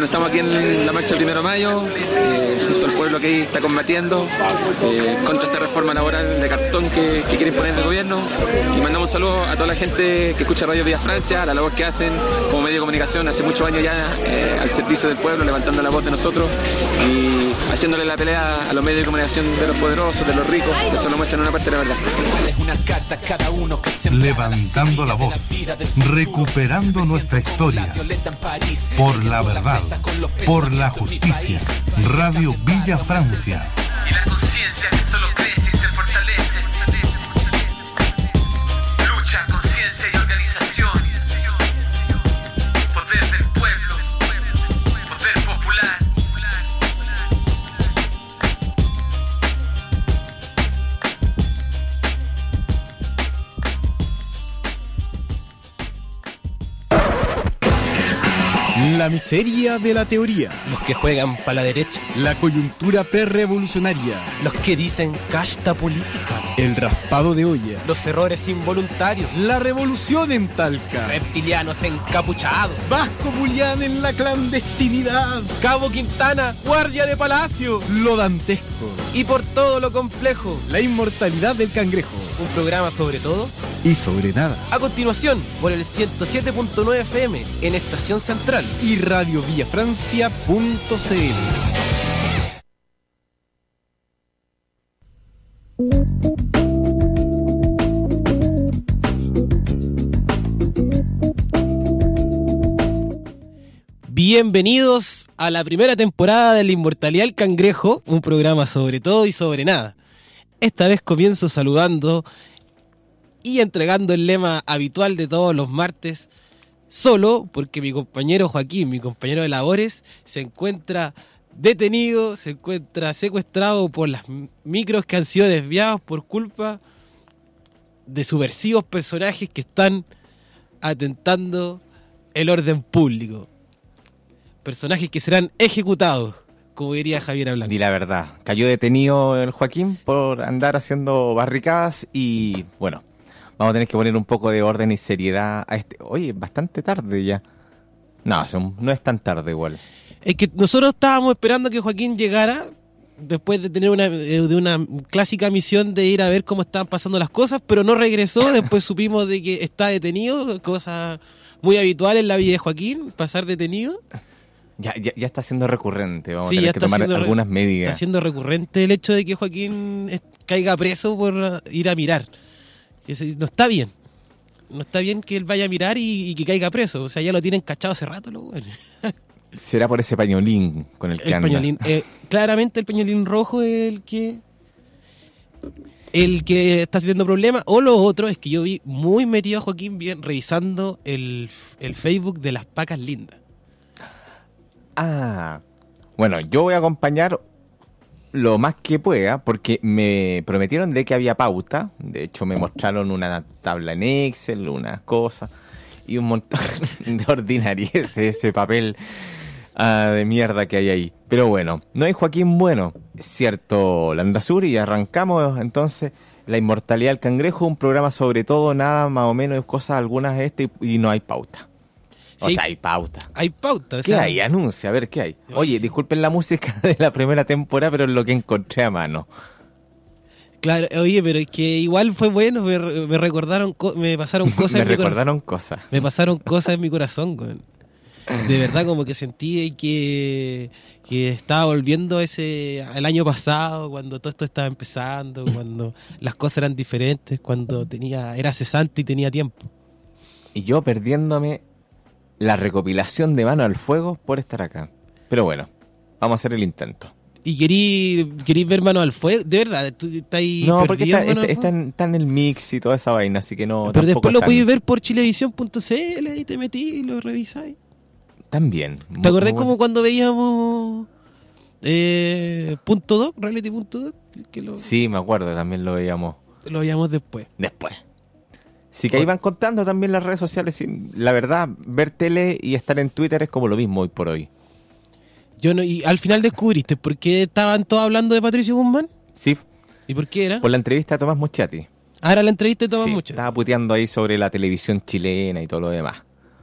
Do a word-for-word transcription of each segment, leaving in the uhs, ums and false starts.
Bueno, estamos aquí en la marcha del primero de mayo, eh, junto al pueblo que ahí está combatiendo eh, contra esta reforma laboral de cartón que, que quiere imponer el gobierno. Y mandamos un saludo a toda la gente que escucha Radio Vía Francia, a la labor que hacen como medio de comunicación hace muchos años ya eh, al servicio del pueblo, levantando la voz de nosotros y haciéndole la pelea a los medios de comunicación de los poderosos, de los ricos. Eso lo muestran una parte de la verdad. Levantando la voz, recuperando nuestra historia, por la verdad, por la justicia. Radio Villa Francia. Y la conciencia que solo crece y se fortalece. Lucha, conciencia y organización. Poder del pueblo. Poder popular. La miseria de la teoría. Los que juegan para la derecha. La coyuntura pre-revolucionaria. Los que dicen casta política. El raspado de olla. Los errores involuntarios. La revolución en Talca. Reptilianos encapuchados. Vasco Bulián en la clandestinidad. Cabo Quintana, guardia de palacio. Lo dantesco. Y por todo lo complejo. La inmortalidad del cangrejo. Un programa sobre todo y sobre nada. A continuación, por el ciento siete punto nueve F M en Estación Central y radio vía francia punto c l. Bienvenidos a la primera temporada de La Inmortalidad del Cangrejo, un programa sobre todo y sobre nada. Esta vez comienzo saludando y entregando el lema habitual de todos los martes, solo porque mi compañero Joaquín, mi compañero de labores, se encuentra detenido, se encuentra secuestrado por las micros que han sido desviados por culpa de subversivos personajes que están atentando el orden público. Personajes que serán ejecutados, como diría Javier Blanco. Di la verdad, cayó detenido el Joaquín por andar haciendo barricadas y bueno, vamos a tener que poner un poco de orden y seriedad a este. Oye, bastante tarde ya. No, no es tan tarde igual. Es que nosotros estábamos esperando que Joaquín llegara después de tener una, de una clásica misión de ir a ver cómo estaban pasando las cosas, pero no regresó. Después supimos de que está detenido, cosa muy habitual en la vida de Joaquín, pasar detenido. Ya, ya, ya está siendo recurrente, vamos sí, a tener que tomar algunas re- medidas. Está siendo recurrente el hecho de que Joaquín es, caiga preso por ir a mirar. Eso no está bien. No está bien que él vaya a mirar y, y que caiga preso. O sea, ya lo tienen cachado hace rato, lo bueno. ¿Será por ese pañolín con el que el anda? Pañolín, eh, claramente el pañolín rojo es el que el que está haciendo problemas. O lo otro es que yo vi muy metido a Joaquín bien revisando el, el Facebook de las Pacas Lindas. Ah, bueno, yo voy a acompañar lo más que pueda porque me prometieron de que había pauta. De hecho, me mostraron una tabla en Excel, unas cosas y un montón de ordinariez, ese papel uh, de mierda que hay ahí. Pero bueno, no hay Joaquín Bueno, cierto, Landazur, y arrancamos entonces La Inmortalidad del Cangrejo, un programa sobre todo, nada más o menos, cosas algunas este y no hay pauta. O sí, sea, hay pauta. Hay pauta. O ¿Qué sea, hay? Anuncia, a ver qué hay. Oye, disculpen la música de la primera temporada, pero es lo que encontré a mano. Claro, oye, pero es que igual fue bueno, me, me recordaron, me pasaron cosas me en mi recordaron corazón. cosas. Me pasaron cosas en mi corazón, güey. De verdad, como que sentí que, que estaba volviendo a ese al año pasado, cuando todo esto estaba empezando, cuando las cosas eran diferentes, cuando tenía era cesante y tenía tiempo. Y yo perdiéndome la recopilación de Mano al Fuego por estar acá. Pero bueno, vamos a hacer el intento. ¿Y querí, querí ver Mano al Fuego? ¿De verdad? ¿Tú estás ahí no, porque perdido, está, Mano está, al Fuego? está, en, está en el mix y toda esa vaina, así que no. Pero después lo tan... podéis ver por chilevisión punto c l y te metí y lo revisáis. También. ¿Te acordás como bueno. cuando veíamos eh, Punto Doc, Reality Punto Doc? Que lo, sí, me acuerdo, también lo veíamos. Lo veíamos después. Después. Sí, que ahí van contando también las redes sociales. La verdad, ver tele y estar en Twitter es como lo mismo hoy por hoy. Yo no, y al final descubriste por qué estaban todos hablando de Patricio Guzmán. Sí. ¿Y por qué era? Por la entrevista a Tomás Moschati. Ah, era la entrevista de Tomás sí, Moschati. Estaba puteando ahí sobre la televisión chilena y todo lo demás.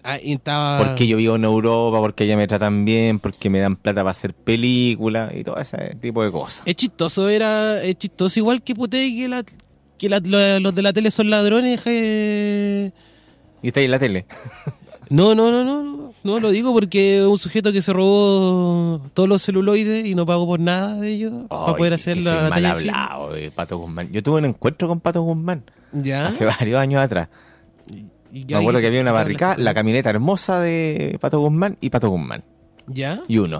Ah, y estaba... Porque yo vivo en Europa, porque allá me tratan bien, porque me dan plata para hacer películas y todo ese tipo de cosas. Es chistoso, era... Es chistoso igual que Putey, que, la, que la- lo- los de la tele son ladrones. eh. Y está ahí en la tele. No, no, no, no, no, no lo digo porque es un sujeto que se robó todos los celuloides y no pagó por nada de ellos para poder Ay, hacer que la soy mal batalla de Chile. hablado de Pato Guzmán. Yo tuve un encuentro con Pato Guzmán Ya. hace varios años atrás. Y Me acuerdo que había una ¿qué barricada, hablaste? la camioneta hermosa de Pato Guzmán y Pato Guzmán. ¿Ya? Y uno.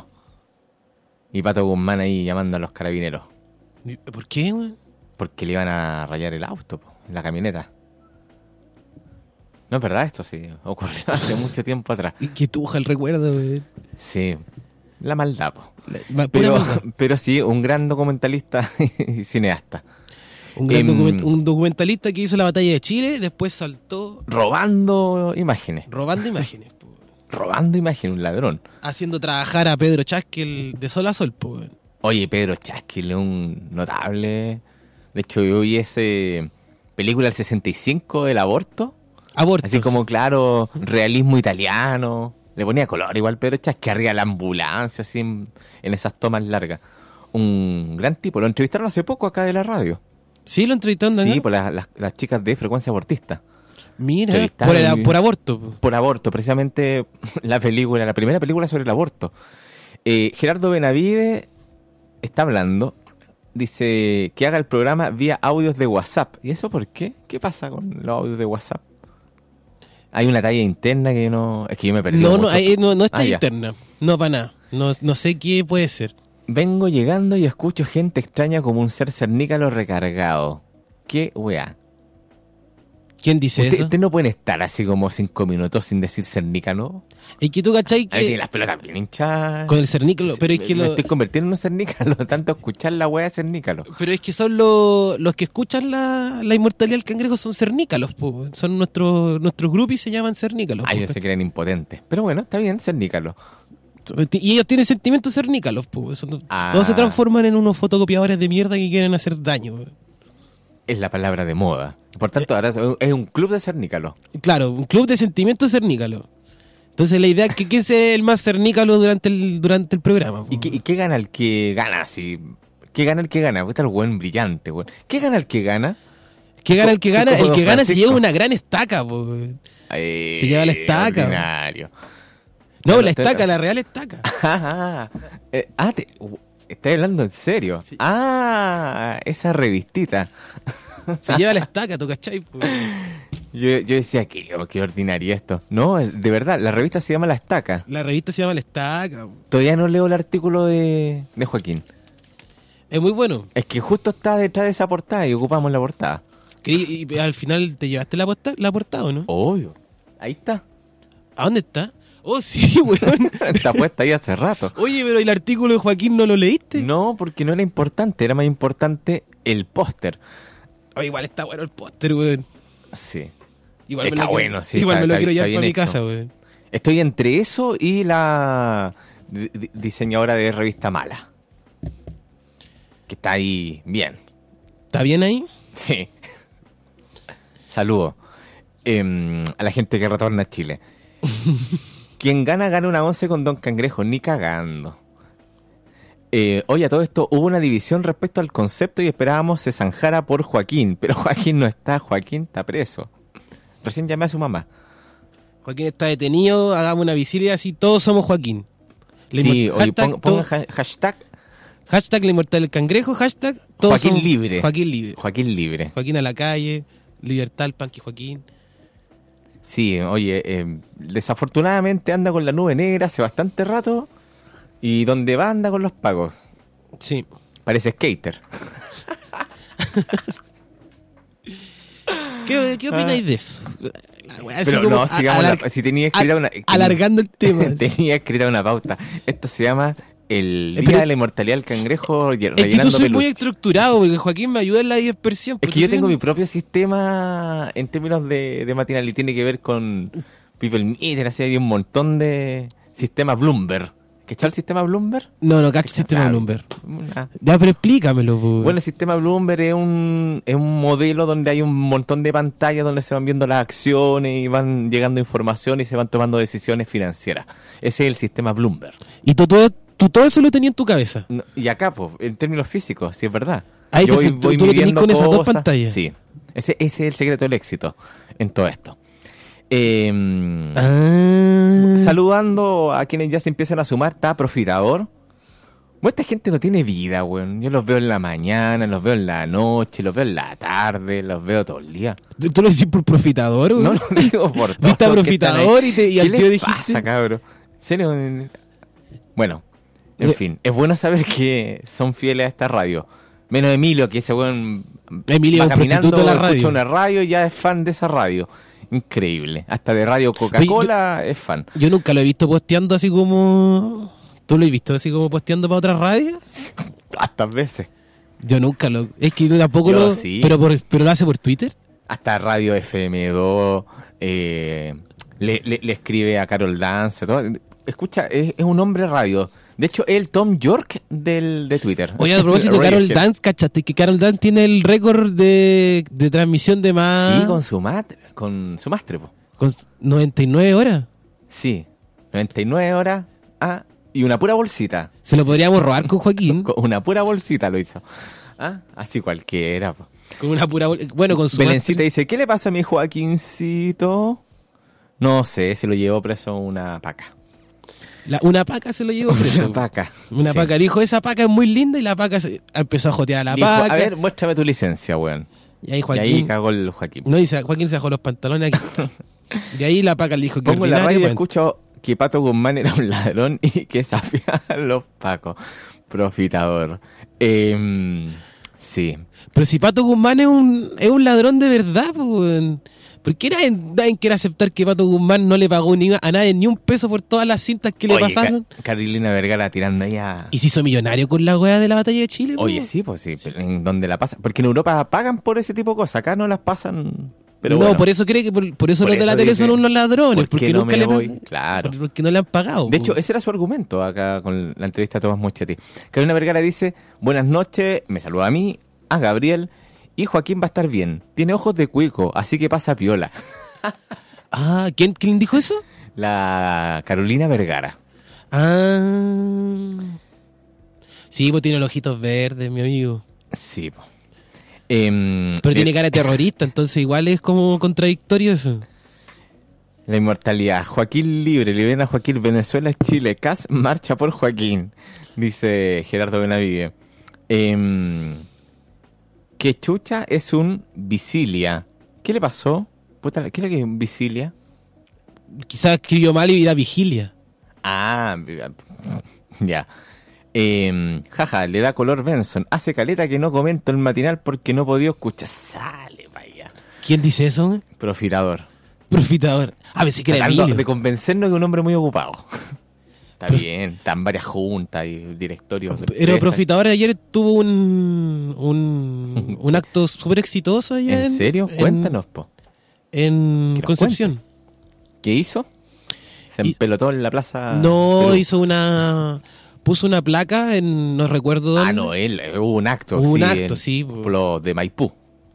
Y Pato Guzmán ahí llamando a los carabineros. ¿Por qué, güey? Porque le iban a rayar el auto, po, en la camioneta. No es verdad, esto sí. Ocurrió hace mucho tiempo atrás. Y que tuja el recuerdo, güey. Sí. La maldad, po. La- ma- pura Pero, maldad. pero sí, un gran documentalista y cineasta. Un, gran Em, document- un documentalista que hizo la batalla de Chile, después saltó Robando imágenes. robando imágenes, po, Robando imágenes, un ladrón. haciendo trabajar a Pedro Chaskel de sol a sol, po, güey. Oye, Pedro Chasquil es un notable. De hecho, yo vi ese película del sesenta y cinco del aborto. Abortos. Así como, claro, realismo italiano. Le ponía color igual Pedro Chasquil, arriba de la ambulancia, así en, en esas tomas largas. Un gran tipo. Lo entrevistaron hace poco acá de la radio. Sí, lo entrevistaron, Sí, ¿no? por las, las, las chicas de Frecuencia Abortista. Mira, entrevistaron por, el- y- por aborto. po. Por aborto, precisamente la película, la primera película sobre el aborto. Eh, Gerardo Benavides está hablando, dice que haga el programa vía audios de WhatsApp. ¿Y eso por qué? ¿Qué pasa con los audios de WhatsApp? Hay una talla interna que yo no... Es que yo me perdí. No, no, mucho. ahí no, no está Ah, ya. interna. No para nada. No, no sé qué puede ser. Vengo llegando y escucho gente extraña como un ser cernícalo recargado. ¿Qué weá? ¿Quién dice Usted- eso? Ustedes no pueden estar así como cinco minutos sin decir cernícalo. Es que tú, ¿cachai? Ahí tiene Que las pelotas bien hinchadas. con el cernícalo, pero es que me lo- estoy convirtiendo en un cernícalo, tanto escuchar la wea de cernícalo. pero es que son los, los que escuchan la, la inmortalidad del cangrejo son cernícalos, po. Son nuestros nuestros groupies se llaman cernícalos. Ay, po, no se creen impotentes. Pero bueno, está bien, cernícalo. Y ellos tienen sentimientos cernícalos, po. Son- Ah. Todos se transforman en unos fotocopiadores de mierda que quieren hacer daño. po. Es la palabra de moda. Por tanto, ahora es un club de cernícalo. Claro, un club de sentimientos cernícalos. Entonces la idea es que quién sea el más cernícalo durante el, durante el programa. po. ¿Y qué, y qué gana el que gana? Si, ¿Qué gana el que gana? Porque está el buen brillante, weón. ¿Qué gana el que gana? ¿Qué gana el que gana? como El que Don gana se Francisco. lleva una gran estaca, po. Ay, Se lleva la estaca, ordinario. No, Claro, la usted- estaca, la real estaca. Ah, eh, ah, te, uh, ¿estás hablando en serio? Sí. Ah, esa revistita. Se lleva la estaca, ¿tú cachai? po? Yo, yo decía, qué, qué ordinario esto. No, de verdad, la revista se llama La Estaca. La revista se llama La Estaca. po. Todavía no leo el artículo de, de Joaquín. Es muy bueno. Es que justo está detrás de esa portada y ocupamos la portada. Y, y al final te llevaste la, posta- la portada, ¿o no? Obvio. Ahí está. ¿A dónde está? Oh, sí, weón. Está puesta ahí hace rato. Oye, pero el artículo de Joaquín no lo leíste. No, porque no era importante, era más importante el póster. Oh, igual está bueno el póster, weón. Sí. Igual Está lo quiero- bueno, sí, Igual está- me lo está- quiero está llevar bien para mi hecho. casa, weón. Estoy entre eso y la di- di- diseñadora de revista Mala. Que está ahí bien. ¿Está bien ahí? Sí. Saludo em, a la gente que retorna a Chile. Quien gana, gana una once con Don Cangrejo, ni cagando. Eh, oye, a todo esto hubo una división respecto al concepto y esperábamos se zanjara por Joaquín, pero Joaquín no está, Joaquín está preso. Recién llamé a su mamá. Joaquín está detenido, hagamos una visibilidad así, todos somos Joaquín. La Sí, inmor- oye, hashtag, pon- pongan todo- ha- hashtag hashtag la inmortal del cangrejo, hashtag todos Joaquín somos- libre. Joaquín libre. Joaquín libre. Joaquín a la calle, libertad al panqui Joaquín. Sí, oye, eh, desafortunadamente anda con la nube negra hace bastante rato y donde va anda con los pagos. Sí. Parece skater. ¿Qué, qué opináis de eso? La weá, así Pero como no, a- sigamos la- alar- si tenía escrita a- una... alargando el tema. tenía escrita una pauta. Esto se llama el Eh, Día pero- de la Inmortalidad del Cangrejo y- Es que tú rellenando soy muy peluche. estructurado, porque Joaquín me ayuda en la dispersión. Es pero que tú yo soy tengo un- mi propio sistema en términos de, de matinal y tiene que ver con People Meter, así hay un montón de sistemas Bloomberg ¿Cachai el sistema Bloomberg? No, no, cacho el sistema Claro. Bloomberg. Una- Ya, pero explícamelo, po. Bueno, el sistema Bloomberg es un, es un modelo donde hay un montón de pantallas donde se van viendo las acciones y van llegando información y se van tomando decisiones financieras. Ese es el sistema Bloomberg. Y tú, todo- tú todo eso lo tenías en tu cabeza. No, y acá, pues, en términos físicos, sí es verdad. Ahí Yo te- tú- tú lo tenés midiendo con esas dos pantallas. Sí, ese, ese es el secreto del éxito en todo esto. Eh, Ah. Saludando a quienes ya se empiezan a sumar, está Profitador. Bueno, esta gente no tiene vida, weón. Yo los veo en la mañana, los veo en la noche, los veo en la tarde, los veo todo el día. ¿Tú, tú lo decís por profitador, güey? No lo digo por todo. Viste a Profitador y, te, y ¿Qué al les tío dijiste. pasa, cabrón? ¿En serio? Bueno, en Eh. fin, es bueno saber que son fieles a esta radio. Menos Emilio, que ese weón Emilio va es un caminando, prostituto de la escucha radio. una radio y ya es fan de esa radio. Increíble. Hasta de Radio Coca-Cola es fan. Yo nunca lo he visto posteando así como... ¿Tú lo has visto así como posteando para otras radios? Tantas veces. Yo nunca lo... Es que yo tampoco Yo lo... sí. Pero, por, pero lo hace por Twitter. Hasta Radio F M dos, eh, le, le- le escribe a Carol Dance, todo. Escucha, es, es un hombre radio. De hecho, es el Tom York del, de Twitter. Oye, a propósito, Carol Radiohead. Dance, ¿cachaste? Que Carol Dance tiene el récord de, de transmisión de más... Sí, con su matre, con su mastre, po. con noventa y nueve horas. Sí, noventa y nueve horas ah, y una pura bolsita. Se lo podríamos robar con Joaquín. Con una pura bolsita lo hizo. Ah, así cualquiera, po. Con una pura... bol- Bueno, con su... Belencita máster. dice, ¿qué le pasa a mi Joaquincito? No sé, se lo llevó preso una paca. La- una paca se lo llevó preso. Una paca. Una Sí. paca. Dijo, esa paca es muy linda y la paca se- empezó a jotear a la Dijo, paca. a ver, muéstrame tu licencia, weón. y ahí Y Joaquín... ahí cagó el Joaquín. No, dice, Joaquín se bajó los pantalones aquí. Y ahí la paca le dijo que Pongo en la ordinario, radio y pues. escucho que Pato Guzmán era un ladrón y que desafiaba a los pacos. Profitador. Eh, sí. Pero si Pato Guzmán es un, es un ladrón de verdad, pues, weón. ¿Por qué nadie, nadie quiere aceptar que Pato Guzmán no le pagó ni a nadie ni un peso por todas las cintas que le Oye, pasaron? Ca- Carolina Vergara tirando ahí a... Y se hizo millonario con la weá de la batalla de Chile, Oye, pues. sí, pues sí, pero ¿en dónde la pasan? Porque en Europa pagan por ese tipo de cosas, acá no las pasan. Pero no, bueno. por eso cree que por, por eso Por los de la eso tele dice, son unos ladrones, ¿por qué porque no nunca me le voy? pagan- Claro. Porque no le han pagado. De pues. hecho, ese era su argumento acá con la entrevista a Tomás Muchetti. Carolina Vergara dice, buenas noches, me saluda a mí, a Gabriel, y Joaquín va a estar bien. Tiene ojos de cuico, así que pasa piola. Ah, ¿quién, ¿quién dijo eso? La Carolina Vergara. Ah. Sí, pues tiene los ojitos verdes, mi amigo. Sí, po. Em, Pero bien, tiene cara de terrorista, entonces igual es como contradictorio eso. La inmortalidad. Joaquín libre, liberen a Joaquín. Venezuela, Chile. Cas marcha por Joaquín. Dice Gerardo Benavides. Eh, que chucha es un Visilia. ¿Qué le pasó? Puta, ¿qué es lo que es un Visilia? Quizás escribió mal y era vigilia. Ah, ya. Eh, jaja, le da color Benson. Hace caleta que no comento el matinal porque no podía escuchar. Sale, vaya. ¿Quién dice eso? eh? Profitador. Profitador. A ver si que era Tratando Emilio. de convencernos que es un hombre muy ocupado. Está Prof- bien, están varias juntas y directorios. de Pero empresas. Profitador ayer tuvo un, un, un acto súper exitoso allá ¿En serio? en- Cuéntanos, po. En Que nos Concepción. ¿Qué hizo? Se Y- empelotó en la plaza. No, Perú. hizo una... Puso una placa en... No recuerdo dónde. Ah, no, él, eh, hubo un acto. Hubo un sí, acto, en- sí. Por los de Maipú,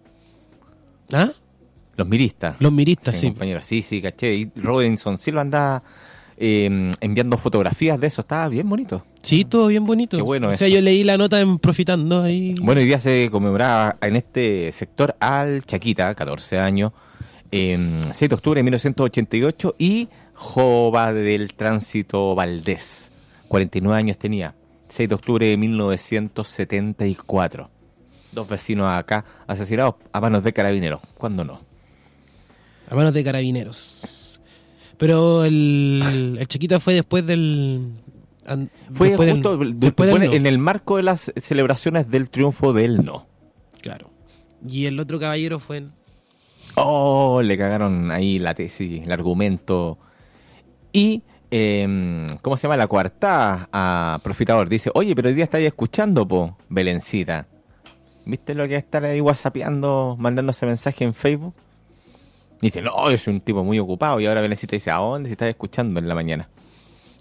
¿Ah? los miristas. Los miristas, sí. Compañeros, sí, sí, caché. Y Robinson Silva andaba eh, enviando fotografías de eso, estaba bien bonito. Sí, todo bien bonito. Qué bueno O sea, eso. yo leí la nota en Profitando ahí. Bueno, hoy día se conmemoraba en este sector al Chaquita, catorce años, eh, seis de octubre de mil novecientos ochenta y ocho, y Jova del Tránsito Valdés, cuarenta y nueve años tenía, seis de octubre de mil novecientos setenta y cuatro. Dos vecinos acá asesinados a manos de carabineros, ¿cuándo no? A manos de carabineros. Pero el, el Chiquita fue después del... an- Fue después del- justo después del fue no. en el marco de las celebraciones del triunfo del no. Claro. Y el otro caballero fue en... Oh, le cagaron ahí la tesis, el argumento. Y, eh, ¿cómo se llama? La coartada a Profitador. Dice, oye, pero hoy día estáis escuchando, po, Belencita. ¿Viste lo que es estar ahí whatsappeando, mandándose mensaje en Facebook? Y dice, no, yo soy un tipo muy ocupado. Y ahora Belencita dice, ¿a dónde se está escuchando en la mañana?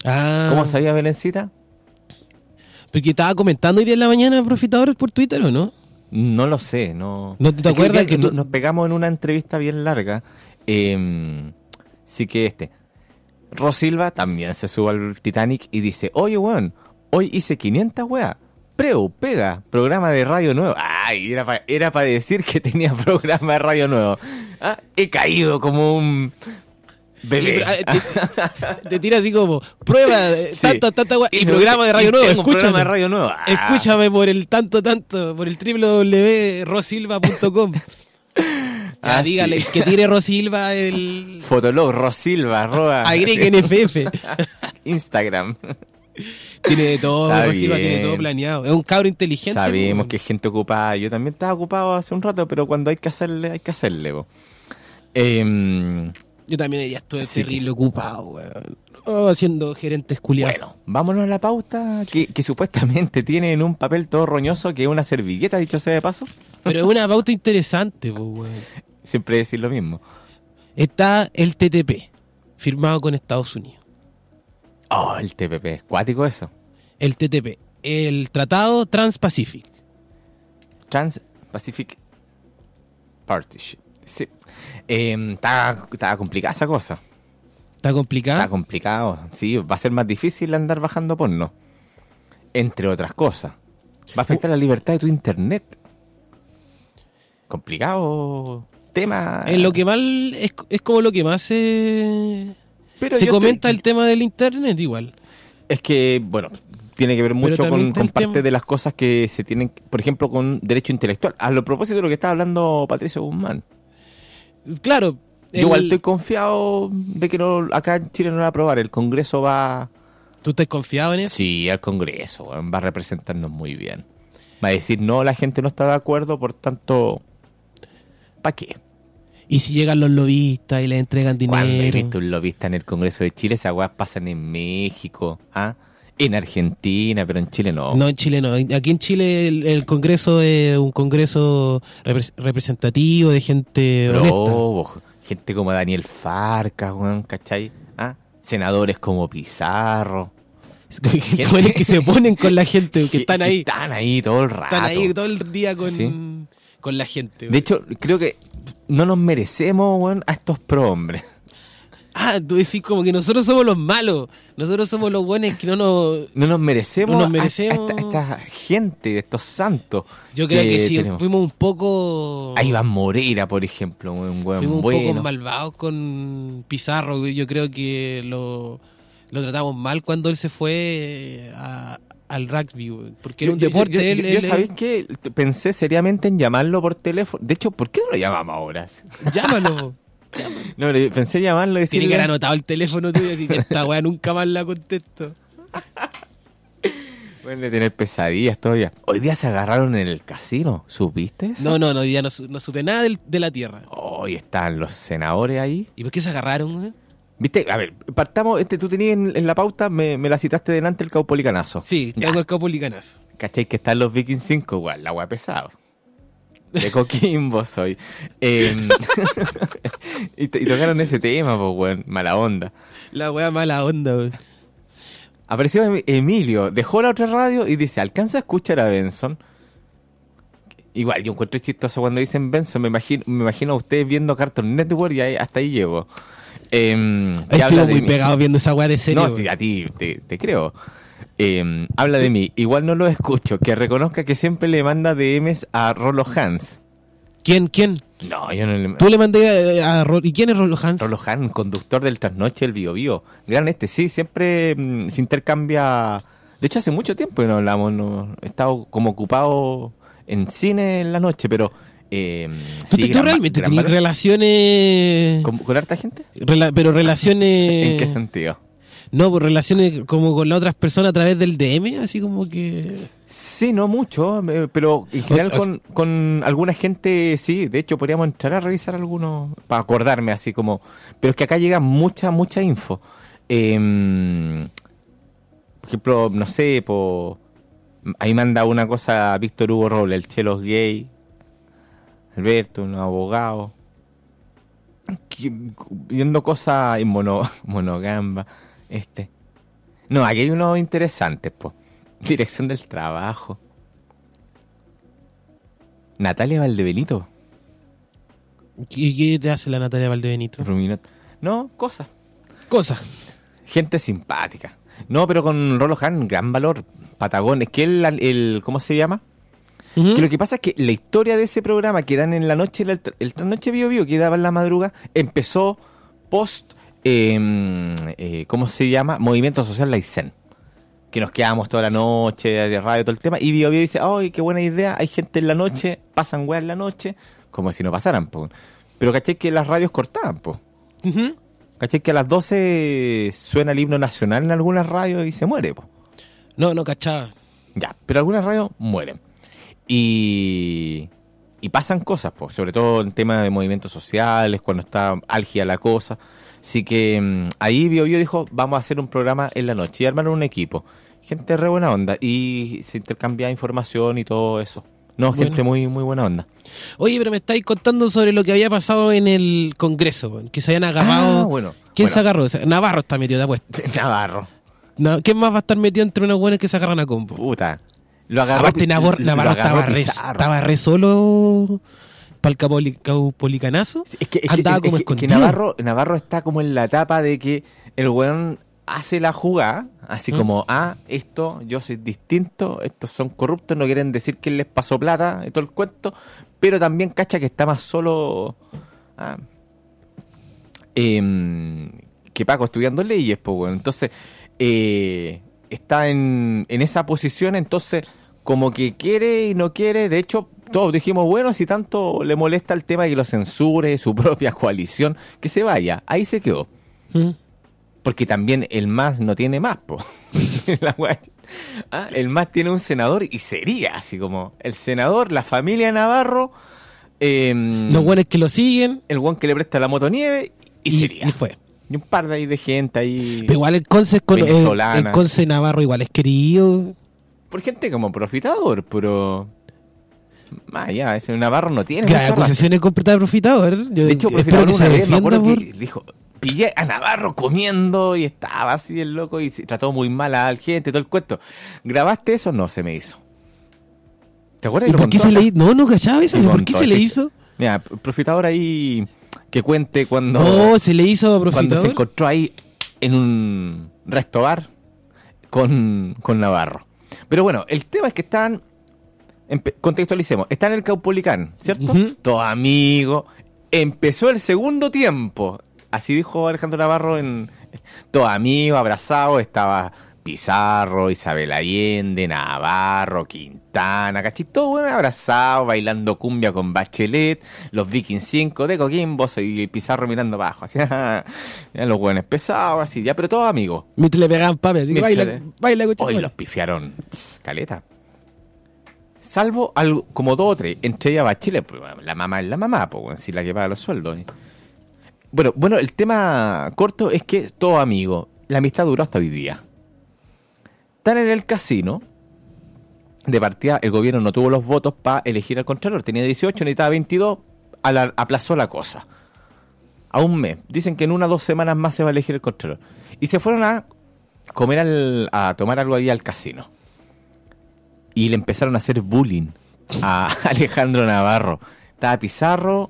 Ah, ¿Cómo sabía Belencita? porque estaba comentando hoy día en la mañana Profitadores por Twitter, ¿o no? No lo sé, no. ¿No te Es acuerdas ya que tú- no- nos pegamos en una entrevista bien larga? Eh, sí que este. Ro Silva también se sube al Titanic y dice, oye, weón, hoy hice quinientas weas. Preu, pega, programa de radio nuevo. Ay, era para era pa decir que tenía programa de radio nuevo. Ah, he caído como un Y, bebé. ah, te, te tira así como, prueba, eh, Sí. tanta, tanta wea, y Hice- programa de radio y nuevo, tengo un escúchame. programa de radio nuevo. Ah. Escúchame por el tanto, tanto, por el doble u doble u doble u punto rosilva punto com. Ya, Ah, dígale, sí. que tire Rosilva el... Fotolog, Rosilva, arroba. Agreguen F F. Instagram. Tiene de todo, Está Rosilva bien. tiene todo planeado. Es un cabro inteligente. Sabemos po. que es gente ocupada. Yo también estaba ocupado hace un rato, pero cuando hay que hacerle, hay que hacerle. Po. Em, Yo también ya estuve Sí, terrible ocupado, weón. Oh, haciendo gerentes culiados. bueno, vámonos a la pauta que, que supuestamente tiene en un papel todo roñoso que es una servilleta, dicho sea de paso. Pero es una pauta interesante, po, weón. Siempre decir lo mismo. Está el T T P, firmado con Estados Unidos. Oh, el T P P, es cuático eso. El T T P, el Tratado Trans-Pacific. Trans-Pacific Partnership. Sí. Em, está, está complicada esa cosa. ¿Está complicado? Está complicado. Sí, va a ser más difícil andar bajando porno. Entre otras cosas. Va a afectar la libertad de tu internet. Complicado tema. Es lo que más es, es como lo que más se, Pero se yo comenta te- el tema del internet igual. Es que, bueno, tiene que ver mucho también con, está con el parte tema- de las cosas que se tienen, por ejemplo, con derecho intelectual. A lo propósito de lo que estaba hablando Patricio Guzmán. Claro. Yo igual el- estoy confiado de que no, acá en Chile no lo va a aprobar. El Congreso va... ¿Tú estás confiado en eso? Sí, al Congreso, weón, va a representarnos muy bien. Va a decir, no, la gente no está de acuerdo, por tanto, ¿para qué? Y si llegan los lobistas y les entregan Cuando he dinero. visto un lobista en el Congreso de Chile, esas weas pasan en México, ¿ah? En Argentina, pero en Chile no. No, en Chile no. Aquí en Chile el, el Congreso es un Congreso repre- representativo de gente honesta. Probo, gente como Daniel Farca, weón, ¿cachai? ¿Ah? Senadores como Pizarro. Jóvenes que se ponen con la gente, que están ahí. Están ahí todo el rato. Están ahí todo el día con, Sí. con la gente. De hecho, creo que no nos merecemos, weón, a estos prohombres. Ah, tú decís como que nosotros somos los malos. Nosotros somos los buenos que no nos... No nos merecemos, No nos a- merecemos. A, esta, esta gente, estos santos. Yo creo que sí, tenemos. fuimos un poco... A Iván Moreira, por ejemplo, un buen Fuimos un bueno. poco malvados con Pizarro. Yo creo que lo, lo tratamos mal cuando él se fue a- al rugby, güey, porque era un Yo- yo- deporte. Yo, él, yo- yo, él- ¿sabéis qué? Pensé seriamente en llamarlo por teléfono. De hecho, ¿por qué no lo llamamos ahora? Llámalo. No, le- pensé en llamarlo y Tiene decirle... que haber anotado el teléfono tuyo, así que esta weá nunca más la contesto. Pueden de tener pesadillas todavía. Hoy día se agarraron en el casino. ¿Supiste eso? No, no, no, ya no, su- no supe nada del- de la tierra. Hoy están los senadores ahí. ¿Y por qué se agarraron, güey? ¿Viste? A ver, partamos, este, tú tenías en, en la pauta, me, me la citaste delante el Caupolicanazo. Sí, Ya. tengo el Caupolicanazo. ¿Cachai? Que están los Vikings cinco, igual, la wea pesado. De Coquimbo soy. Eh, y, to- y tocaron ese tema, pues, weón. Mala onda. La weá mala onda, güey. Apareció Em- Emilio, dejó la otra radio y dice, ¿alcanza a escuchar a Benson? Igual, yo encuentro chistoso cuando dicen Benson, me imagino, me imagino a ustedes viendo Cartoon Network y ahí- hasta ahí llego. Eh, que habla Estuvo de muy mí. pegado viendo esa weá de serio. No, güey. sí, a ti te, te creo. Eh, habla de mí, igual no lo escucho, que reconozca que siempre le manda D Ms a Rolo Hans. ¿Quién? ¿Quién? No, yo no le... Tú le mandé a, a Ro- ¿Y quién es Rolo Hans? Rolo Hans, conductor del Trasnoche del Bio Bio. Gran este, sí, siempre mm, se intercambia. De hecho, hace mucho tiempo que no hablamos, no, he estado como ocupado en cine en la noche, pero. Eh, ¿Tú, sí, te- tú gran- realmente gran tenías bala- relaciones... ¿Con, con harta gente? rela- pero relaciones... ¿En qué sentido? No, pues relaciones como con las otras personas a través del D M, así como que... Sí, no mucho, eh, pero en general O- o- con, con alguna gente sí. De hecho, podríamos entrar a revisar algunos para acordarme así como. Pero es que acá llega mucha, mucha info. Eh, por ejemplo, no sé, po, ahí manda una cosa Víctor Hugo Roble, el chelo es gay. Alberto, un abogado. Que- Viendo cosas en mono, monogamba. Este. No, aquí hay unos interesantes, pues. Dirección del trabajo. Natalia Valdebenito. ¿Qué, qué te hace la Natalia Valdebenito? Ruminot. No, cosas. Cosas. Gente simpática. No, pero con Rolo Han, gran valor. Patagones. Que el, el ¿cómo se llama? Ujú. Que lo que pasa es que la historia de ese programa que dan en la noche, el, el Trasnoche Bio Bio, que daba en la madrugada, empezó post, eh, eh, ¿cómo se llama? Movimiento Social Laicén. Que nos quedábamos toda la noche de radio, todo el tema. Y Bio Bio dice, ¡ay, qué buena idea! Hay gente en la noche, pasan weas en la noche, como si no pasaran, po. Pero caché que las radios cortaban, po. Ujú. Caché que a las doce suena el himno nacional en algunas radios y se muere, po. No, no cachaba. Ya, pero algunas radios mueren. Y, y pasan cosas, pues, sobre todo en temas de movimientos sociales, cuando está álgida la cosa. Así que mmm, ahí Bio Bio dijo, vamos a hacer un programa en la noche y armaron un equipo. Gente re buena onda y se intercambia información y todo eso. No, Bueno. gente muy muy buena onda. Oye, pero me estáis contando sobre lo que había pasado en el Congreso, weón, que se habían agarrado. Ah, bueno. ¿Quién Bueno. se agarró? Navarro está metido, te apuesto. Navarro. No, ¿quién más va a estar metido entre unos buenos que se agarran a combo? Puta. Lo agarró, Aparte, Navor- lo Navarro agarró estaba re, Pizarro. estaba re solo para el capoli- caupolicanazo. Es que, es que- Andaba es como que- que escondido. Navarro, Navarro está como en la etapa de que el weón hace la jugada, así ¿Mm? como, ah, esto, yo soy distinto, estos son corruptos, no quieren decir que les pasó plata y todo el cuento, pero también cacha que está más solo ah, em, que Paco estudiando leyes, pues bueno. Entonces, eh, está en, en esa posición, entonces, como que quiere y no quiere, de hecho, todos dijimos, bueno, si tanto le molesta el tema de que lo censure, su propia coalición, que se vaya, ahí se quedó. ¿Mm? Porque también el M A S no tiene más, po. La wea- ah, el M A S tiene un senador y sería así como el senador, la familia Navarro, eh, Los buenos que lo siguen el guan que le presta la motonieve y, y, sería. y fue. Y un par de ahí de gente ahí. Pero igual el Conce, es con, el, Venezolana. el Conce Navarro igual es querido. Por gente como profitador, pero. Más allá, ese Navarro no tiene. Gracias, mucha raza. acusaciones completa de profitador. Yo De hecho, espero profitador que una se vez me defienda acuerdo por... que dijo. Pillé a Navarro comiendo y estaba así el loco y se trató muy mal a la gente, todo el cuento. ¿Grabaste eso? No, se me hizo. ¿Te acuerdas? ¿Y Lo por qué contó se acá. le hizo? No, no cachaba eso. Lo ¿Por qué contó, se le sí. hizo? Mira, profitador ahí que cuente cuando, No, se le hizo a cuando se profitador. encontró ahí en un resto bar con, con Navarro. Pero bueno, el tema es que están, empe- contextualicemos, está en el Caupolicán, ¿cierto? Ujú. Todo amigo. Empezó el segundo tiempo. Así dijo Alejandro Navarro en todo amigo, abrazado, estaba Pizarro, Isabel Allende, Navarro, Quintana, ¿cachai? Todo bueno, abrazado, bailando cumbia con Bachelet, los Vikings cinco de Coquimbo y Pizarro mirando abajo, así, ya los buenos pesados, así, ya, pero todos amigos. Mientras le pegaban pape, así que Mientras baila, le- baila, coche, Hoy baila. los pifiaron, tss, caleta. Salvo algo, como dos o tres, entre ellas Bachelet, pues, bueno, la mamá es la mamá, pues, si la que paga los sueldos. ¿eh? Bueno, bueno, el tema corto es que todo amigo, la amistad duró hasta hoy día. Están en el casino. De partida, el gobierno no tuvo los votos para elegir al Contralor. Tenía dieciocho, necesitaba veintidós. A la- aplazó la cosa. A un mes. Dicen que en una o dos semanas más se va a elegir el Contralor. Y se fueron a comer, al, a tomar algo ahí al casino. Y le empezaron a hacer bullying a Alejandro Navarro. Estaba Pizarro,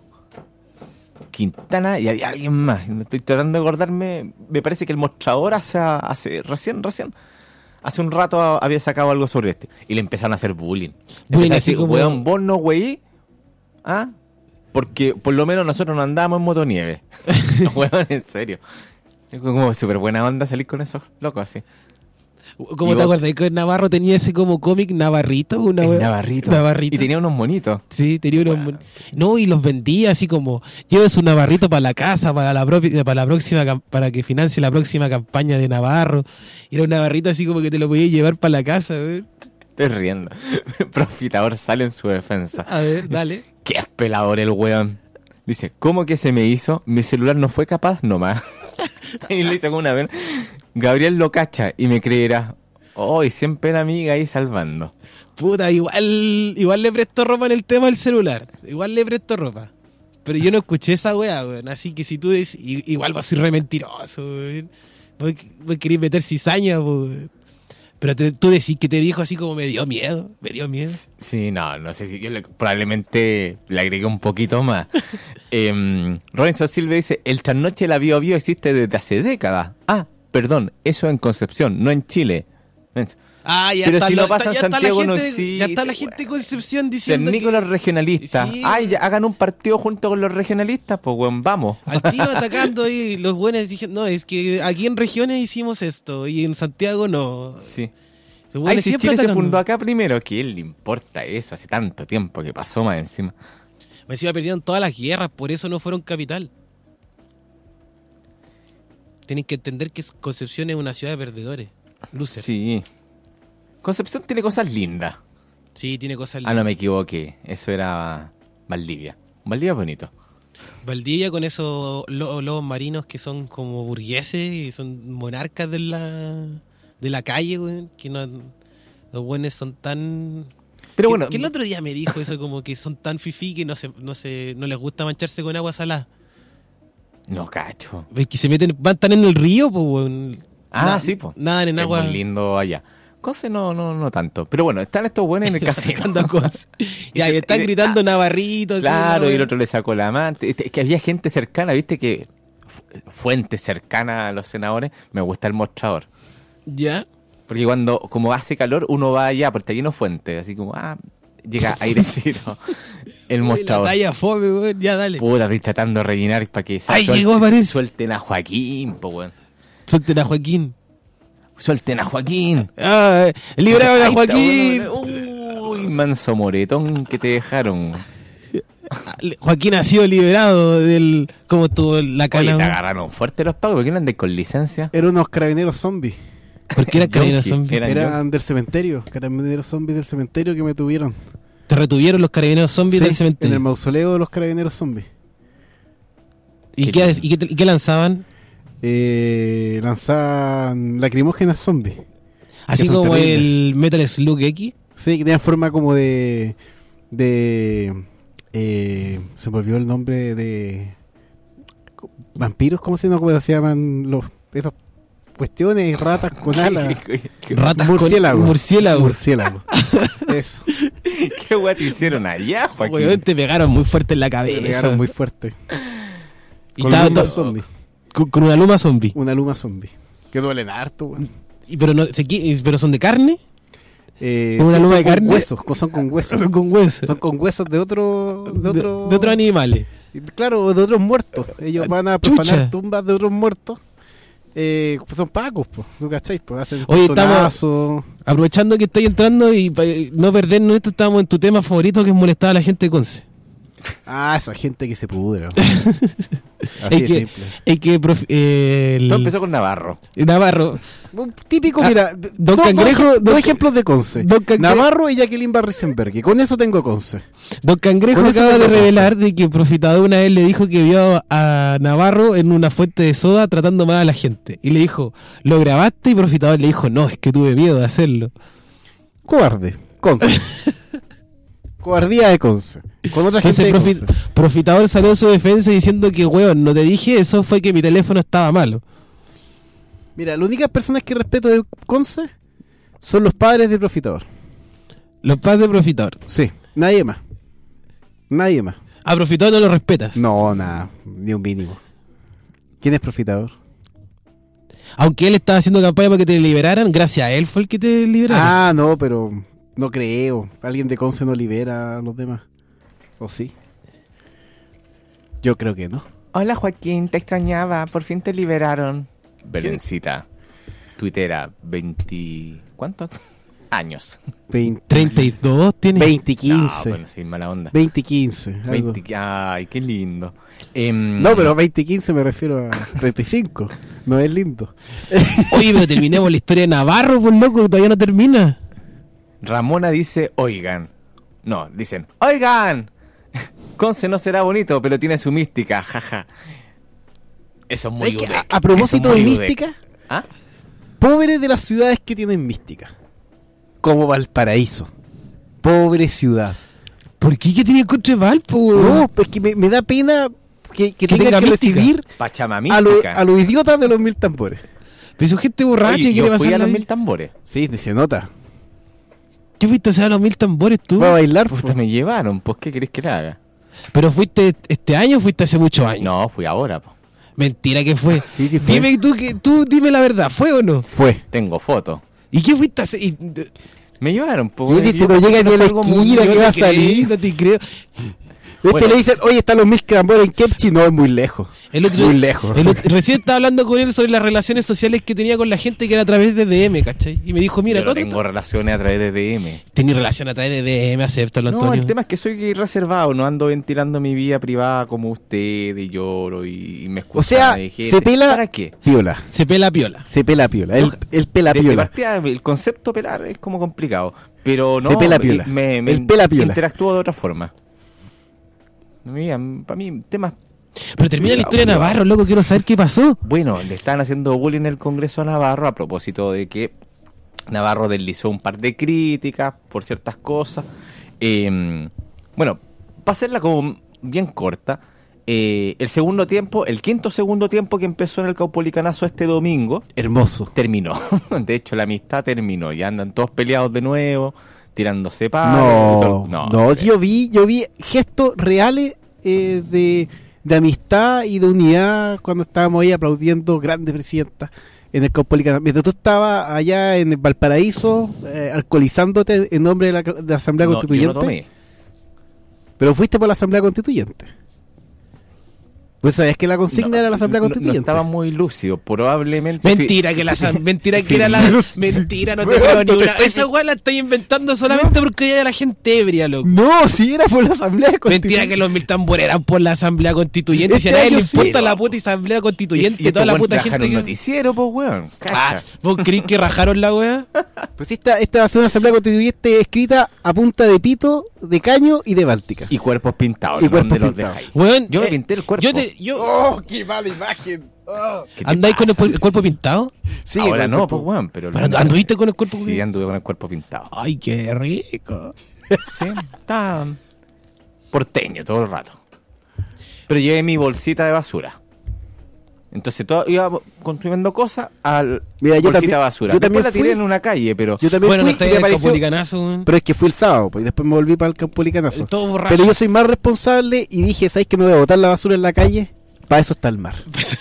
Quintana y había alguien más. Estoy tratando de acordarme. Me parece que el mostrador hace, hace recién, recién. Hace un rato había sacado algo sobre este. Y le empezaron a hacer bullying. Le Bullying empezaron a así decir, como- weón, vos no, güey. ¿Ah? Porque por lo menos nosotros no andábamos en motonieve. Weón, en serio. Es como súper buena onda salir con esos locos así. ¿Cómo Y te vos- acuerdas? Que Navarro tenía ese como cómic Navarrito. Una El wea- Navarrito. Navarrito. Y tenía unos monitos. Sí, tenía unos... Bueno. No, y los vendía así como, lleve su Navarrito para la casa, para la, propi- para la próxima, cam- para que financie la próxima campaña de Navarro. Y era un Navarrito así como que te lo podías llevar para la casa, güey. Estoy riendo. Profitador sale en su defensa. A ver, dale. Qué espelador el weón. Dice, ¿cómo que se me hizo? Mi celular no fue capaz nomás. Y le hizo como una vez. Gabriel lo cacha y me creerá. Oh, y siempre la amiga ahí salvando. Puta, igual, igual le prestó ropa en el tema del celular. Igual le prestó ropa. Pero yo no escuché esa weá, weón. Así que si tú dices, i- igual vas a ser re mentiroso, weón. Vos, vos querés meter cizaña, po. Pero te- tú decís que te dijo así como me dio miedo, me dio miedo. Sí, no, no sé si yo le- probablemente le agregué un poquito más. eh, Robinson Silva dice, el trasnoche de la Bio Bio existe desde hace décadas. Ah, perdón, eso en Concepción, no en Chile. Ah, ya Pero está, si lo- no pasa ya en está la Santiago, no gente- existe, Ya está la gente de weón. Concepción Ser diciendo Nicolás que regionalistas. Sí. Ay, ya hagan un partido junto con los regionalistas, pues weón, vamos. al tío atacando y los buenos dijeron, no, es que aquí en regiones hicimos esto y en Santiago no. Sí. Los Ay, buenos si siempre Chile se atacando. fundó acá primero, ¿qué le importa eso? Hace tanto tiempo que pasó más encima. Me encima perdieron todas las guerras, por eso no fueron capital. Tienen que entender que Concepción es una ciudad de perdedores. Lucer. Sí. Concepción tiene cosas lindas. Sí, tiene cosas Ah, no me equivoqué. Eso era Valdivia. Valdivia es bonito. Valdivia con esos lo- lobos marinos que son como burgueses y son monarcas de la de la calle, güey, que no, los buenos son tan... Pero que, bueno, que el otro día me dijo eso, como que son tan fifí que no se, no se, no les gusta mancharse con agua salada. no cacho. Es que se meten, van tan en el río, pues, güey. Ah, Na- sí, pues. Nadan en Es agua. muy lindo allá. Cose no, no, no tanto. Pero bueno, están estos buenos en el casino. sacando cosas. Y ahí están Y- gritando ah, Navarrito. así, Claro, la y el wea. otro le sacó la amante. Es que había gente cercana, viste que fu- fuente cercana a los senadores. Me gusta el mostrador. Ya. Porque cuando, como hace calor, uno va allá, porque allí no fuente. Así como, ah, llega airecito. El Uy, la mostrador. talla fome, güey. Ya, dale. Puta, estoy tratando de rellenar para que se Ay, suelte- llegó, parece. suelten a Joaquín, po, weón. Suelten a Joaquín. Suelten a Joaquín. Ah, liberaron a Ahí está, Joaquín. bueno, Uy, manso moretón que te dejaron. Joaquín ha sido liberado del... ¿Cómo estuvo la Oye, cana? te agarraron fuerte los pagos. ¿Por qué no andan con licencia? Eran unos carabineros zombies. Porque era carabineros Yonki, zombies. Eran Eran del cementerio. Carabineros zombies del cementerio que me tuvieron. Te retuvieron los carabineros zombies Sí, del cementerio. en el mausoleo de los carabineros zombies. ¿Y, Qué qué, lindo. y, qué, y qué lanzaban? Eh, lanzaban lacrimógenas zombies. Así son como terribles. el Metal Slug X. Sí, que tenían forma como de... de eh, se me olvidó el nombre de... vampiros, ¿cómo se, no, cómo se llaman los esas cuestiones? Ratas con alas. Ratas Murciélago. con murciélago. Murciélago. Eso. ¿Qué guay te hicieron allá, Joaquín? Weón, te pegaron muy fuerte en la Me cabeza. pegaron muy fuerte. Y Con, estaba luma to- zombie. con, con una luma zombie. Una luma zombie. Que duelen harto, weón. Y pero, no, se qui- pero son de carne. Eh, ¿Con una sí, luma son de carne? con huesos, son con huesos. Son con huesos. Son con huesos de otro... De De, otro, de otros animales. Claro, de otros muertos. Ellos van a Chucha. profanar tumbas de otros muertos. Eh, pues son pacos, pues. ¿No cacháis? Pues hacen Oye, estamos- tonazo. Aprovechando que estoy entrando y pa- no perdernos esto, estamos en tu tema favorito que es molestar a la gente de Conce. Ah, esa gente que se pudra. Así Es de que, simple. es que prof- eh, el- Todo empezó con Navarro. Navarro. Un típico, Ah, mira, Don dos, Cangrejo- dos, ej- Don- dos ejemplos de Conce. Don Cangre- Navarro y Jacqueline Barrisenberg. Con eso tengo Conce. Don Cangrejo Con eso acaba de tengo revelar de que Profitador una vez le dijo que vio a Navarro en una fuente de soda tratando mal a la gente. Y le dijo, ¿lo grabaste? Y Profitador le dijo, no, es que tuve miedo de hacerlo. Cobarde. Conce. Cobardía de Conce. Con otra gente Entonces de Profi- Conce. Profitador salió en su defensa diciendo que, weón, no te dije eso, fue que mi teléfono estaba malo. Mira, las únicas personas que respeto de Conce son los padres de Profitador. Los padres de Profitador. Sí, nadie más. Nadie más. A Profitador no lo respetas. No, nada, ni un mínimo. ¿Quién es Profitador? Aunque él estaba haciendo campaña para que te liberaran, gracias a él fue el que te liberaron. Ah, no, pero no creo. Alguien de Conce no libera a los demás. ¿O sí? Yo creo que no. Hola, Joaquín, te extrañaba. Por fin te liberaron. Berlencita. Tuitera, veinte... ¿Cuántos? Años. veinte, treinta y dos tiene. veinte, No, quince. bueno, sin mala onda. veinte, quince. algo. veinte, ay, qué lindo. Em, No, pero veinte, quince me refiero a treinta y cinco. No es lindo. Oye, pero terminemos la historia de Navarro, pues loco, todavía no termina. Ramona dice, oigan. No, dicen, oigan. Conce no será bonito, pero tiene su mística, jaja. Eso es muy ¿Sabes qué? Udec. A, a propósito Eso de es muy Udec. mística, ¿Ah? pobre de las ciudades que tienen mística. Como Valparaíso. Pobre ciudad. ¿Por qué? ¿Qué tiene contra Valpo? No, pues que me, me da pena que, que Que tenga tenga que mística. recibir a, lo- Pachamamística. a los idiotas de los mil tambores. Pero son gente borracha Oye, y quiere yo fui a pasarla los bien. mil tambores. Sí, se nota. ¿Qué fuiste a hacer a los mil tambores tú? Va a bailar. Puta, po. me llevaron, pues ¿qué querés que le haga? ¿Pero fuiste este año o fuiste hace muchos años? No, fui ahora, po. Mentira que fue. Sí, sí fue. Dime tú, que, tú dime la verdad, ¿fue o no? Fue. Tengo fotos. ¿Y qué fuiste a hacer? Y- Me llevaron, pues. Sí, si tú no llegas ni a la esquina, no que va a te creo, salir. no te creo. Este Bueno. le dicen, oye, están los mil tambores en Kepchi. No, es muy lejos. El otro, Muy lejos. el otro- recién estaba hablando con él sobre las relaciones sociales que tenía con la gente que era a través de D M, ¿cachai? Y me dijo, mira, Yo no todo tengo relaciones a través de D M. tenía relación a través de D M, acéptalo, No, Antonio. el tema es que soy reservado, no ando ventilando mi vida privada como usted y lloro y, y me escucho. O sea, se pela ¿Para qué? piola. Se pela piola. Se pela piola. El, el pela De, de piola. partida, el concepto pelar es como complicado, pero no, Se pela piola. me, me El pela piola. interactúo de otra forma. Mira, para mí, temas... Pero termina la historia de Cuidado, Navarro, loco, quiero saber qué pasó. Bueno, le están haciendo bullying en el Congreso a Navarro a propósito de que Navarro deslizó un par de críticas por ciertas cosas. Eh, bueno, para hacerla como bien corta, eh, el segundo tiempo, el quinto segundo tiempo que empezó en el Caupolicanazo este domingo, Hermoso. terminó. De hecho, la amistad terminó. Ya andan todos peleados de nuevo, tirándose palos. No, no, no, se ve. yo vi, yo vi gestos reales eh, de, de amistad y de unidad cuando estábamos ahí aplaudiendo grande presidenta en el Caupolicanazo. Mientras tú estabas allá en Valparaíso eh, alcoholizándote en nombre de la, de la Asamblea No, Constituyente. yo no tomé. Pero fuiste por la Asamblea Constituyente. Pues sabías que la consigna No, era la Asamblea no- Constituyente. No estaba muy lúcido, probablemente. Mentira que la Sí. mentira que era la mentira, no te Bueno, creo ni no te una. estoy- Esa weá la estáis inventando solamente porque hay la gente ebria, loco. No, si era por la Asamblea Constituyente. Mentira que los mil tambores eran por la Asamblea Constituyente. Si a Este nadie le año sí, importa no. la puta Asamblea Constituyente, Y- y toda la estos puta weones gente trabajaron que... noticiero, pues, weón. Ah, Cacha. ¿vos creís que rajaron la weá? Pues esta, esta va a ser una Asamblea Constituyente escrita a punta de pito, de caño y de báltica. Y cuerpos pintados, Y ¿no? cuerpos ¿Dónde los pintados. dejáis? Weón, Yo me eh, pinté el cuerpo. Yo te, yo, ¡Oh, qué mala imagen! Oh. ¿Qué te ¿Andáis con el, pasa? pu- el cuerpo pintado? Sí, Ahora con no, el pues, cuerpo. weón. Pero Pero andu- ¿anduviste con el cuerpo Sí, pintado? anduve con el cuerpo pintado. Ay, qué rico. Sí, está porteño todo el rato. Pero llevé mi bolsita de basura. Entonces todo, iba construyendo cosas al Mira, yo bolsita también- de basura. yo Después también la tiré fui- en una calle, pero... Yo también Bueno, no fui está y ahí me en el pareció- Caupolicanazo, weón. Pero es que fui el sábado, pues, y después me volví para el Caupolicanazo. Todo borracho. Pero yo soy más responsable y dije, ¿sabes que no voy a botar la basura en la calle? Para eso está el mar. Pues,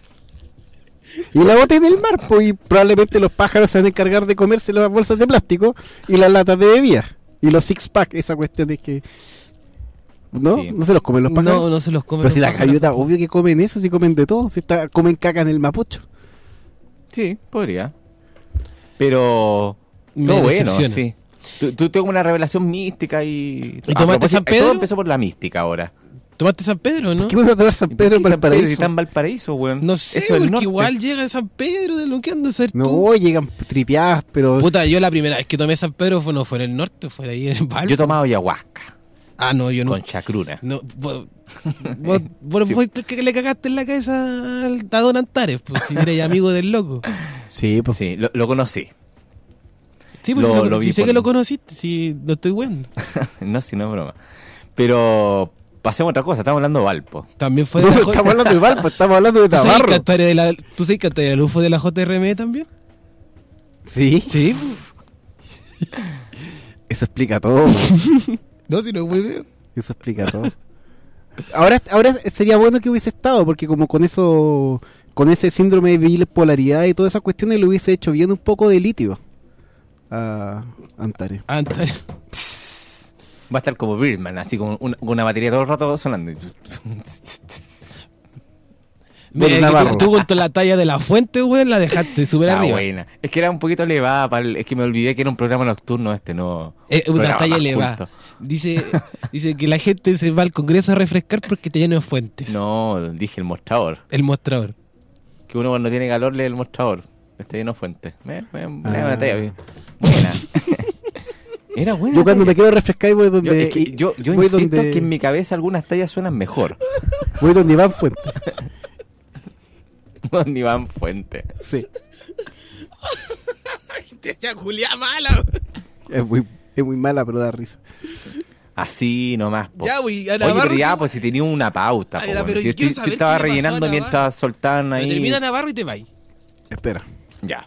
Y la boté en el mar, pues, y probablemente los pájaros se van a encargar de comerse las bolsas de plástico y las latas de bebida. Y los six pack, esa cuestión de que... ¿No? Sí. ¿No se los comen los pájaros? no, no se los comen. Pero si los las pájaros. gaviotas, obvio que comen eso, si comen de todo, si está, comen caca en el Mapocho. Sí, podría. Pero... Me Todo bueno, decepciona. sí. Tú, tú tengo una revelación mística y... ¿Y a tomaste propósito, San Pedro? Todo empezó por la mística ahora. ¿Tomaste San Pedro, no? ¿Qué van a tomar San ¿Y por Pedro qué en San Pedro si Valparaíso? está en Valparaíso, weón? No sé, Eso es el porque norte. igual llega a San Pedro de lo que anda a hacer tú. No, llegan tripeadas, pero... Puta, yo la primera vez que tomé San Pedro fue, no fue en el norte, fue ahí en Valpo. Yo he tomado ayahuasca Ah, no, yo no. con chacruna. No, vos, vos, vos Sí. fuiste el que le cagaste en la cabeza al, a Don Antares, pues, si eres amigo del loco. Sí, pues. Sí, lo, lo conocí. Sí, pues Lo- si, lo, lo si vi sé por- que lo conociste, si no estoy bueno. No, si no es broma. Pero pasemos a otra cosa, estamos hablando de Valpo. También fue No, de la J- estamos hablando de Valpo, estamos hablando de ¿Tú sabes Navarro. cantar de la, ¿Tú sabes cantar el U F O de la J R M también? Sí, Sí. eso explica todo. man. No, si no es muy bien. Eso explica todo. Ahora, ahora sería bueno que hubiese estado, porque como con eso, con ese síndrome de bipolaridad y todas esas cuestiones, le hubiese hecho bien un poco de litio a Antares. Antares. Va a estar como Birdman, así como una, con una batería todo el rato sonando. Bueno, Mira, Navarro. tú, tú con toda la talla de la fuente, güey, la dejaste súper Está arriba. buena. Es que era un poquito elevada, para el- es que me olvidé que era un programa nocturno este, no... Eh, una programa talla más elevada. culto. Dice, dice que la gente se va al Congreso a refrescar porque te lleno de fuentes. No, dije el mostrador. El mostrador. Que uno cuando tiene calor lee el mostrador. Está lleno de fuentes. Me, me, me Ah. una talla bien. Buena. Era buena. Yo cuando talla. me quiero refrescar voy Yo, donde... es que yo, yo voy insisto donde, que en mi cabeza algunas tallas suenan mejor. voy donde Iván Fuente. Donde Iván Fuente. Sí. Ya, Julia mala. Es muy, es muy mala, pero da risa. Así nomás. Po. Ya, güey, a Oye, Navarro pero ya, no- pues si tenía una pauta. Ay, po, era, bueno. pero Si yo quiero tú- tú saber estabas qué le pasó a rellenando Navarro. mientras soltaban Pero ahí. termina Navarro y te vais. Espera. Ya.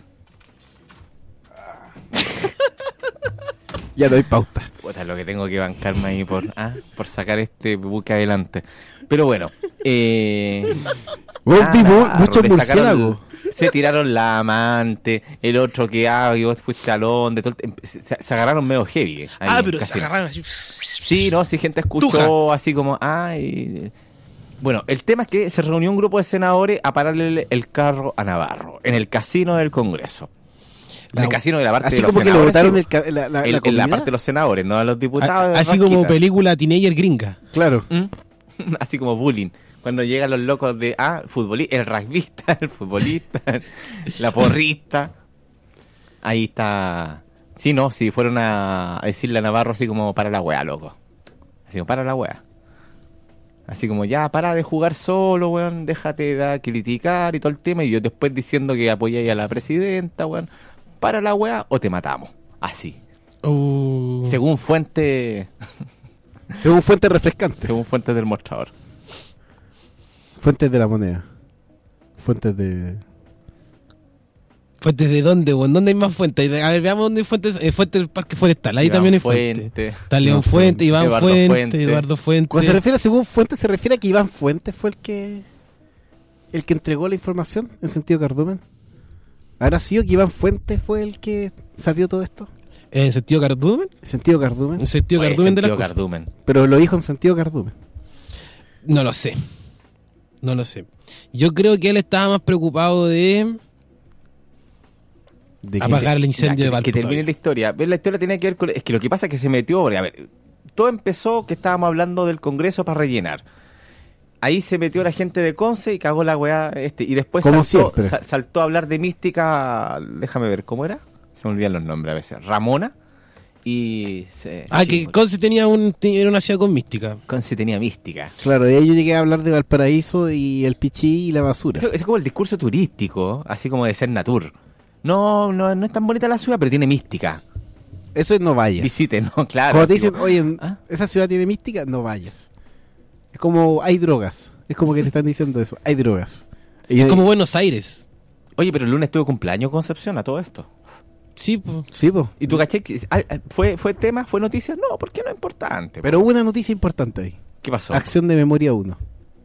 Ya doy pauta. Puta, lo que tengo que bancarme ahí por, ah, por sacar este buque adelante. Pero bueno, eh... Vos ah, vi mu- Navarro, muchos le sacaron- murciélagos. Se tiraron la amante, el otro que ah, y vos fuiste a Londres, todo el- se, se agarraron medio heavy. ahí Ah, en pero casi- se agarraron así. Sí, no, si gente escuchó Tuja. así como, ay. Bueno, el tema es que se reunió un grupo de senadores a pararle el carro a Navarro en el casino del Congreso. En La- el casino de la parte Así de los como que le senadores. votaron sí, el ca- la, la, el- la en la comunidad. parte de los senadores, no a los diputados. de A- Así como Rasquita. película teenager gringa. Claro. ¿Mm? Así como bullying. Cuando llegan los locos de, ah, futbolista, el rugbyista, el futbolista, la porrista. Ahí está. Sí, no, sí, fueron a decirle a Navarro así como, para la wea, loco. Así como, para la wea. Así como, ya, para de jugar solo, weón, déjate de criticar y todo el tema. Y yo después diciendo que apoyáis a la presidenta, weón. Para la wea o te matamos. Así. Uh, Según fuente, Según fuentes refrescantes. según fuentes del mostrador. Fuentes de la moneda. Fuentes de... ¿Fuentes de dónde, weón? ¿Dónde hay más fuentes? A ver, veamos dónde hay fuentes. Eh, fuentes del Parque Forestal. Ahí Iván también hay Fuente. fuentes. Está León Iván Fuente, Fuente, Iván Eduardo Fuente, Fuente. Eduardo Fuente. Cuando se refiere a según fuentes, se refiere a que Iván Fuentes fue el que... El que entregó la información en sentido cardumen. ¿Habrá sido que Iván Fuentes fue el que sabió todo esto? ¿En sentido cardumen? En sentido cardumen. ¿En sentido Oye, cardumen de las sentido cosas? cardumen. Pero lo dijo en sentido cardumen. No lo sé. No lo sé. Yo creo que él estaba más preocupado de ¿De qué? apagar el Ya, incendio que, de que Valpo. termine la historia. Pero la historia tenía que ver con... Es que lo que pasa es que se metió... porque, a ver, todo empezó que estábamos hablando del Congreso para rellenar. Ahí se metió la gente de Conce y cagó la weá. Este, y después Como saltó, siempre. sa- saltó a hablar de mística... Déjame ver, ¿cómo era? Se me olvidan los nombres a veces. Ramona. Y... Se, Ah, sí, que Conce tenía un, era una ciudad con mística. Conce tenía mística. Claro, de ahí yo llegué a hablar de Valparaíso y el pichí y la basura. Eso- Es como el discurso turístico, así como de ser natur. No, no, no es tan bonita la ciudad, pero tiene mística. Eso es no vayas. Visiten, ¿no? Claro. Cuando te así dicen, como- oye, ¿Ah? esa ciudad tiene mística, no vayas. Es como, hay drogas. Es como que te están diciendo eso, hay drogas. Y yo- Como Buenos Aires. Oye, pero el lunes tuve cumpleaños Concepción a todo esto. Sí, pues. Sí, po. ¿Y tú caché que ah, ah, fue, fue tema, fue noticia? No, porque no es importante. po. Pero hubo una noticia importante ahí. ¿Qué pasó? Acción de Memoria uno.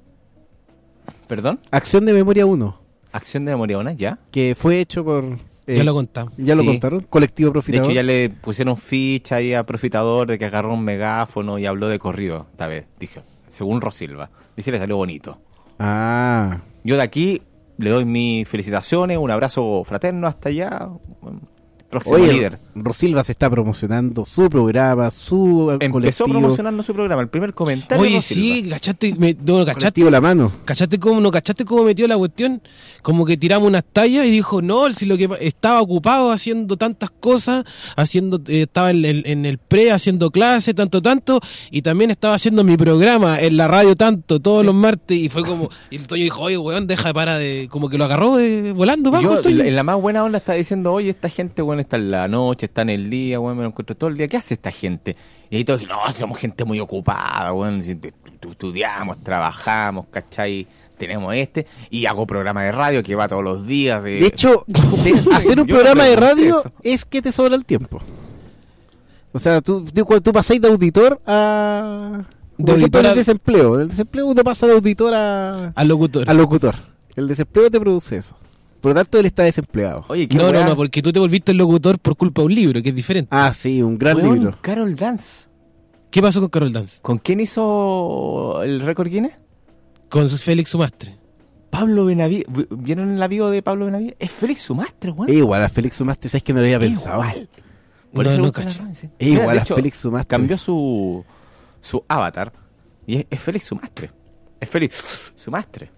¿Perdón? Acción de Memoria uno, Acción de Memoria Una, ya. que fue hecho por... eh, Ya lo contamos. ya lo Sí. contaron, Colectivo De Profitador. hecho, ya le pusieron ficha ahí a Profitador de que agarró un megáfono y habló de corrido, esta vez. Dije, según Rosilva. Dice, le salió bonito. Ah, Yo de aquí le doy mis felicitaciones, un abrazo fraterno hasta allá. Próximo oye, líder. Rosilva se está promocionando su programa, su Empezó colectivo, promocionando su programa. El primer comentario. Oye, Rosilva. sí, ¿cachaste? Me, no, ¿cachaste? colectivo La Mano. ¿Cachaste cómo, no, ¿Cachaste cómo metió la cuestión? Como que tiramos unas tallas y dijo, no, si lo que pa- estaba ocupado haciendo tantas cosas, haciendo eh, estaba en el, en el pre haciendo clases, tanto, tanto, y también estaba haciendo mi programa en la radio tanto, todos los martes, y fue como, y el Toño dijo, oye, weón, deja de para de, como que lo agarró de, volando bajo Yo, el Toño. en la más buena onda está diciendo, oye, esta gente, bueno, está en la noche, está en el día, bueno, me lo encuentro todo el día. ¿Qué hace esta gente? Y ahí todos dicen, no, somos gente muy ocupada, bueno, si te- tu- estudiamos, trabajamos, ¿cachai? Tenemos este, y hago programa de radio que va todos los días. De, De hecho, de- hacer un Yo no programa de pregunté radio eso. es que te sobra el tiempo. O sea, tú, tú, tú pasáis de auditor a... De Por ejemplo, auditor del a- desempleo. Del desempleo uno pasa de auditor a, Al locutor. a locutor. El desempleo te produce eso. Por lo tanto, él está desempleado. Oye, ¿qué No, no, weá? no, porque tú te volviste el locutor por culpa de un libro, que es diferente. Ah, sí, un gran Weón, libro. Carol Dance. ¿Qué pasó con Carol Dance? ¿Con quién hizo el récord Guinness? Con su Félix Sumastre. Pablo Benavides. ¿Vieron el bio de Pablo Benavides? Es Félix Sumastre, weón. Es igual a Félix Sumastre, ¿sabes que no lo había Es pensado? igual. Por No, eso no le gusta la caché. radio, sí. Es Mira, igual de a hecho, Félix Sumastre. Cambió su, su avatar y es, es Félix Sumastre. Es Félix Sumastre.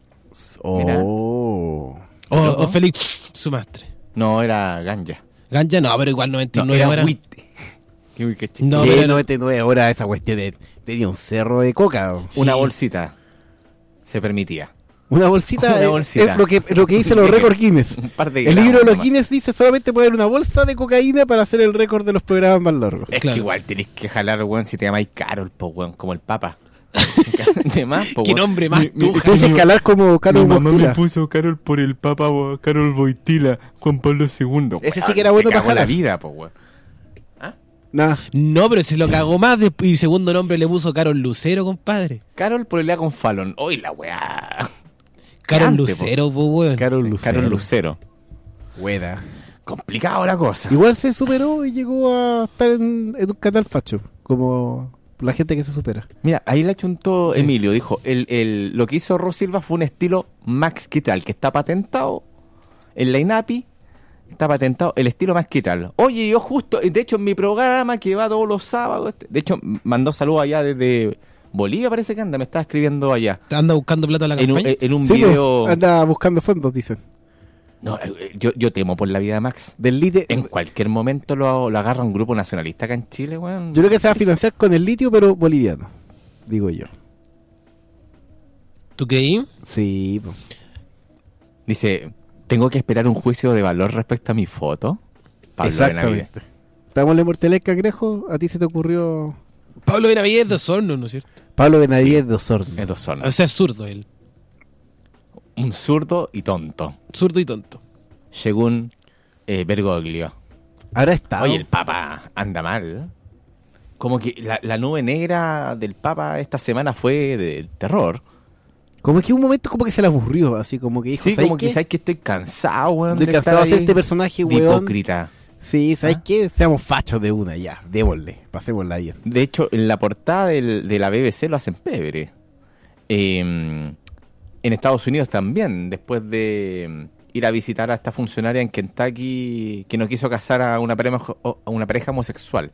Oh. O, o Félix Sumastre. No, era Ganja. Ganja no, pero igual noventa y No, nueve era horas. Witt. Qué- qué chistoso. No, Sí, pero- noventa y nueve horas esa cuestión de, tenía un cerro de coca. o- Una Sí. bolsita se permitía. Una bolsita, Una eh, bolsita. es lo que, lo que dice los récords Guinness. Un par de El gramos libro de los nomás. Guinness dice solamente poner una bolsa de cocaína para hacer el récord de los programas más largos. Es Claro. que igual tenés que jalar, weón, si te llamáis Carol, po, weón, como el Papa. De más, po, ¿Qué weón. nombre más Y tuja? tú dices calar como Carol Boitila. puso Carol por el Papa Carol Boitila, Juan Pablo segundo. Ese sí que era bueno Me para cagó la jalar. vida, po, weón. Nah. No, pero se lo cagó más de- y segundo nombre le puso Carol Lucero, compadre. Carol por el día con Fallon. Uy, la weá. Carol Grande, po. Lucero, pues, weón. Carol Sí, Lucero. Carol Lucero. Hueda. Complicado la cosa. Igual se superó y llegó a estar en, en un canal facho. Como la gente que se supera. Mira, ahí le achuntó Emilio. Dijo, el, el, lo que hizo Ro Silva fue un estilo Max Quital, que está patentado en la INAPI. Está patentado el estilo Max Quital. Oye, yo justo, de hecho, en mi programa que va todos los sábados, este- de hecho, mandó saludos allá desde Bolivia, parece que anda, me estaba escribiendo allá. Anda buscando plata a la En un, campaña. en un Sí, video... pues, anda buscando fondos, dicen. No, eh, yo, yo temo por la vida de Max. Del litio. En cualquier momento lo, lo agarra un grupo nacionalista acá en Chile, weón. Yo creo que se va a financiar con el litio, pero boliviano. Digo yo. ¿Tú qué? Sí, pues. Dice, tengo que esperar un juicio de valor respecto a mi foto. Pablo Benavides. Exactamente. Estamos en la inmortalidad del cangrejo. A ti se te ocurrió Pablo Benavides de Osorno, ¿no es cierto? Pablo Benavides de Osorno. Es dos zonas. O sea, es zurdo él. Un zurdo y tonto, Zurdo y tonto. según eh, Bergoglio. Ahora está. Oye, el Papa anda mal. Como que la, la nube negra del Papa esta semana fue de terror. Como que un momento como que se le aburrió. Así como que dijo, Sí, ¿sabes como qué? que sabes que estoy cansado, weón. Estoy de cansado de estar hacer ahí este personaje, de weón. hipócrita. Sí, ¿sabes ¿Ah? qué? Seamos fachos de una, ya. Démosle. Pasémosla bien. De hecho, en la portada del- de la B B C lo hacen pebre. Eh, en Estados Unidos también, después de mm, ir a visitar a esta funcionaria en Kentucky que no quiso casar a una pareja, a una pareja homosexual.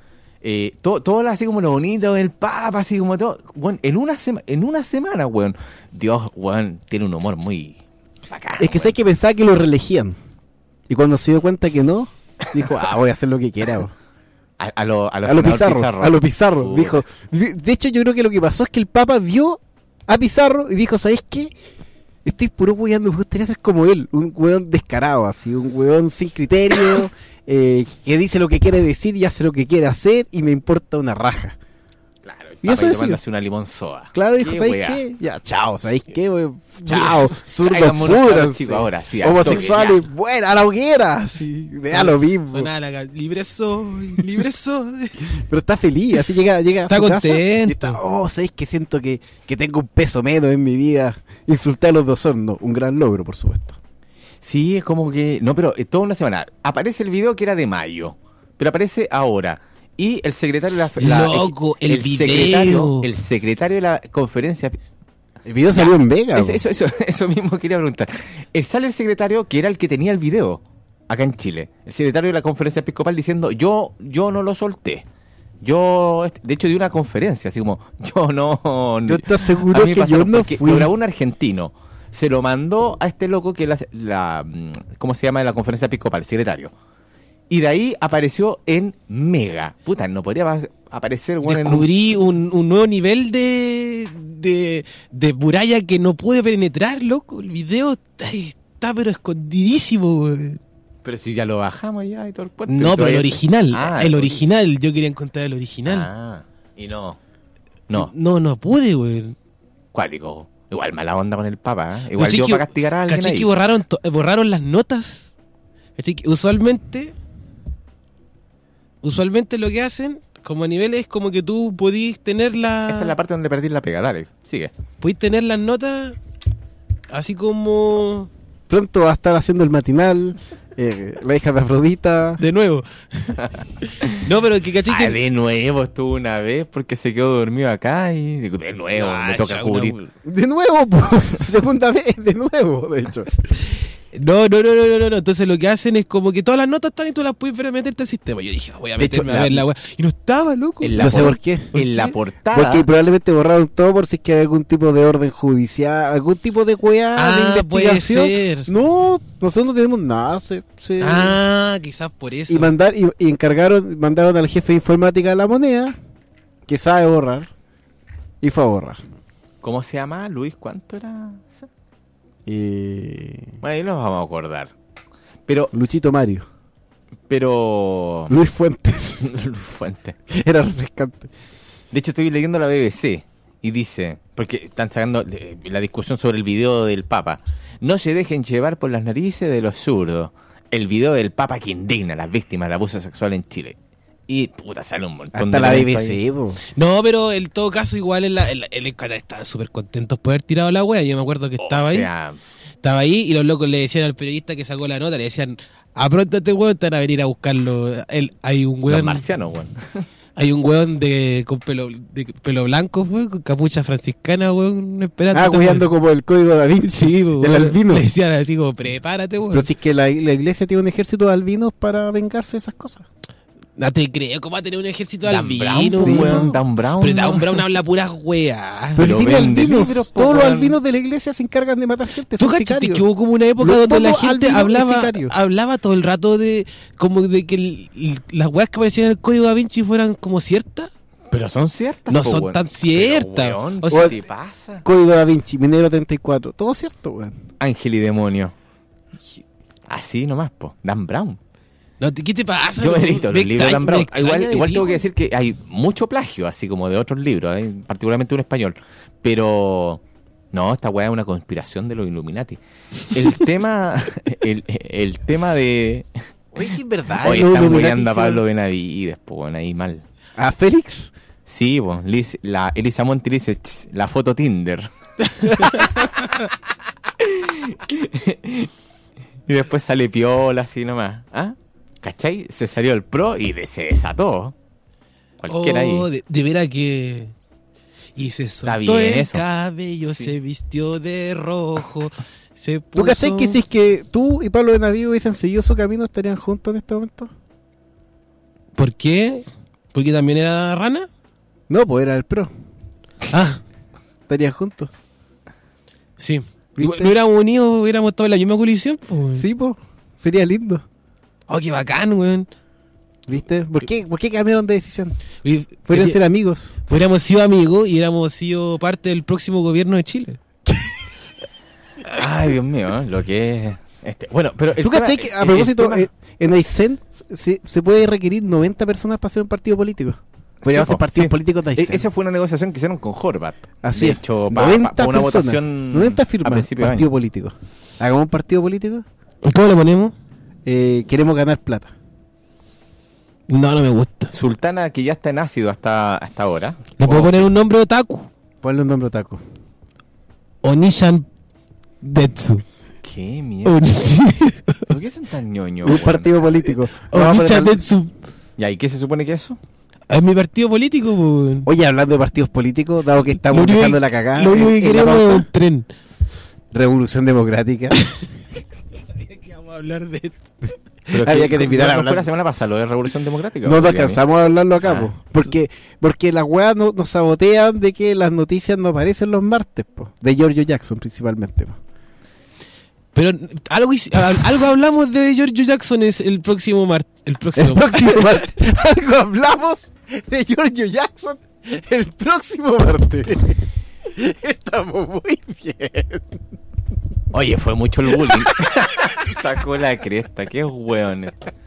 Eh, todo, todo así como lo bonito del Papa, así como todo. Bueno, en una, sema- en una semana, weón. Dios, weón, tiene un humor muy bacán. Es que weón. sabes que pensaba que lo reelegían. Y cuando se dio cuenta que no, dijo, ah, voy a hacer lo que quiera. bo. A, a lo, a lo A lo senador Pizarro, a lo Pizarro. Puta. Dijo, de de hecho yo creo que lo que pasó es que el Papa vio a Pizarro y dijo, ¿sabes qué? Estoy puro weyando, me gustaría ser como él, un weón descarado, así, un weón sin criterio, eh, que dice lo que quiere decir y hace lo que quiere hacer y me importa una raja. Claro, el Y Papa eso ahí es tomándose una limonzoa. Claro, dijo, Qué ¿sabes weá. qué? Ya, chao, ¿sabes qué? weón? Chao, zurdos Traigámonos a los puros, chicos ahora, sí, al homosexuales, toque, buena, a la hoguera, así, da lo mismo. Suena la ca- libre soy, libre soy. Pero está feliz, así llega, llega Está a su casa contento. y está, oh, ¿sabéis que siento que, que tengo un peso menos en mi vida? Insulté a los dos hornos, un gran logro, por supuesto. Sí, es como que... No, pero eh, toda una semana. Aparece el video que era de mayo, pero aparece ahora. Y el secretario de la... la- Loco, el video. Secretario, el secretario de la conferencia... El video salió en Vega. Eso, bo. eso, eso, eso mismo quería preguntar. Eh, sale el secretario que era el que tenía el video acá en Chile. El secretario de la conferencia episcopal diciendo, yo, yo no lo solté. Yo, de hecho, di una conferencia, así como, yo no... Yo te aseguro A mí me que pasaron yo no porque fui. Lo grabó un argentino. Se lo mandó a este loco que es la, la mm, ¿cómo se llama? De la conferencia episcopal, el secretario. Y de ahí apareció en Mega. Puta, no podría pas- aparecer, bueno, en un- Descubrí un, un nuevo nivel de, de, de muralla que no pude penetrar, loco. El video está, está pero escondidísimo, güey. Pero si ya lo bajamos ya y todo el cuento. No, pero el todavía- original. Ah, el original. Yo quería encontrar el original. Ah, y no. No, No, no pude, güey. cuático. Igual mala onda con el Papa, ¿eh? Igual Caché yo que- para castigar a alguien caché ahí. que borraron, to- eh, borraron las notas. Caché que usualmente, usualmente lo que hacen, como a nivel, es como que tú podís tener la, Esta es la parte donde perdí la pega, dale, sigue. podís tener las notas así como Pronto va a estar haciendo el matinal, eh, la hija de Afrodita. de nuevo. No, pero que caché Ah, que de nuevo estuvo una vez porque se quedó dormido acá y digo, de nuevo Ah, me toca ya, cubrir. una- De nuevo, po, segunda vez, de nuevo, de hecho. No, no, no, no, no, no, no. Entonces lo que hacen es como que todas las notas están y tú las puedes ver a meterte al sistema. Yo dije, voy a De hecho, meterme la- a ver la weá. Y no estaba, loco. En la No sé por- por qué. En la qué? portada. Porque probablemente borraron todo por si es que hay algún tipo de orden judicial, algún tipo de weá Ah, de puede investigación. ser. No, nosotros no tenemos nada. Se, se- Ah, quizás por eso. y mandar y, y encargaron, mandaron al jefe de informática de la moneda, que sabe borrar, y fue a borrar. ¿Cómo se llama? Luis, ¿cuánto era? Y... Bueno, ahí nos vamos a acordar. Pero, Luchito Mario, pero... Luis Fuentes, Luis Fuente. era refrescante. De hecho, estoy leyendo la B B C Y dice, porque están sacando eh, la discusión sobre el video del Papa. No se dejen llevar por las narices de los zurdos. El video del Papa que indigna a las víctimas del abuso sexual en Chile. Y puta, sale un montón Hasta de la B eventos B ahí. C, po. No, pero en todo caso, igual en la, en la- en el canal estaban súper contentos por haber tirado la wea. Yo me acuerdo que estaba O ahí. sea, Estaba ahí y los locos le decían al periodista que sacó la nota, le decían, apróntate, weón, te van a venir a buscarlo. Él, hay un los weón. marcianos, weón. Hay un weón de, con pelo, de pelo blanco, weón, con capucha franciscana, weón, esperando. Ah, cuidando como el código da Vinci. Sí, weón. del albino. Le decían así como, prepárate, weón. Pero si es que la, la iglesia tiene un ejército de albinos para vengarse de esas cosas. No te creo, ¿cómo va a tener un ejército de Dan albinos, Brown, sí, weón, ¿no? Dan Brown. Pero ¿no? Dan Brown habla puras weas. Pero si Pero tiene vende albinos, libros, po, todos los weón. albinos de la iglesia se encargan de matar gente. ¿Tú Son cachaste sicarios. que hubo como una época Los donde la todos gente albinos hablaba, es sicario. hablaba todo el rato de como de que el- el- las weas que aparecían en el código da Vinci fueran como ciertas? Pero son ciertas. No po, son weón. tan ciertas. Pero, weón, O ¿qué sea- te pasa? Código da Vinci, Minero treinta y cuatro. Todo cierto, weón. Ángel y demonio. Así nomás, po. Dan Brown. No, ¿qué te pasa? Yo he No, visto me los libros de extraña- Dan Brown. me extraña Igual, de igual ti, tengo que weón. decir que hay mucho plagio, así como de otros libros, ¿eh? Particularmente un español. Pero no, esta weá es una conspiración de los Illuminati. El tema, el, el tema de... Oye, es verdad. Hoy los están Illuminati hueando a hicieron- Pablo Benavides, po, bueno, ahí mal. ¿A Félix? Sí, pues, Liz- la Elisa Monti le dice, "Ch, la foto Tinder". Y después sale piola así nomás. ¿Ah? ¿Cachai? Se salió el pro y de- se desató. Cualquiera Oh, ahí. de, de veras que... Y se soltó bien el eso. cabello, Sí. se vistió de rojo, se ¿Tú puso... cachai que si es que tú y Pablo Benavides hubiesen seguido su camino estarían juntos en este momento? ¿Por qué? ¿Porque también era rana? No, pues era el pro. Ah, Estarían juntos. sí. ¿Viste? No hubiéramos unido, hubiéramos estado en la misma colisión, pues. Sí, pues. Sería lindo. Oh, qué bacán, weón. ¿Viste? ¿Por qué, ¿Por qué cambiaron de decisión? Oye, Podrían sería- ser amigos. Hubiéramos sido amigos y hubiéramos sido parte del próximo gobierno de Chile. Ay, Dios mío, ¿eh? Lo que es... Este. Bueno, pero... el ¿Tú tema- cachai que, a el- propósito, el tema- eh, en Aysén se, se puede requerir noventa personas para hacer un partido político? Podríamos Sí, hacer partidos sí. políticos de E- Aysén. Esa fue una negociación que hicieron con Horvat. Así de es. hecho, para noventa una personas, votación noventa a firmas, principio de partido año. político. Hagamos un partido político. ¿Y cómo le ponemos? Eh, queremos ganar plata. No, no me gusta. Sultana, que ya está en ácido hasta, hasta ahora. ¿Le puedo Oh, poner un nombre otaku? Ponle un nombre otaku. Onishan Detsu. ¿Qué mierda? Onishi- ¿Por qué son tan ñoños? Un weón? partido político. Vamos a Onishan poner- Detsu. Ya, ¿y qué se supone que es eso? Es mi partido político, weón. Oye, hablando de partidos políticos, dado que estamos Lo único dejando que- la cagada. Lo único en- que en la queremos es pauta, un tren. Revolución Democrática. Sabía que íbamos a hablar de esto. Pero Había que terminar ¿no hablando. fue la semana pasada lo de Revolución Democrática? No nos Porque a mí- alcanzamos a hablarlo acá, Ah. po. Porque, porque las weas no, nos sabotean de que las noticias no aparecen los martes, po. De Giorgio Jackson principalmente, po. Pero algo, hice- al- algo hablamos de Giorgio Jackson es el próximo mar, el próximo. El próximo martes. Algo hablamos de Giorgio Jackson el próximo martes. Estamos muy bien. Oye, fue mucho el bullying. Sacó la cresta, qué hueón.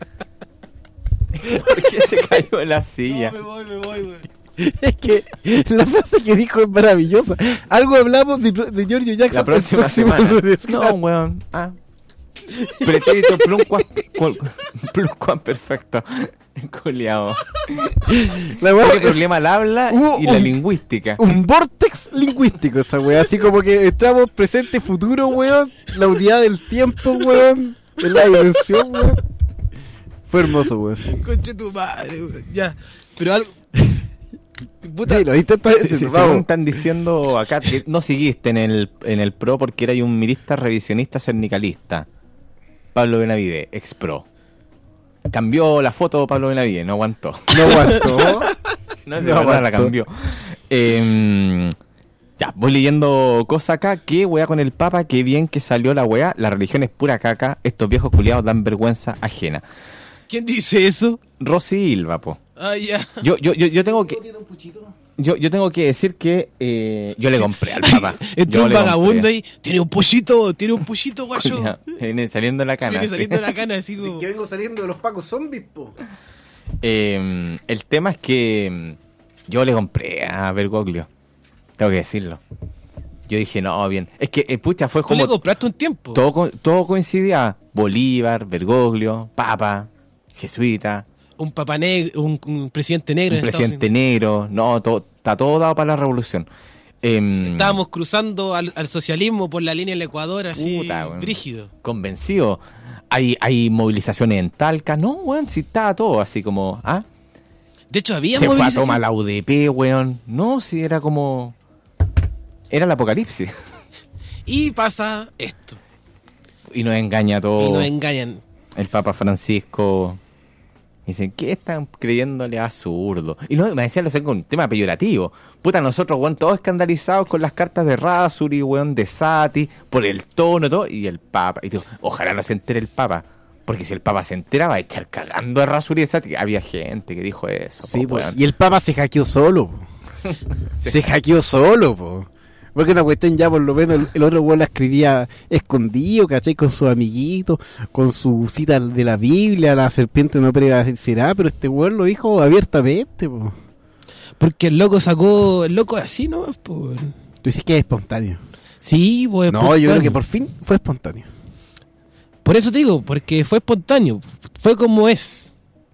¿Por qué se cayó en la silla? voy, me voy, güey. Es que la frase que dijo es maravillosa. Algo hablamos de, de Giorgio Jackson La próxima el próximo semana. lunes. No, weón. Ah. Pretérito pluscuam perfecto. Culeado. La wea Tiene es problema al habla hubo y la un- lingüística. un vortex lingüístico esa wea. Así como que estamos presente, futuro, weón. La unidad del tiempo, weón. De la dimensión, weón. Fue hermoso, weón. Conche tu madre, güey. Ya. Pero algo. Puta. Dilo, intenta Se- se- decirlo, según vamos. están diciendo acá que no seguiste en el, en el pro porque era un mirista revisionista cernicalista. Pablo Benavides, ex pro. Cambió la foto Pablo Benavides, no aguantó. No aguantó. No sé, No verdad, la aguantó. cambió. Eh, ya, voy leyendo cosas acá. ¿Qué weá con el Papa? Qué bien que salió la weá. La religión es pura caca. Estos viejos culiados dan vergüenza ajena. ¿Quién dice eso? Rosy Ilva, po. Ah, ya. Yo, yo, yo, yo tengo que... Yo, yo tengo que decir que eh, yo le compré al Papa. Entró Yo un le vagabundo compré. ahí. Tiene un pollito, tiene un pollito, guayo. Culiao, viene saliendo la cana. Viene sí. saliendo de la cana así como. vengo saliendo de los pacos zombies, po. Eh, el tema es que mm, yo le compré a Bergoglio. Tengo que decirlo. Yo dije, no, bien. Es que, eh, pucha, fue Tú como... le compraste un tiempo. Todo, co- todo coincidía. Bolívar, Bergoglio, Papa, Jesuita, Un papá negro, un, un presidente negro. un en Estados presidente Unidos. negro. No, todo, está todo dado para la revolución. Em, Estábamos cruzando al, al socialismo por la línea del Ecuador, así, Puta, weón. brígido. Convencido. Hay, hay movilizaciones en Talca. No, weón, si estaba todo así como... ¿ah? De hecho, había Se fue a movilización. tomar la U D P, weón. No, si era como... Era el apocalipsis. Y pasa esto. Y nos engaña todo. Y nos engañan. El Papa Francisco... Dicen, ¿qué están creyéndole a zurdo? Y no, me decían, lo sé con un tema peyorativo. Puta, nosotros, weón, todos escandalizados con las cartas de Rasuri, weón, de Sati, por el tono, todo, y el Papa. Y digo, ojalá no se entere el Papa. Porque si el Papa se entera, va a echar cagando a Rasuri y Sati. Había gente que dijo eso. Sí, po, pues, weón. y el Papa se hackeó solo. Po. Se hackeó solo, po. Porque una cuestión ya por lo menos el, el otro weón la escribía escondido, ¿cachai? Con sus amiguitos, con su cita de la Biblia, la serpiente no prevalecerá, pero este weón lo dijo abiertamente, po. Porque el loco sacó. El loco así, ¿no? Pues, Tú dices que es espontáneo. sí, pues. No, yo creo espontáneo. que por fin fue espontáneo. Por eso te digo, porque fue espontáneo. Fue como es.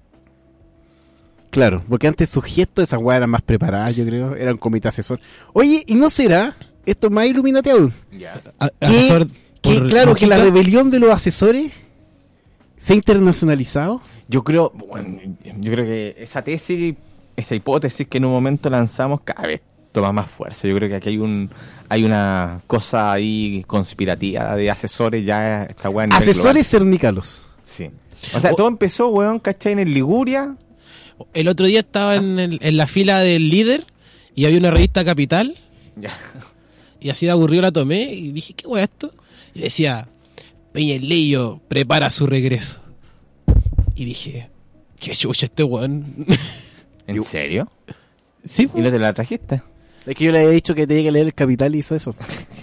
Claro, porque antes sus gestos, esas weas eran más preparadas, yo creo. Era un comité asesor. Oye, ¿y no será esto más Illuminati aún? A- Que, asesor que, por claro, que la lógica. rebelión de los asesores se ha internacionalizado. Yo creo, bueno, yo creo que esa tesis, esa hipótesis que en un momento lanzamos, cada vez toma más fuerza. Yo creo que aquí hay un hay una cosa ahí conspirativa de asesores ya esta weá a nivel Asesores cernícalos. global. Sí. O sea, O- todo empezó, weón, ¿cachai? En el Liguria. El otro día estaba en, el- en la fila del líder y había una revista Capital Ya. y así de aburrido la tomé y dije, ¿qué hueá esto? Y decía, Peñalillo prepara su regreso. Y dije, qué chucha este weón. ¿En serio? Sí, ¿Y pues. no te la trajiste? Es que yo le había dicho que tenía que leer el Capital y hizo eso.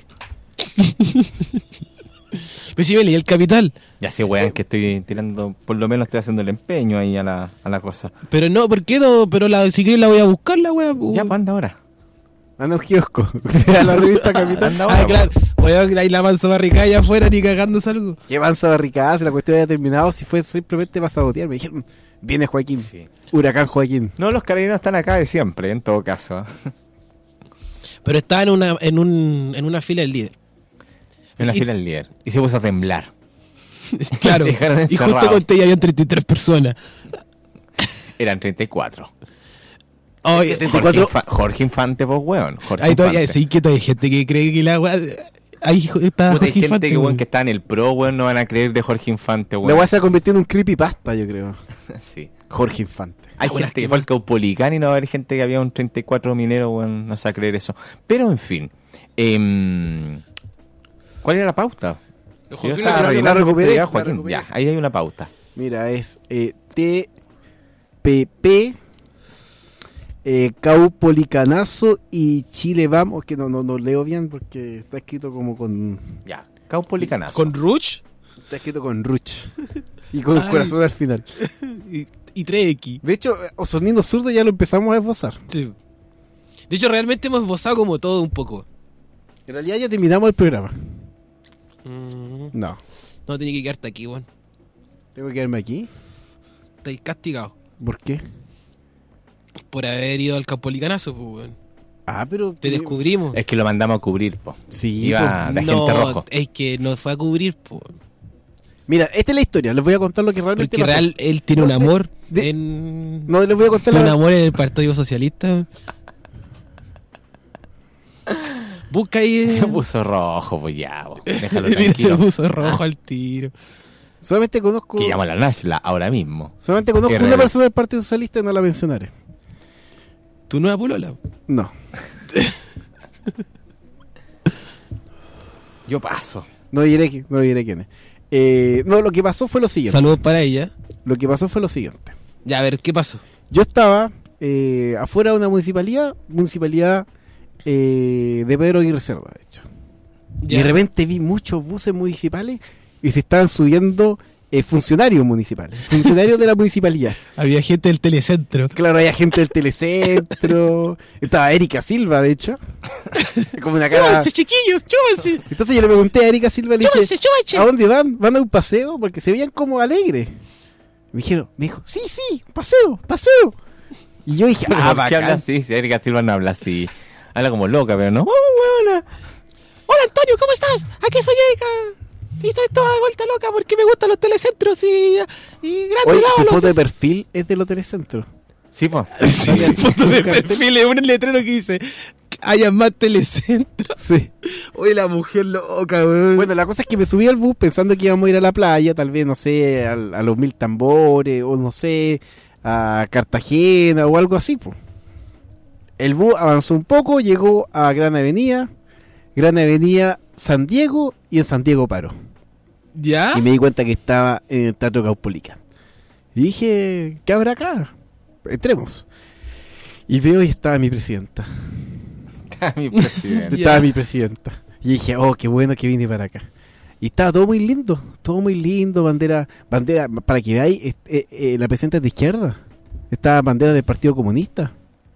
Pues sí me leí el Capital. Ya sé, weón, que estoy tirando, por lo menos estoy haciendo el empeño ahí a la, a la cosa. Pero no, ¿por qué no? Pero la, si quieres la voy a buscar, la wea. pues. Ya, pues anda ahora. Anda a un kiosco. A la revista Capital. Anda ahora. Ah, claro. Weón, ahí la mansa barricada allá afuera ni cagándose algo. Qué mansa barricada, si la cuestión había terminado, si fue simplemente para sabotear. Me dijeron, viene Joaquín. Sí. Huracán Joaquín. No, los carabineros están acá de siempre, en todo caso. Pero estaba en una, en un, en una fila del líder. En la Y- fila del líder. Y se puso a temblar. Claro. Te dejaron Y justo encerrado. conté y habían treinta y tres personas. Eran treinta y cuatro. Oye, Jorge, cuatro Infa- Jorge Infante, pues, weón. Jorge ahí todavía, Infante. sí, que todavía hay gente que cree que la wea. Ahí está Puta, hay Jorge gente Infante, que, weón, weón. que está en el pro, weón, no van a creer de Jorge Infante, La weón. weá se ha convertido en un creepypasta, yo creo. Sí. Jorge Infante. Hay Ah, bueno, gente es que que fue no. al Caupolicán y no va a haber gente que había un treinta y cuatro minero, weón, no se va a creer eso. Pero, en fin. em, ¿Cuál era la pauta? Si yo Joaquín, estaba la- la rellenando recuperé, que te diga, la Joaquín. recuperé. Ya, ahí hay una pauta. Mira, es eh, T P P, eh, Caupolicanazo y Chile Vamos, que no, no, no leo bien porque está escrito como con... Ya. Caupolicanazo. Con Ruch Está escrito con Ruch. Y con un Ay. corazón al final. y, y tres equis. De hecho, eh, Osornino Zurdo ya lo empezamos a esbozar. Sí. De hecho, realmente hemos esbozado como todo un poco. En realidad ya terminamos el programa. Mm, No. no tenía que quedarte aquí, weón. Tengo que quedarme aquí. Estáis castigado ¿Por qué? por haber ido al Caupolicanazo, pues, weón. Ah, pero... Te descubrimos. Es que lo mandamos a cubrir, po. Sí, Iba po. de no, agente rojo. es que nos fue a cubrir, pues. Mira, esta es la historia. Les voy a contar lo que realmente Porque pasó. real, él tiene No, un de- amor de- en... No, les voy a contar tiene un la... amor en el Partido Socialista. Busca ahí... Se puso rojo, pues ya, po. Déjalo Mira, se tranquilo. puso rojo al tiro. Solamente conozco... Que llamo a la Nashla ahora mismo. Solamente conozco Guerrero. una persona del Partido Socialista y no la mencionaré. ¿Tu nueva polola? No. Yo paso. No diré, qui- no diré quién es. Eh, no, lo que pasó fue lo siguiente. Saludos para ella. Lo que pasó fue lo siguiente. Ya, a ver, ¿qué pasó? Yo estaba eh, afuera de una municipalidad, municipalidad eh, de Pedro Aguirre Cerda, de hecho. Y Ya. de repente vi muchos buses municipales y se estaban subiendo eh, funcionarios municipales, funcionarios de la municipalidad. Había gente del telecentro. Claro, había gente del telecentro, estaba Erika Silva, de hecho. Como una cara... ¡Chúbense, chiquillos! ¡Chúbense! Entonces yo le pregunté a Erika Silva, le dije, ¡Chúbense, chúbense! ¿a dónde van? ¿Van a un paseo? Porque se veían como alegres. Me dijeron, me dijo, sí, sí, paseo, paseo. Y yo dije, ah, ¿Por qué habla bacán. así? Si Erika Silva no habla así. Habla como loca, pero no. ¡Oh, huevona! Hola, Antonio, ¿cómo estás? Aquí soy Erika. Y estoy toda de vuelta loca porque me gustan los telecentros y, y grandes Oye, su dávalos. foto de perfil es de los telecentros. Sí, pues. Sí, su foto de perfil es un letrero que dice haya más telecentros. Sí. Oye, la mujer loca, weón. Bueno, la cosa es que me subí al bus pensando que íbamos a ir a la playa, tal vez, no sé, a, a los Mil Tambores, o no sé, a Cartagena o algo así, pues. El bus avanzó un poco, llegó a Gran Avenida, Gran Avenida San Diego, y en San Diego paró. ¿Ya? Y me di cuenta que estaba en el Teatro Caupolicán. Y dije, ¿qué habrá acá? Entremos. Y veo y estaba mi presidenta. Mi presidente. Estaba mi presidenta. Y dije, oh, qué bueno que vine para acá. Y estaba todo muy lindo, todo muy lindo, bandera, bandera, para que veáis, eh, eh, eh, la presidenta es de izquierda. Estaba bandera del Partido Comunista.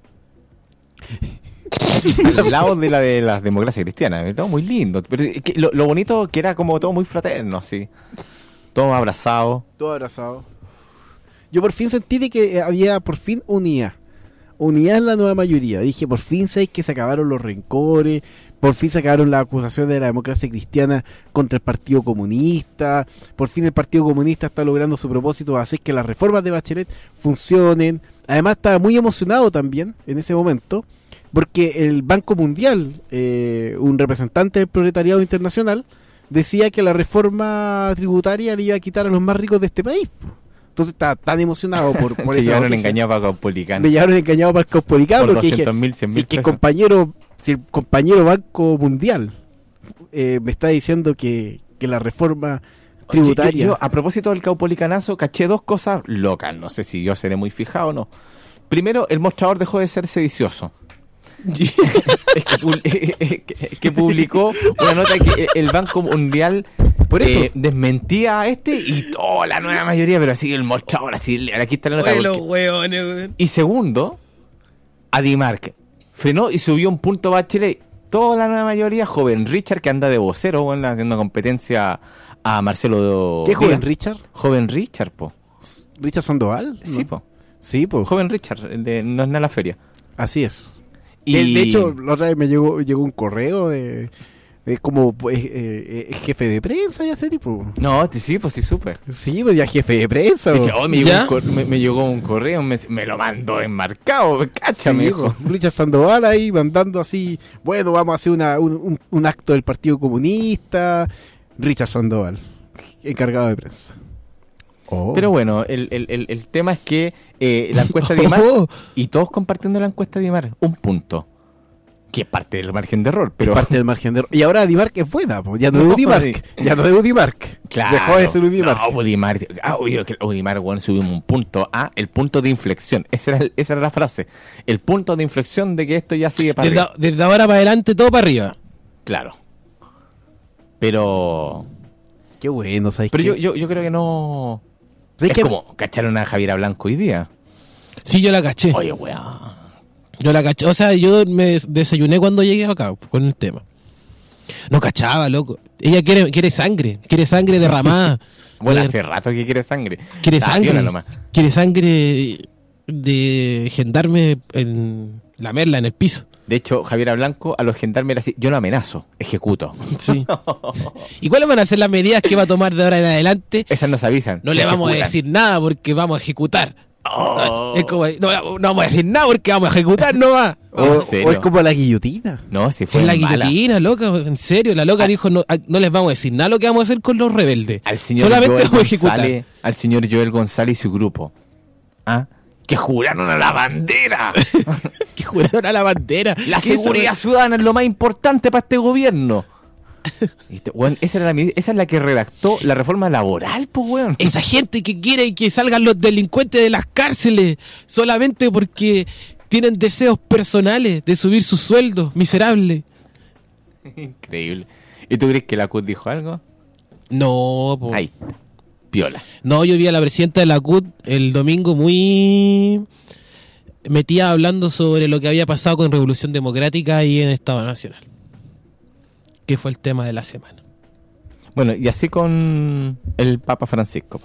Al lado de la de la democracia cristiana. Todo muy lindo. Pero es que lo, lo bonito que era como todo muy fraterno, así. Todos abrazados. Todo abrazado. Yo por fin sentí de que había por fin unidad. Unidad en la nueva mayoría. Dije, por fin sé que se acabaron los rencores, por fin se acabaron las acusaciones de la democracia cristiana contra el Partido Comunista, por fin el Partido Comunista está logrando su propósito de hacer que las reformas de Bachelet funcionen. Además estaba muy emocionado también en ese momento, porque el Banco Mundial, eh, un representante del proletariado internacional, decía que la reforma tributaria le iba a quitar a los más ricos de este país. Entonces estaba tan emocionado por, por Se esa llevaron noticia. engañados para Caupolicán. Me llevaron engañado para el Caupolicán Por porque dije, doscientos mil, cien si, mil es que el pesos. compañero, si el compañero Banco Mundial eh, me está diciendo que, que la reforma tributaria... Yo, yo, a propósito del Caupolicanazo, caché dos cosas locas. No sé si yo seré muy fijado o no. Primero, el mostrador dejó de ser sedicioso. Es que, pu- eh, eh, que- que publicó una nota que el Banco Mundial Por eso. eh, desmentía a este y toda la nueva mayoría, pero así el mostrador, así, aquí está la nota. Oye, los porque- hueones, weón. Y segundo, Adimark frenó y subió un punto Bachelet. Toda la nueva mayoría, joven Richard, que anda de vocero, bueno, haciendo competencia a Marcelo. ¿Qué Díaz. joven Richard? Joven Richard, po. ¿Richard Sandoval? Sí, ¿No? po. Sí, pues. Joven Richard, el de No es nada la feria. Así es. Y De, de hecho, la otra vez me llegó, llegó un correo de, de como pues, eh, eh, jefe de prensa y ese tipo. No, este sí, pues sí supe. Sí, pues ya jefe de prensa. Dice, po. oh, me, llegó ¿Ya? un cor- me, me llegó un correo, me, me lo mandó enmarcado, cacha, Sí, me dijo. po. Richard Sandoval ahí mandando así, bueno, vamos a hacer una, un, un- un acto del Partido Comunista. Richard Sandoval, encargado de prensa. Oh. Pero bueno, el, el, el, el tema es que eh, la encuesta de Dimar, Oh. y todos compartiendo la encuesta de Dimar, un punto. Que es parte del margen de error, pero... parte del margen de error. Y ahora Dimark es buena, po. Ya no, No, es Udimark. Ya no es Udimark. Claro. Dejó de ser Udimark. No, Udimar. Ah, obvio que Udimar, bueno, subimos un punto. Ah, el punto de inflexión. Esa era, el- esa era la frase. El punto de inflexión de que esto ya sigue para Desde, arriba. desde ahora para adelante, todo para arriba. Claro. Pero... Qué bueno, ¿sabes Pero qué? yo, yo, yo creo que no... ¿Sabes Es qué? como cacharon a Javiera Blanco hoy día. Sí, yo la caché. Oye, weón. Yo la caché. O sea, yo me des- desayuné cuando llegué acá con el tema. No cachaba, loco. Ella quiere, quiere sangre. Quiere sangre derramada. Bueno, Quiere- hace rato que quiere sangre. Quiere Está sangre. piola nomás. Quiere sangre de gendarme en la merla, en el piso. De hecho, Javiera Blanco a los gendarmes era así, yo no amenazo, ejecuto. Sí. ¿Y cuáles van a ser las medidas que va a tomar de ahora en adelante? Esas nos avisan. No se le vamos a ejecutan. decir nada porque vamos a ejecutar. Oh. Es como, no, no vamos a decir nada porque vamos a ejecutar nomás. O, ¿En serio? o es como la guillotina. No, si Si fue es la mala. guillotina, loca, en serio. La loca dijo, no, a- no les vamos a decir nada lo que vamos a hacer con los rebeldes. Al señor Solamente Joel vamos a ejecutar. González, al señor Joel González y su grupo. ¿Ah? Que juraron a la bandera. Que juraron a la bandera. La ¿Qué seguridad eso? ciudadana es lo más importante para este gobierno. Y este, weón, esa, era la, medida- esa es la que redactó la reforma laboral, pues, weón. Esa gente que quiere que salgan los delincuentes de las cárceles solamente porque tienen deseos personales de subir sus sueldos miserables. Increíble. ¿Y tú crees que la C U T dijo algo? No, po. Ahí. Piola. No, yo vi a la presidenta de la C U T el domingo muy metida hablando sobre lo que había pasado con Revolución Democrática y en Estado Nacional, que fue el tema de la semana. Bueno, y así con el Papa Francisco.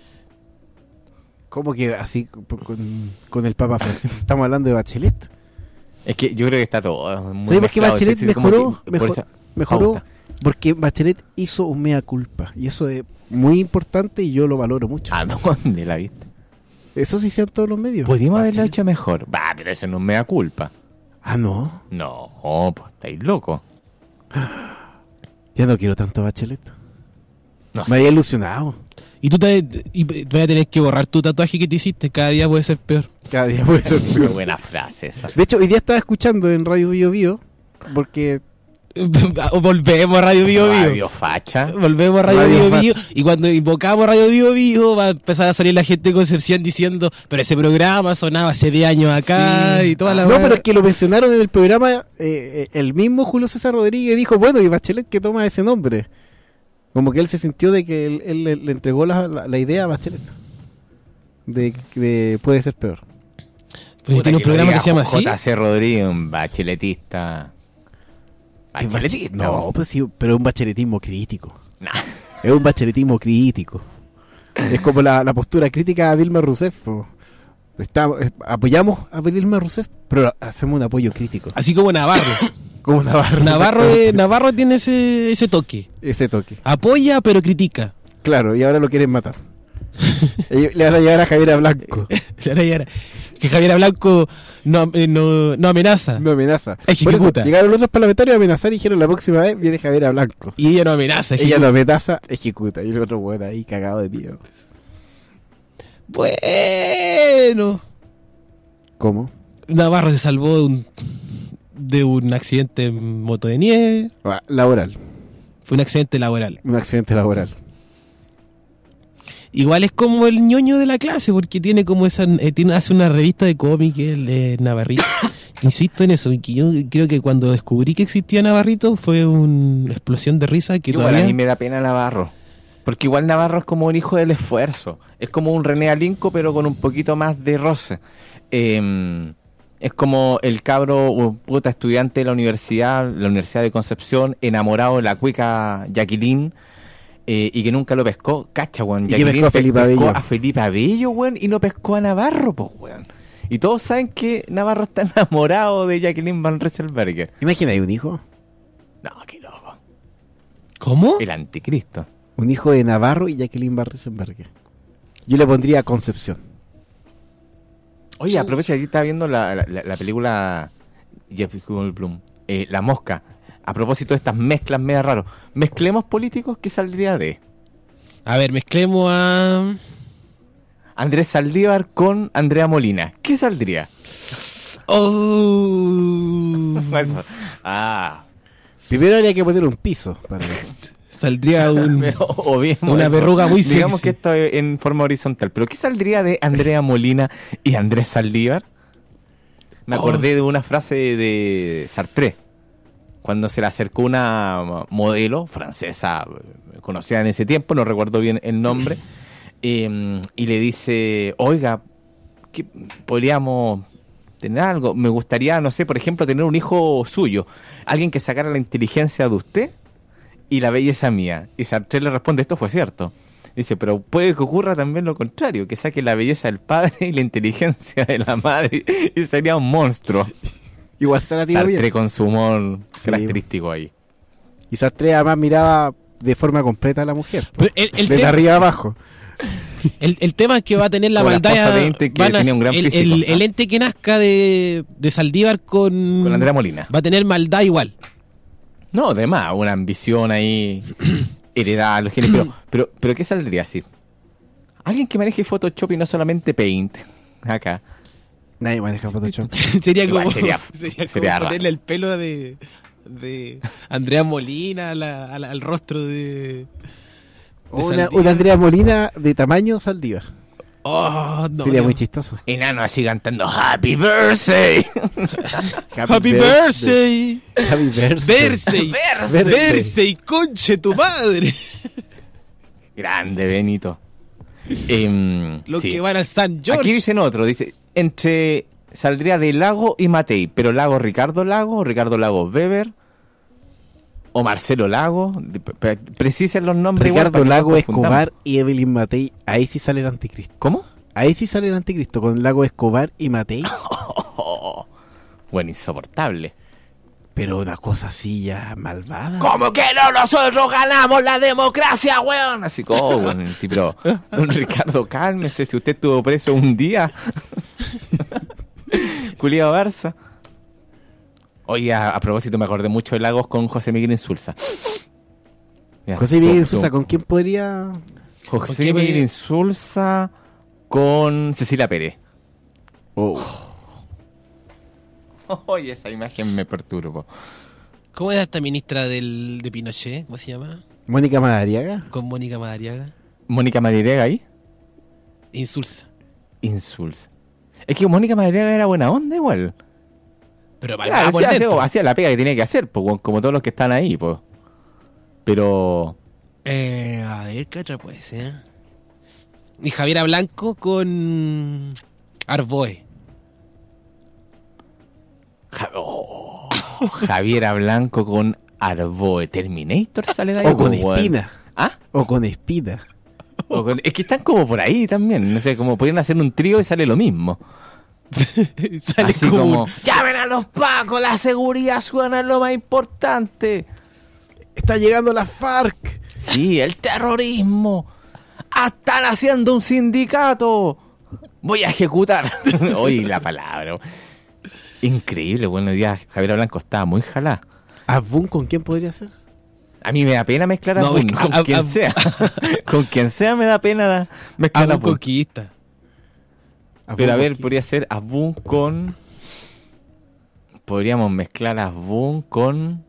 ¿Cómo que así con, con- con el Papa Francisco? Estamos hablando de Bachelet. Es que yo creo que está todo muy ¿Sabes por qué mezclado, Bachelet existe como mejoró? que- por Mejor- esa mejoró pauta. porque Bachelet hizo un mea culpa. Y eso es muy importante y yo lo valoro mucho. ¿A dónde la viste? Eso sí sean todos los medios. Podríamos haberlo Bachelet- hecho mejor. Va, pero eso no me da culpa. Ah, no. No, pues estáis locos. Ya no quiero tanto a Bachelet. No Me sé. había ilusionado. Y tú te, y te vas a tener que borrar tu tatuaje que te hiciste, cada día puede ser peor. Cada día puede ser Qué peor. buena frase esa. De hecho, hoy día estaba escuchando en Radio Bio Bio, porque Volvemos a Radio Bio Bio. Radio Facha. Volvemos a Radio, Radio Bio Bio. Facha. Y cuando invocamos Radio Bio Bio va a empezar a salir la gente de Concepción diciendo, pero ese programa sonaba hace diez años acá Sí. y toda la no, weá. pero es que lo mencionaron en el programa, eh, eh, el mismo Julio César Rodríguez dijo, bueno, y Bachelet que toma ese nombre. Como que él se sintió de que él, él le, le entregó la, la- la idea a Bachelet. De que puede ser peor. Pues Puta, tiene un que lo programa diga que se llama así. J C Rodríguez, un bacheletista. Es bache- Bacheletista. No, pues sí, pero es un bacheletismo crítico. Nah. Es un bacheletismo crítico. Es como la, la postura crítica a Dilma Rousseff. po. Estamos- es- apoyamos a Dilma Rousseff, pero hacemos un apoyo crítico. Así como Navarro. Como Navarro. Navarro, exactamente. es- Navarro tiene ese, ese toque. Ese toque. Apoya pero critica. Claro, y ahora lo quieren matar. Ellos le van a llevar a Javiera Blanco. Ahora ya era- Que Javiera Blanco no, eh, no, no amenaza. No amenaza. Ejecuta. Por eso, llegaron los otros parlamentarios a amenazar y dijeron la próxima vez viene Javiera Blanco. Y ella no amenaza. Ella ejecuta. no amenaza, ejecuta. Y el otro weón ahí cagado de miedo. Bueno. ¿Cómo? Navarro se salvó de un, de un accidente en moto de nieve. Ah, laboral. Fue un accidente laboral. Un accidente laboral. Igual es como el ñoño de la clase, porque tiene como esa, eh, tiene, hace una revista de cómic, el eh, Navarrito. Insisto en eso, y que yo creo que cuando descubrí que existía Navarrito fue una explosión de risa que Igual todavía... a mí me da pena Navarro. Porque igual Navarro es como un hijo del esfuerzo. Es como un René Alinco, pero con un poquito más de roce. Eh, es como el cabro, uh, puta estudiante de la universidad, la Universidad de Concepción, enamorado de la cuica Jacqueline, eh, y que nunca lo pescó. Cacha, weón. Y que Jacqueline pescó a pe- Felipe pescó Abello. a Felipe Abello, weón, y no pescó a Navarro, pues, weón. Y todos saben que Navarro está enamorado de Jacqueline Van Rieselberger. Imagina, hay un hijo. No, qué loco. ¿Cómo? El anticristo. Un hijo de Navarro y Jacqueline Van Rieselberger. Yo le pondría Concepción. Oye, aprovecha, aquí estaba viendo la, la, la película Jeff Goldblum, eh, La Mosca. A propósito de estas mezclas medio raros. Mezclemos políticos, ¿qué saldría de? A ver, mezclemos a... Andrés Saldívar con Andrea Molina. ¿Qué saldría? Oh. Eso. Ah. Primero habría que poner un piso para eso. Saldría un... O bien, Una eso. verruga muy Digamos sexy. que esto es en forma horizontal. ¿Pero qué saldría de Andrea Molina y Andrés Saldívar? Me acordé de una frase de Sartre. Cuando se le acercó una modelo francesa, conocida en ese tiempo, no recuerdo bien el nombre, eh, y le dice, oiga, ¿qué podríamos tener algo? Me gustaría, no sé, por ejemplo, tener un hijo suyo, alguien que sacara la inteligencia de usted y la belleza mía. Y Sartre le responde, esto fue cierto. Dice, pero puede que ocurra también lo contrario, que saque la belleza del padre y la inteligencia de la madre, y sería un monstruo. Igual se la tiró Sartre bien. con su humor Sí. característico ahí. Y Sartre además miraba de forma completa a la mujer. po. Pero el, el Desde tema- arriba abajo. El, el tema es que va a tener la Como la maldad. esposa de Ente, que van a- tenía un gran el, físico. el- el ente que nazca de, de Saldívar con, Con Andrea Molina. va a tener maldad igual. No, además, una ambición ahí heredada a los genes. Pero, pero, pero ¿qué saldría así? Alguien que maneje Photoshop y no solamente Paint. Acá. Nadie maneja Photoshop. sería Igual como, sería- sería sería como raro. ponerle el pelo de, de Andrea Molina a la- a la- al rostro de. de O una, Saldívar. una Andrea Molina de tamaño Saldívar. Oh, no, Sería Dios. muy chistoso. Enano así cantando Happy Birthday. Happy birthday. Happy birthday. Birthday. Birthday. Birthday, conche tu madre. Grande, Benito. Em, Los sí. que van al San George. Aquí dicen otro, dice, entre saldría de Lago y Matei, pero Lago Ricardo Lago, Ricardo Lago Weber o Marcelo Lago, de- pre- precisen los nombres. igual Ricardo para que no Lago nos confundamos. Escobar y Evelyn Matei. Ahí sí sale el anticristo. ¿Cómo? Ahí sí sale el anticristo con Lago Escobar y Matei. Bueno, insoportable. Pero una cosa así ya malvada. ¿Cómo que no? Nosotros ganamos la democracia, weón. Así como, weón, sí, pero don Ricardo, cálmese, si usted estuvo preso un día. Culiado Barça. Oye, a, a propósito, me acordé mucho de Lagos con José Miguel Insulza. Mira, José Miguel con- Sousa, ¿con quién podría...? José ¿Con qué Miguel podría? Insulza con Cecilia Pérez. Oh, Oye, esa imagen me perturbo. ¿Cómo era esta ministra del, de Pinochet? ¿Cómo se llama? Mónica Madariaga. Con Mónica Madariaga. Mónica Madariaga ahí. Insulsa. Insulza. Es que Mónica Madariaga era buena onda igual. Pero Claro, malvada por hacía, dentro. hacía- hacía la pega que tenía que hacer, pues, como todos los que están ahí, pues. Pero... Eh, a ver, ¿qué otra puede ser? Y Javiera Blanco con Arboe. Ja- oh, Javiera Blanco con Arboe. Terminator sale de ahí. O con pues, weón. Espina. ¿Ah? O con Espina. O con- es que están como por ahí también. No sé, como podrían hacer un trío y sale lo mismo. Sale Así como, como, llamen a los pacos, la seguridad ciudadana es lo más importante. Está llegando la FARC. Sí, el terrorismo. Ah, están haciendo un sindicato. Voy a ejecutar. Oye, la palabra. Increíble, bueno, hoy día Javier Blanco estaba muy jalá. ¿Abun con quién podría ser? A mí me da pena mezclar a No, Boone, es que con a- quien a- sea. Con quien sea me da pena da- mezclar a Abun Boone. Conquista. Pero a ver, por podría ser a Boone con... Podríamos mezclar a Boone con...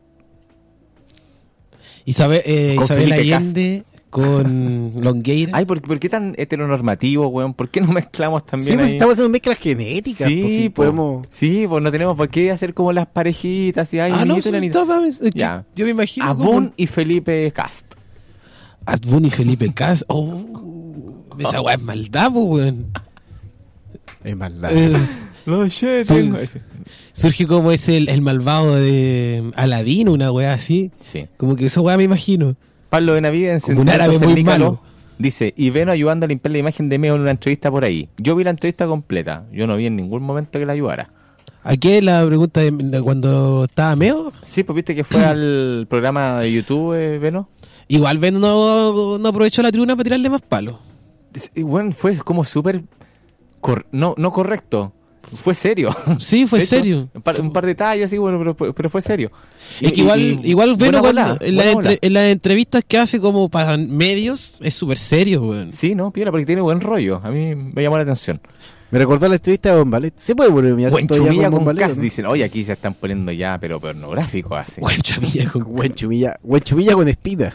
Isabel, eh, Con Isabel Felipe Cast. Allende con Longueira. Ay, ¿por, ¿por qué tan heteronormativo, weón? ¿Por qué no mezclamos Sí, también pues ahí? estamos haciendo mezclas genéticas. Sí, pues, sí, po. podemos... Sí, pues no tenemos por qué hacer como las parejitas y ay, ah, no, amiguito, sí, nanita. estaba- es que Ya. yo me imagino A como Boone y Felipe Cast. Abun y Felipe Cas. Oh, esa weá es maldad, po, weón. Es maldad. Eh, Lo sé, Sí. tengo- surge como es el, el malvado de Aladino, una weá así. Sí. Como que esa weá me imagino. Pablo Benavides en Como un Central árabe San muy Nícalo, malo. dice, y Veno ayudando a limpiar la imagen de Meo en una entrevista por ahí. Yo vi la entrevista completa. Yo no vi en ningún momento que la ayudara. Aquí es la pregunta de, de cuando estaba Meo. Sí, pues viste que fue al programa de YouTube, eh, Veno. Igual Ben no, no aprovechó la tribuna para tirarle más palos. Y bueno, fue como súper... cor- no, no correcto. Fue serio. Sí, fue De hecho, serio. Un par, un par de detalles, sí, bueno, pero, pero fue serio. Es Y- que igual, y- y igual buena Veno cuando- bola, en, las buena bola. entre- en las entrevistas que hace como para medios es súper serio, weón. Sí, no, piola, porque tiene buen rollo. A mí me llamó la atención. Me recordó la entrevista de Bombalet. ¿Se puede volver Buen todavía chumilla con Bombalet, Cas, ¿no? dicen. Oye, aquí se están poniendo ya, pero pornográfico así. Buen chamilla con Buen chumilla. Buen chumilla con Espina.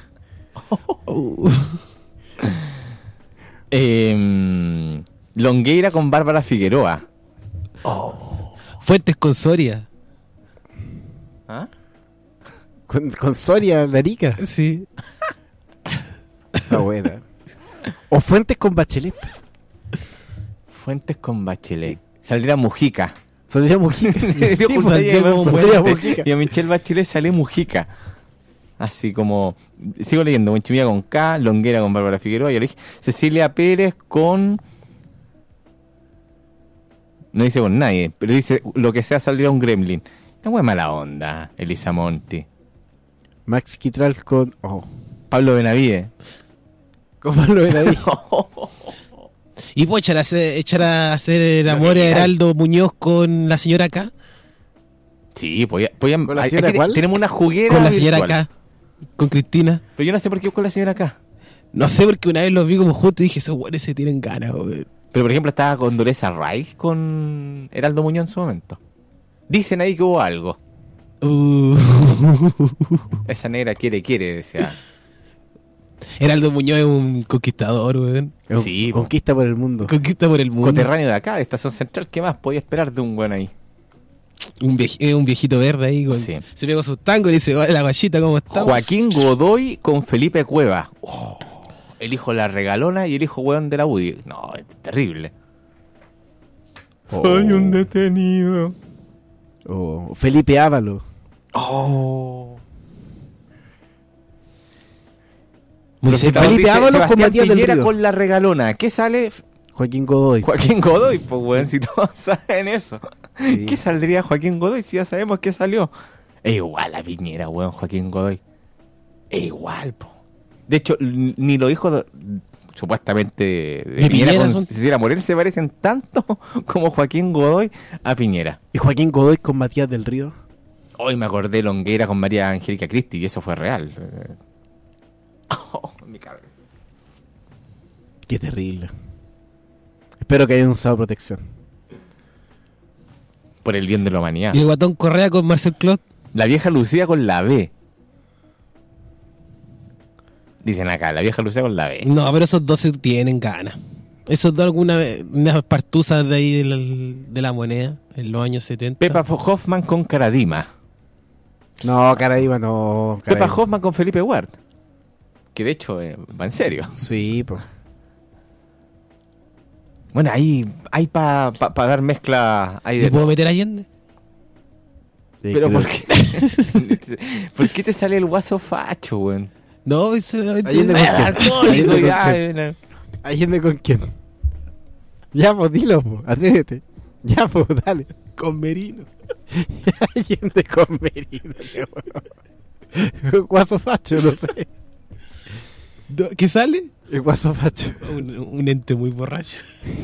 Eh, Longueira con Bárbara Figueroa. Fuentes con Soria. ¿Ah? Con, con Soria Larica. Sí. Está buena. O Fuentes con Bachelet. Fuentes con Bachelet. Saldría Mujica. Saldría Mujica. Dio Sí, justo saldría ahí, como Fuentes. Fuentes Mujica. Y a Michelle Bachelet sale Mujica. Así como... Sigo leyendo. Buen chumilla con K. Longueira con Bárbara Figueroa. Y Cecilia Pérez con... No dice con nadie, pero dice lo que sea saldría un gremlin. Es muy mala onda, Elisa Monti. Max Quitral con... Oh. Pablo Benavides. Con Pablo Benavides. Y pues echar a hacer, echar a hacer el Lo amor que a quieras. Heraldo Muñoz con la señora K. Sí, podía, podían- ¿Con la aquí señora te- cuál? tenemos una juguera Con la señora virtual. K. Con Cristina. Pero yo no sé por qué con la señora K. No sé, porque una vez los vi como juntos y dije, esos güeyes se tienen ganas, weón. Pero por ejemplo estaba con Dolores Rice con Heraldo Muñoz en su momento. Dicen ahí que hubo algo. Uh. Esa negra quiere, quiere, decía. Heraldo Muñoz es un conquistador, weón. Sí, po. Conquista por el mundo. Conquista por el mundo. Coterráneo de acá, de Estación Central. ¿Qué más podía esperar de un buen ahí? Un, vieji- eh, un viejito verde ahí. Con, Sí. Se pegó sus tangos y dice, hola guachita, ¿cómo estamos? Joaquín Godoy con Felipe Cueva. Oh, el hijo de la regalona y el hijo weón de la Woody. No, es terrible. Soy un detenido. O Felipe Ávalo. Oh. Moisés Felipe Dice, Ábalos con Sebastián Matías del Piñera Río. con la regalona. ¿Qué sale? Joaquín Godoy. Joaquín Godoy, pues weón, si todos saben eso. Sí. ¿Qué saldría Joaquín Godoy si ya sabemos qué salió? Es igual a Piñera, weón, Joaquín Godoy. Es igual, po. De hecho, n- ni los hijos de- supuestamente de, de De Piñera, Piñera con son- Cecilia Morel se parecen tanto como Joaquín Godoy a Piñera. Y Joaquín Godoy con Matías del Río. Hoy me acordé de Longueira con María Angélica Cristi y eso fue real. Eh, Oh, mi cabeza. Qué terrible. Espero que hayan usado protección. Por el bien de la humanidad. Y el Guatón Correa con Marcel Clot. La vieja Lucía con la B. Dicen acá, la vieja Lucía con la B. No, pero esos dos se tienen ganas. Esos dos alguna vez, unas partuzas de ahí de la, de la moneda en los años setenta. Pepa Hoffman con Caradima. No, Caraíba no. Pepa Caraíba. Hoffman con Felipe Ward. Que de hecho eh, va en serio. Sí, pues. Bueno, ahí hay para pa, pa dar mezcla. Ahí ¿Le de puedo todo. meter a Allende? Pero ¿por qué? ¿Por qué te sale el guaso facho, weón? No, eso Allende con Ay, quién? alcohólico, Allende con ya, quién? eh, Allende con quién. Ya, pues dilo, pues. Atrévete. Ya, pues, dale. con Merino. Allende con Merino, qué bueno. Guaso facho, no sé. No, ¿qué sale? El guaso facho. Un, un ente muy borracho.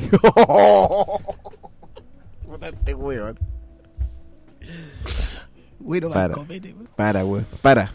Puta este weón. Bueno, Para. copete, weón. Para, weón. Para.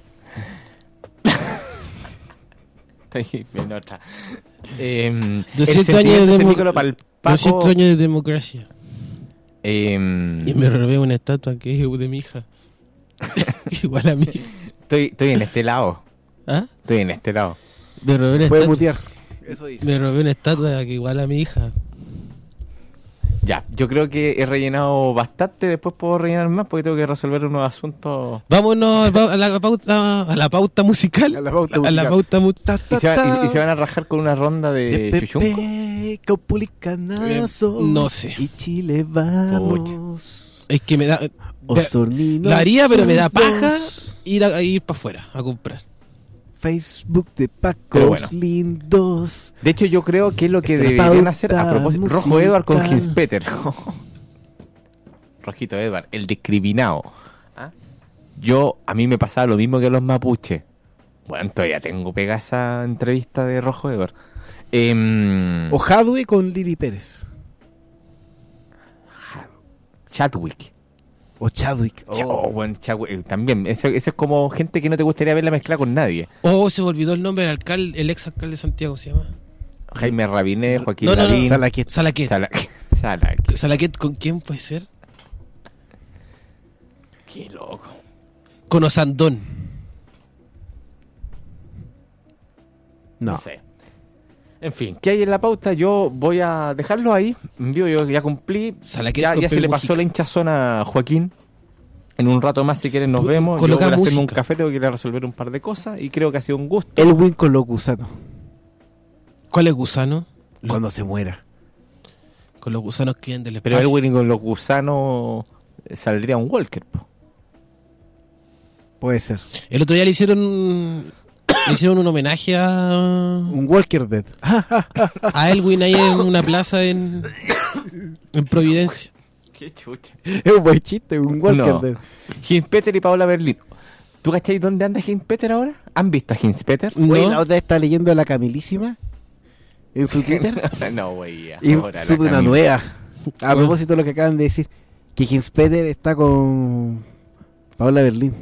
Estoy en otra. Eh, doscientos el años de sentimiento demo- Nicolás Palpaco, doscientos años de democracia. eh, Y me robé una estatua que es de mi hija. Igual a mí. estoy, estoy en este lado. ¿Ah? Estoy en este lado. Me robé una Puede estatua. mutear. Eso dice. Me robé una estatua que igual a mi hija. Ya, yo creo que he rellenado bastante. Después puedo rellenar más porque tengo que resolver unos asuntos. Vámonos a la pauta, a la pauta musical. A la pauta A la musical. pauta mu- Y se, va- y- y se van a rajar con una ronda de, De chuchunco. Pepe, Caupolicanazo. Eh, no sé. Y Chile vamos. Es que me da. Osornino. Lo haría, pero me da paja Santos. ir a, ir para afuera a comprar. Facebook de Pacos Pero bueno. lindos. De hecho, yo creo que es lo que Esta deberían hacer a pauta propósito. Rojo musical. Edward con Hinspeter. Rojito Edward, el discriminado. ¿Ah? Yo, a mí me pasaba lo mismo que a los mapuches. Bueno, todavía tengo pegada esa entrevista de Rojo Edward. Eh, O Jadwe con Lili Pérez. Chadwick. O Chadwick. Cha- oh, bueno, Chadwick, eh, también. Eso, eso es como gente que no te gustaría verla mezclada con nadie. Oh, se me olvidó el nombre del alcalde, el ex alcalde de Santiago, ¿se llama? Jaime Rabiné, Joaquín No, no, no, Lavín. Salaquet. Salaquet. Sala- Salaquet. Salaquet, ¿con quién puede ser? Qué loco. Con Osandón. No. No. sé. En fin, ¿qué hay en la pauta? Yo voy a dejarlo ahí. Yo, yo ya cumplí. Salaquet Ya, con ya se Pel le pasó Mujica. la hinchazón a Joaquín. En un rato más, si quieren, nos Co- vemos. Yo coloca voy a hacerme un música. café, tengo que ir a resolver un par de cosas. Y creo que ha sido un gusto. Elwin con los gusanos. ¿Cuál es gusano? Lo- Cuando se muera. Con los gusanos que vienen del Pero espacio. el winning con los gusanos eh, saldría un Walker. Po. Puede ser. El otro día le hicieron le hicieron un homenaje a, Un Walker Dead. a Elwin ahí en una plaza en, en Providencia. Qué chucha. Es un buen chiste, un Walker No. Dead. Hinspeter y Paola Berlín. ¿Tú cacháis dónde anda Hinspeter ahora? ¿Han visto a Hinspeter? ¿No? Oye, la otra vez está leyendo a la Camilísima en su Twitter No, güey. y ahora la sube una Camila. nueva. A propósito de lo que acaban de decir, que Hinspeter está con Paola Berlín.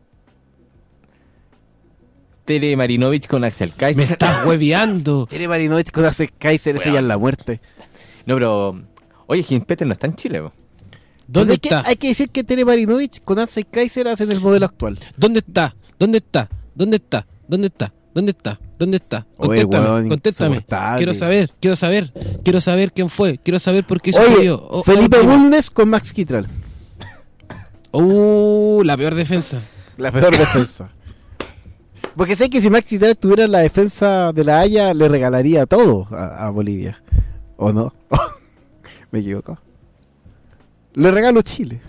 Tere Marinovich con Axel Me Kaiser. estás hueveando. Tere Marinovich con Ace Kaiser, esa Weón. ya es la muerte. No, pero... Oye, Hinspeter no está en Chile, po. ¿Dónde Entonces, hay que- está? Hay que decir que Tere Marinovich con Ace Kaiser hacen el modelo actual. ¿Dónde está? ¿Dónde está? ¿Dónde está? ¿Dónde está? ¿Dónde está? ¿Dónde está? Oye, Contéstame, weón, contéstame. insoportable. Quiero saber, quiero saber, quiero saber quién fue, quiero saber por qué Oye, sucedió. Oh, Felipe oh, dime. Bulnes con Max Kitral. Uh, la peor defensa. La peor defensa. Porque sé que si Maxi Chávez estuviera en la defensa de la Haya, le regalaría todo a, a Bolivia. ¿O no? Me equivoco. Le regalo Chile.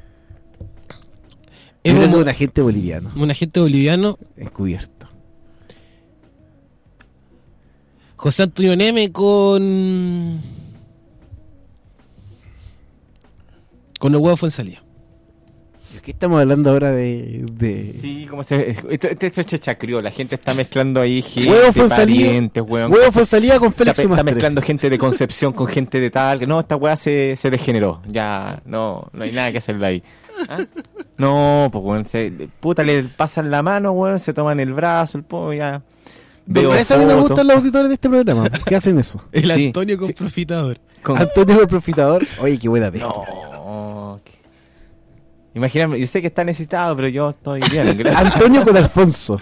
Es Es un, un agente boliviano un agente boliviano, encubierto. José Antonio Neme con... Con el huevo Fuenzalía. ¿De qué estamos hablando ahora de...? de... Sí, como se... Esto, esto, esto es chacrió, la gente está mezclando ahí gente, Huevo Fuenzalía, parientes, weón. huevo Fuenzalía con Está, Félix pe- está Sumastre. mezclando gente de Concepción con gente de tal. No, esta weá se, se degeneró. Ya, no, no hay nada que hacerle ahí. ¿Ah? No, pues weón, se, puta, le pasan la mano, weón, se toman el brazo, el po, ya. Veo Por eso a mí no me fotos gustan los auditores de este programa. ¿Qué hacen eso? El Sí, Antonio con sí. profitador. con- Antonio el Profitador. Oye, qué buena pesca. No, que- imagínate, yo sé que está necesitado, pero yo estoy bien, gracias. Antonio con Alfonso.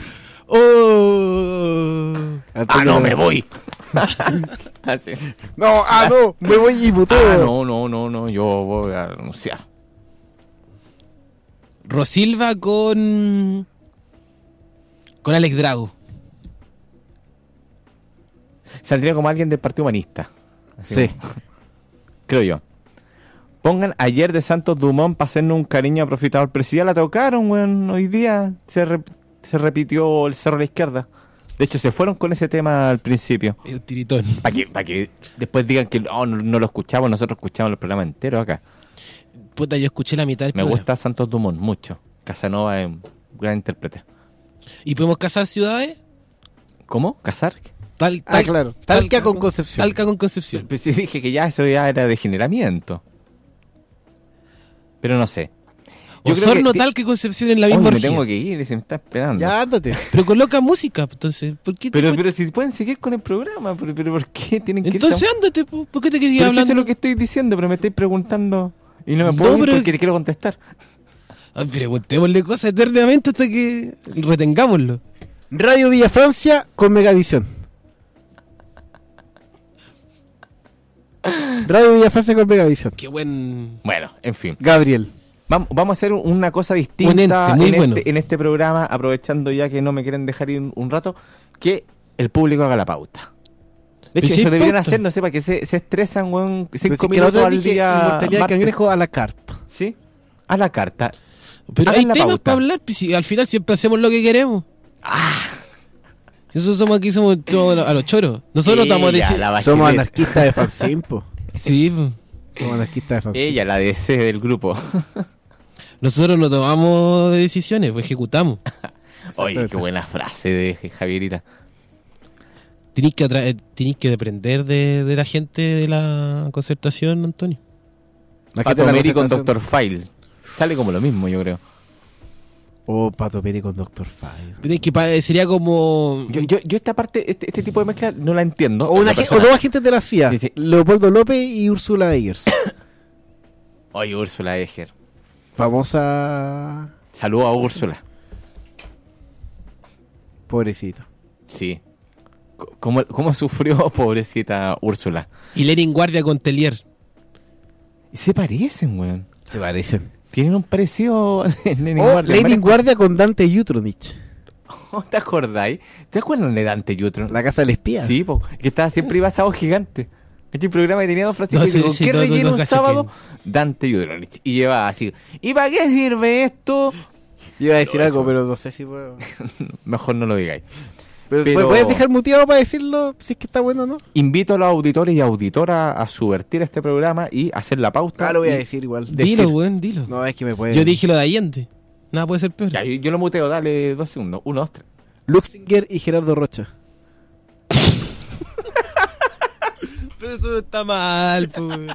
¡Oh! Antonio con- voy. Así. No, ah, no, me voy y muteo. Ah, no, no, no, no, yo voy a renunciar. Rosilva con... Con Alex Drago. Saldría como alguien del Partido Humanista. Así Sí. como- creo yo. Pongan ayer de Santos Dumont para hacernos un cariño a Profitador. Pero si ya la tocaron, weón. Hoy día se, rep- se repitió el Cerro a la Izquierda. De hecho, se fueron con ese tema al principio. El tiritón. Para que, pa' que después digan que oh, no, no lo escuchamos, nosotros escuchamos el programa entero acá. Puta, yo escuché la mitad del Me programa. gusta Santos Dumont mucho. Casanova es un gran intérprete. ¿Y podemos casar ciudades? ¿Cómo? ¿Casar? Tal, Ah, claro. Talca con Concepción. Talca con Concepción. Pues sí, dije que ya eso ya era degeneramiento. Pero no sé. Yo creo Osorno, que- Talca y Concepción en la Oye, misma me orgía. tengo que ir, se me está esperando. Ya, ándate. Pero coloca música, entonces. ¿Por qué te Pero, cuesta? pero si pueden seguir con el programa, pero, pero ¿por qué tienen que Entonces irse a- ándate, po. ¿Por qué te querías Pero si hablar? eso es lo que estoy diciendo, pero me estáis preguntando y no me No, puedo ir pero- porque te quiero contestar. Ay, preguntémosle cosas eternamente hasta que retengámoslo. Radio Villa Francia con Megavisión. Radio Villa Francia con Megavisión. Qué buen... Bueno, en fin. Gabriel. Vamos, vamos a hacer una cosa distinta Un ente muy en, bueno. este, en este programa, aprovechando ya que no me quieren dejar ir un, un rato, que el público haga la pauta. De Pero hecho, si eso hay deberían pauta. hacer, no sé, para que se, se estresan, weón, Pero cinco si que la minutos otra al dije día. Inmortalidad del martes. Cangrejo a la carta. ¿Sí? A la carta. Pero Hagan hay la temas pauta. para hablar, pues, si al final siempre hacemos lo que queremos. Ah. Nosotros somos aquí, somos, somos a los choros. Nosotros Ella, estamos diciendo... la Somos Bachelet. anarquistas de fanzine, po. Sí, po. Somos anarquistas de fanzine. Ella, la D C del grupo. Nosotros no tomamos decisiones, pues ejecutamos. Oye, qué buena frase de Javierita. Tenéis que, atra- tenéis que depender de, de la gente de la concertación, Antonio. La gente Pato de la Meri con concertación. Doctor File. Sale como lo mismo, yo creo. O Pato Peri con Doctor File. Tenéis que pa- sería como... Yo, yo, yo esta parte, este, este tipo de mezcla no la entiendo. O, una La ge- o persona- dos agentes de la C I A. Sí, sí. Leopoldo López y Úrsula Eggers. Oye, Úrsula Eger. Famosa... Saludos a Úrsula. Pobrecito. Sí. C- ¿Cómo, cómo sufrió, pobrecita Úrsula? Y Lenin Guardia con Telier. Y se parecen, weón. Se parecen. Tienen un parecido Lenin O Guardia. Lenin Varias Guardia con Dante Jutronich. cosas. ¿Te acordáis? ¿Te acuerdas de Dante Jutron? La casa del espía. Sí, po, que estaba siempre iba a Sábado Gigante. Este programa que tenía Don Francisco No, y sí, digo, sí, ¿qué todo- todo- relleno todo un cacho sábado? Dante Jutronich. Y llevaba así. ¿Y para qué sirve esto? Iba a decir No, algo, eso- pero no sé si puedo. Mejor no lo digáis. Pero, Pero- ¿puedes dejar muteado para decirlo si es que está bueno o no? Invito a los auditores y auditoras a subvertir este programa y hacer la pauta. Ah, lo voy a y- decir igual. Decir. Dilo, weón, dilo. No, es que me puede. Yo dije lo de Allende. Nada puede ser peor. Ya, yo, yo lo muteo, dale dos segundos. Uno, dos, tres. Luxinger y Gerardo Rocha. Pero eso no está mal, po, weón.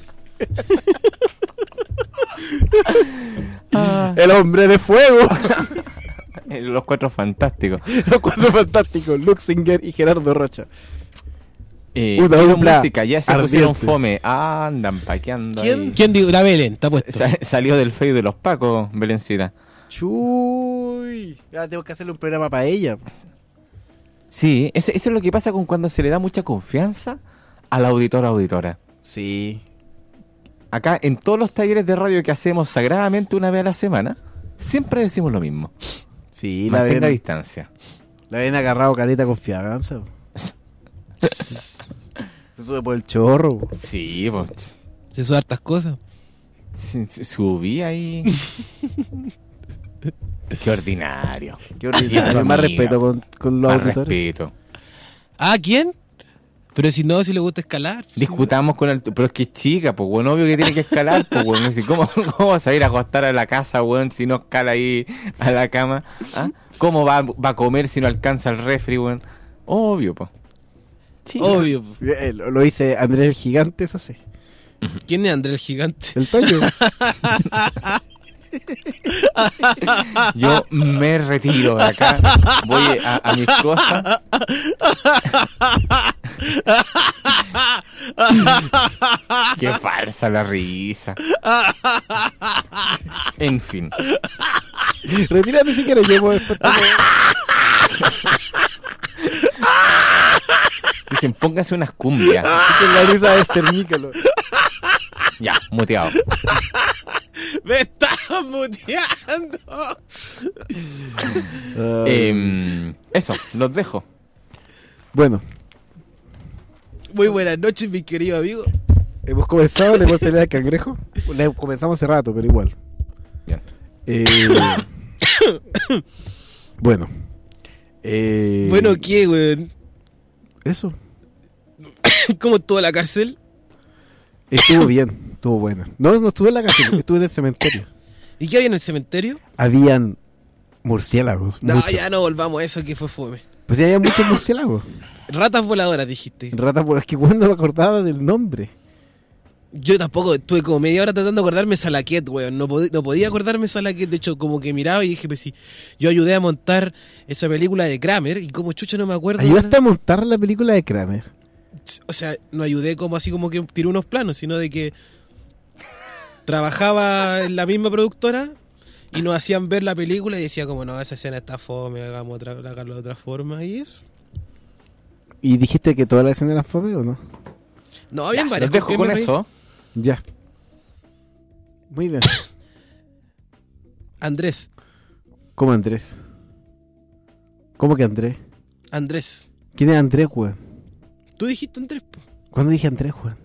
El hombre de fuego. Eh, Los cuatro fantásticos. Los cuatro fantásticos. Luxinger y Gerardo Rocha. Eh, Una quiero dupla música, ya se pusieron ardiente. fome. Ah, andan paqueando ¿Quién? ahí. ¿Quién dijo? La Belén, está puesto. Sa- salió del feo de los Pacos, Belencita. Chuy. Ya tengo que hacerle un programa para ella. Sí, eso, eso es lo que pasa con cuando se le da mucha confianza al auditor o auditora. Sí. Acá, en todos los talleres de radio que hacemos sagradamente una vez a la semana, siempre decimos lo mismo. Sí, la Mantenga ven, distancia. la ven agarrado careta con fianza. po. Se sube por el chorro. po. Sí, pues. Se suben hartas cosas. Sí, sí, subí ahí. Qué ordinario. Qué Y es ordinario. tu Más amiga. respeto con, con los Más auditores. respeto. ¿Ah, quién? Pero si no, si le gusta escalar. Discutamos con el... Pero es que es chica, pues, weón. Obvio que tiene que escalar, pues, weón. Así, ¿Cómo, ¿Cómo vas a ir a acostar a la casa, weón, si no escala ahí a la cama? ¿Ah? ¿Cómo va, va a comer si no alcanza el refri, weón? Obvio, pues. Obvio. Eh, Lo, lo dice Andrés el Gigante, eso sí. ¿Quién es Andrés el Gigante? El Toño. Yo me retiro de acá. Voy a, a mis cosas. Qué falsa la risa. En fin. Retírate si quieres, llevo después. Dicen, póngase unas cumbias. Con la risa de Cernícalo. Ya, muteado. ¡Me estás muteando! Eh, eso, los dejo. Bueno, Muy buenas noches, mis queridos amigos. hemos comenzado la inmortalidad del cangrejo. La comenzamos hace rato, pero igual. Bien. Eh, bueno. Eh, Bueno, ¿qué, weón? Eso. ¿Cómo estuvo la cárcel? Estuvo bien, estuvo buena. No, no estuve en la cárcel, estuve en el cementerio. ¿Y qué había en el cementerio? Habían murciélagos. No, muchos. ya no volvamos a eso que fue fome. Pues ya había muchos murciélagos. Ratas voladoras, dijiste. Ratas, por es que cuando me acordaba del nombre. Yo tampoco, estuve como media hora tratando de acordarme Salaquet, weón. No, pod- no podía acordarme Salaquet. De hecho, como que miraba y dije, pues sí, yo ayudé a montar esa película de Kramer y como chucho no me acuerdo. Ayudaste a montar la película de Kramer. O sea, no ayudé como así como que tiré unos planos, sino de que trabajaba en la misma productora y nos hacían ver la película y decía como, no, esa escena está fome, hagamos otra, hágalo de otra forma y eso. ¿Y dijiste que toda la escena era fome o no? No, habían Ya, varias los dejo cosas que con me reí. eso. Ya. Muy bien. Andrés, ¿Cómo Andrés? ¿Cómo que Andrés? Andrés. ¿Quién es Andrés, weón? Tú dijiste Andrés, po. ¿Cuándo dije Andrés, weón?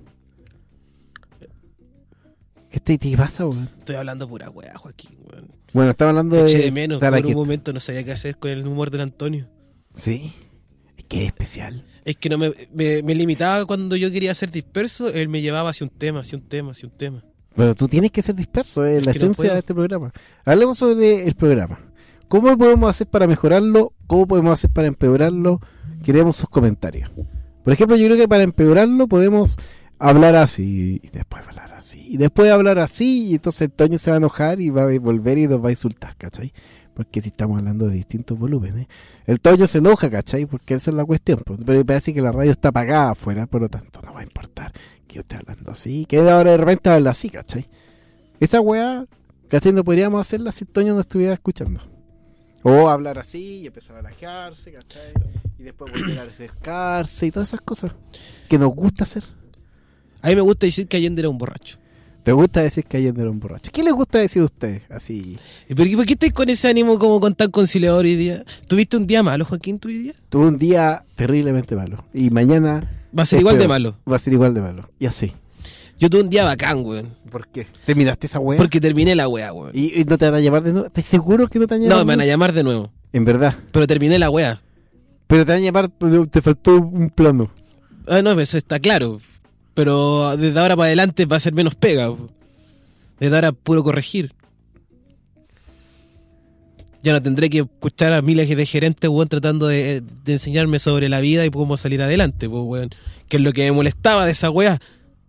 ¿Qué te, te pasa, weón? Estoy hablando pura weá, Joaquín, weón. Bueno, estaba hablando Te de... eché de menos, por Salaquet. un momento no sabía qué hacer con el humor del Antonio. Sí. Es que es especial. Es que no me, me, me limitaba cuando yo quería ser disperso, él me llevaba hacia un tema, hacia un tema, hacia un tema. Pero tú tienes que ser disperso, es Es la que no esencia puedo. de este programa. Hablemos sobre el programa. ¿Cómo podemos hacer para mejorarlo? ¿Cómo podemos hacer para empeorarlo? Queremos sus comentarios. Por ejemplo, yo creo que para empeorarlo podemos hablar así y después hablar así y después hablar así y entonces Toño se va a enojar y va a volver y nos va a insultar, ¿cachai? Porque si estamos hablando de distintos volúmenes, el Toño se enoja, ¿cachai? Porque esa es la cuestión, pues. Pero me parece que la radio está apagada afuera, por lo tanto no va a importar que yo esté hablando así, que ahora de repente habla así, ¿cachai? Esa weá, ¿cachai? No podríamos hacerla si Toño no estuviera escuchando. O hablar así y empezar a lajearse, ¿cachai? Y después volver a acercarse y todas esas cosas que nos gusta hacer. A mí me gusta decir que Allende era un borracho. ¿Te gusta decir que Allende era un borracho? ¿Qué les gusta decir a ustedes? Así, ¿Y por qué, por qué estáis con ese ánimo como con tan conciliador hoy día? ¿Tuviste un día malo, Joaquín, tu hoy día? tuve un día terriblemente malo. Y mañana Va a ser es igual de peor. malo. Va a ser igual de malo. Y así. Yo tuve un día bacán, weón. ¿Por qué? ¿Terminaste esa weá? Porque terminé la weá, weón. ¿Y, y no te van a llamar de nuevo? ¿Estás seguro que no te van a llamar? No, me van a de nuevo? llamar de nuevo. En verdad. Pero terminé la weá. Pero te van a llamar, pero te faltó un plano. Ah, no, eso está claro. Pero desde ahora para adelante va a ser menos pega. Desde ahora puro corregir. Ya no tendré que escuchar a miles de gerentes, weón, tratando de, de enseñarme sobre la vida y cómo salir adelante, pues, weón. Que es lo que me molestaba de esa weá.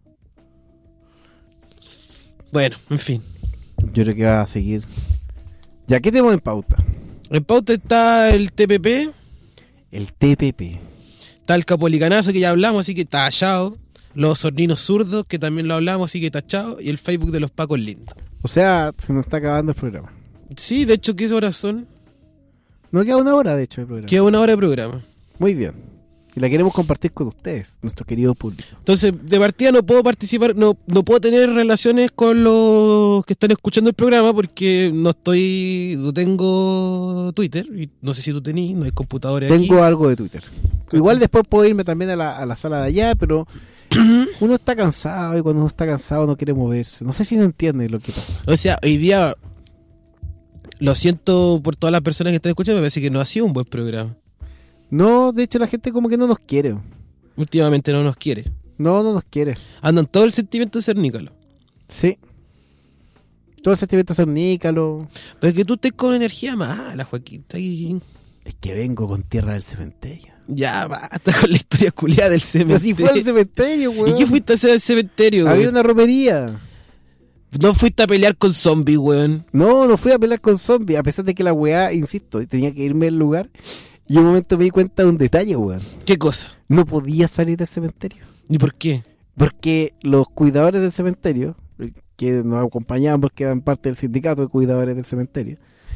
Bueno, en fin. Yo creo que va a seguir. Ya, ¿qué tenemos en pauta? En pauta está el T P P, El T P P. está el Capolicanazo que ya hablamos, así que está tachado. Los Sorninos Zurdos, que también lo hablamos, así que tachado. Y el Facebook de los Pacos Lindos. O sea, se nos está acabando el programa. Sí, de hecho, ¿qué horas son? No queda una hora, de hecho, el programa. Queda una hora de programa. Muy bien. Y la queremos compartir con ustedes, nuestro querido público. Entonces, de partida no puedo participar, no, no puedo tener relaciones con los que están escuchando el programa porque no estoy, no tengo Twitter, y no sé si tú tenés, no hay computadores aquí. Tengo algo de Twitter. Igual después puedo irme también a la, a la sala de allá, pero uno está cansado y cuando uno está cansado no quiere moverse. No sé si no entiende lo que pasa. O sea, hoy día, lo siento por todas las personas que están escuchando, me parece que no ha sido un buen programa. No, de hecho la gente como que no nos quiere. Últimamente no nos quiere. No, no nos quiere. Andan todo el sentimiento de ser nícalo. Sí. Todo el sentimiento cernícalo. Pero es que tú estés con energía mala, Joaquín. Está ahí. Es que vengo con tierra del cementerio. Ya, basta con la historia culiada del Pero cementerio. si fue al cementerio, weón. ¿Y qué fuiste a hacer al cementerio, Había weón? una romería. No fuiste a pelear con zombies, weón. No, no fui a pelear con zombies, a pesar de que la weá, insisto, tenía que irme al lugar. Y en un momento me di cuenta de un detalle, weón. ¿Qué cosa? No podía salir del cementerio. ¿Y por qué? Porque los cuidadores del cementerio, que nos acompañaban porque eran parte del sindicato de cuidadores del cementerio,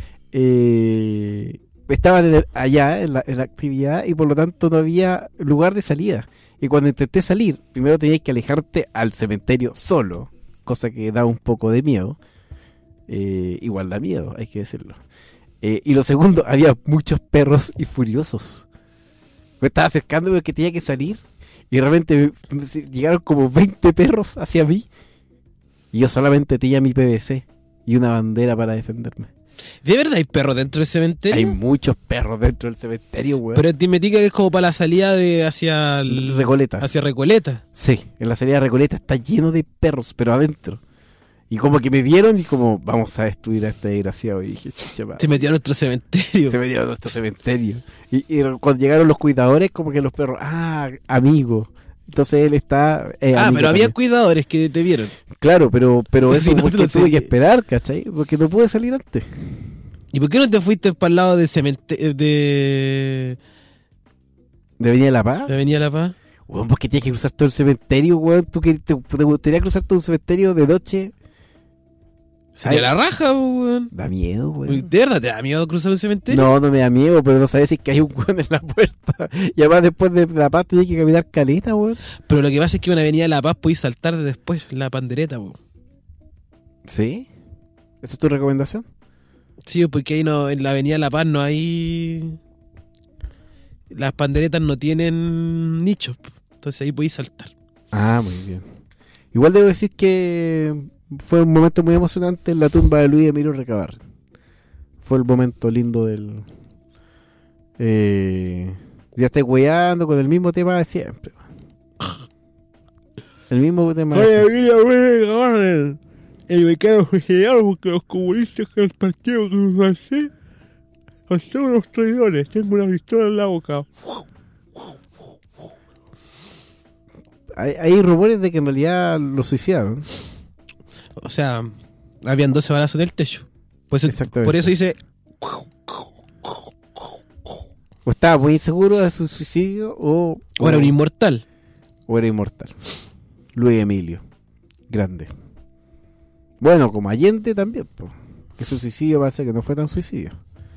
eh, estaban en el- allá en la, en la actividad y por lo tanto no había lugar de salida. Y cuando intenté salir, primero tenías que alejarte al cementerio solo, cosa que da un poco de miedo. Eh, igual da miedo, hay que decirlo. Eh, y lo segundo, había muchos perros y furiosos. Me estaba acercando porque tenía que salir y realmente me- me- llegaron como veinte perros hacia mí y yo solamente tenía mi P V C y una bandera para defenderme. ¿De verdad hay perros dentro del cementerio? Hay muchos perros dentro del cementerio, weón. Pero te metica que es como para la salida de hacia el- Recoleta. hacia Recoleta. Sí, en la salida de Recoleta está lleno de perros, pero adentro. Y como que me vieron y como, vamos a destruir a este desgraciado. Y dije, chucha madre. Se metió a nuestro cementerio. Se metieron a nuestro cementerio. Y, y cuando llegaron los cuidadores, como que los perros, ah, amigo. Entonces él está... eh, Ah, amigo pero había también. cuidadores que te vieron. Claro, pero, pero Si eso no te porque lo tuve sé. que esperar, ¿cachai? Porque no pude salir antes. ¿Y por qué no te fuiste para el lado de cementerio de, ¿De Avenida La Paz? de Avenida La Paz? Weón, porque tienes que cruzar todo el cementerio, weón. ¿Tú que te, te gustaría cruzar todo un cementerio de noche? Sería Ay. la raja, weón. Da miedo, weón. ¿De verdad te da miedo cruzar un cementerio? No, no me da miedo, pero no sabes si es que hay un weón en la puerta. Y además después de La Paz tienes que caminar caleta, weón. Pero lo que pasa es que en Avenida La Paz podéis saltar de después la pandereta, weón. ¿Sí? ¿Esa es tu recomendación? Sí, porque ahí no, en la Avenida La Paz no hay... Las panderetas no tienen nichos, entonces ahí podéis saltar. Ah, muy bien. Igual debo decir que fue un momento muy emocionante en la tumba de Luis Emilio Recabarren. Fue el momento lindo del... Eh, ya estoy weando con el mismo tema de siempre. El mismo tema de siempre. El becado suicidado porque los comunistas que el partido que nos hace son unos traidores. Tengo una pistola en la boca. Hay, hay rumores de que en realidad lo suicidaron. O sea, habían doce balazos en el techo. Por eso, Exactamente. por eso dice... O estaba muy inseguro de su suicidio o, O era un inmortal. o era inmortal. Luis Emilio. Grande. Bueno, como Allende también. Po. Que su suicidio parece que no fue tan suicidio.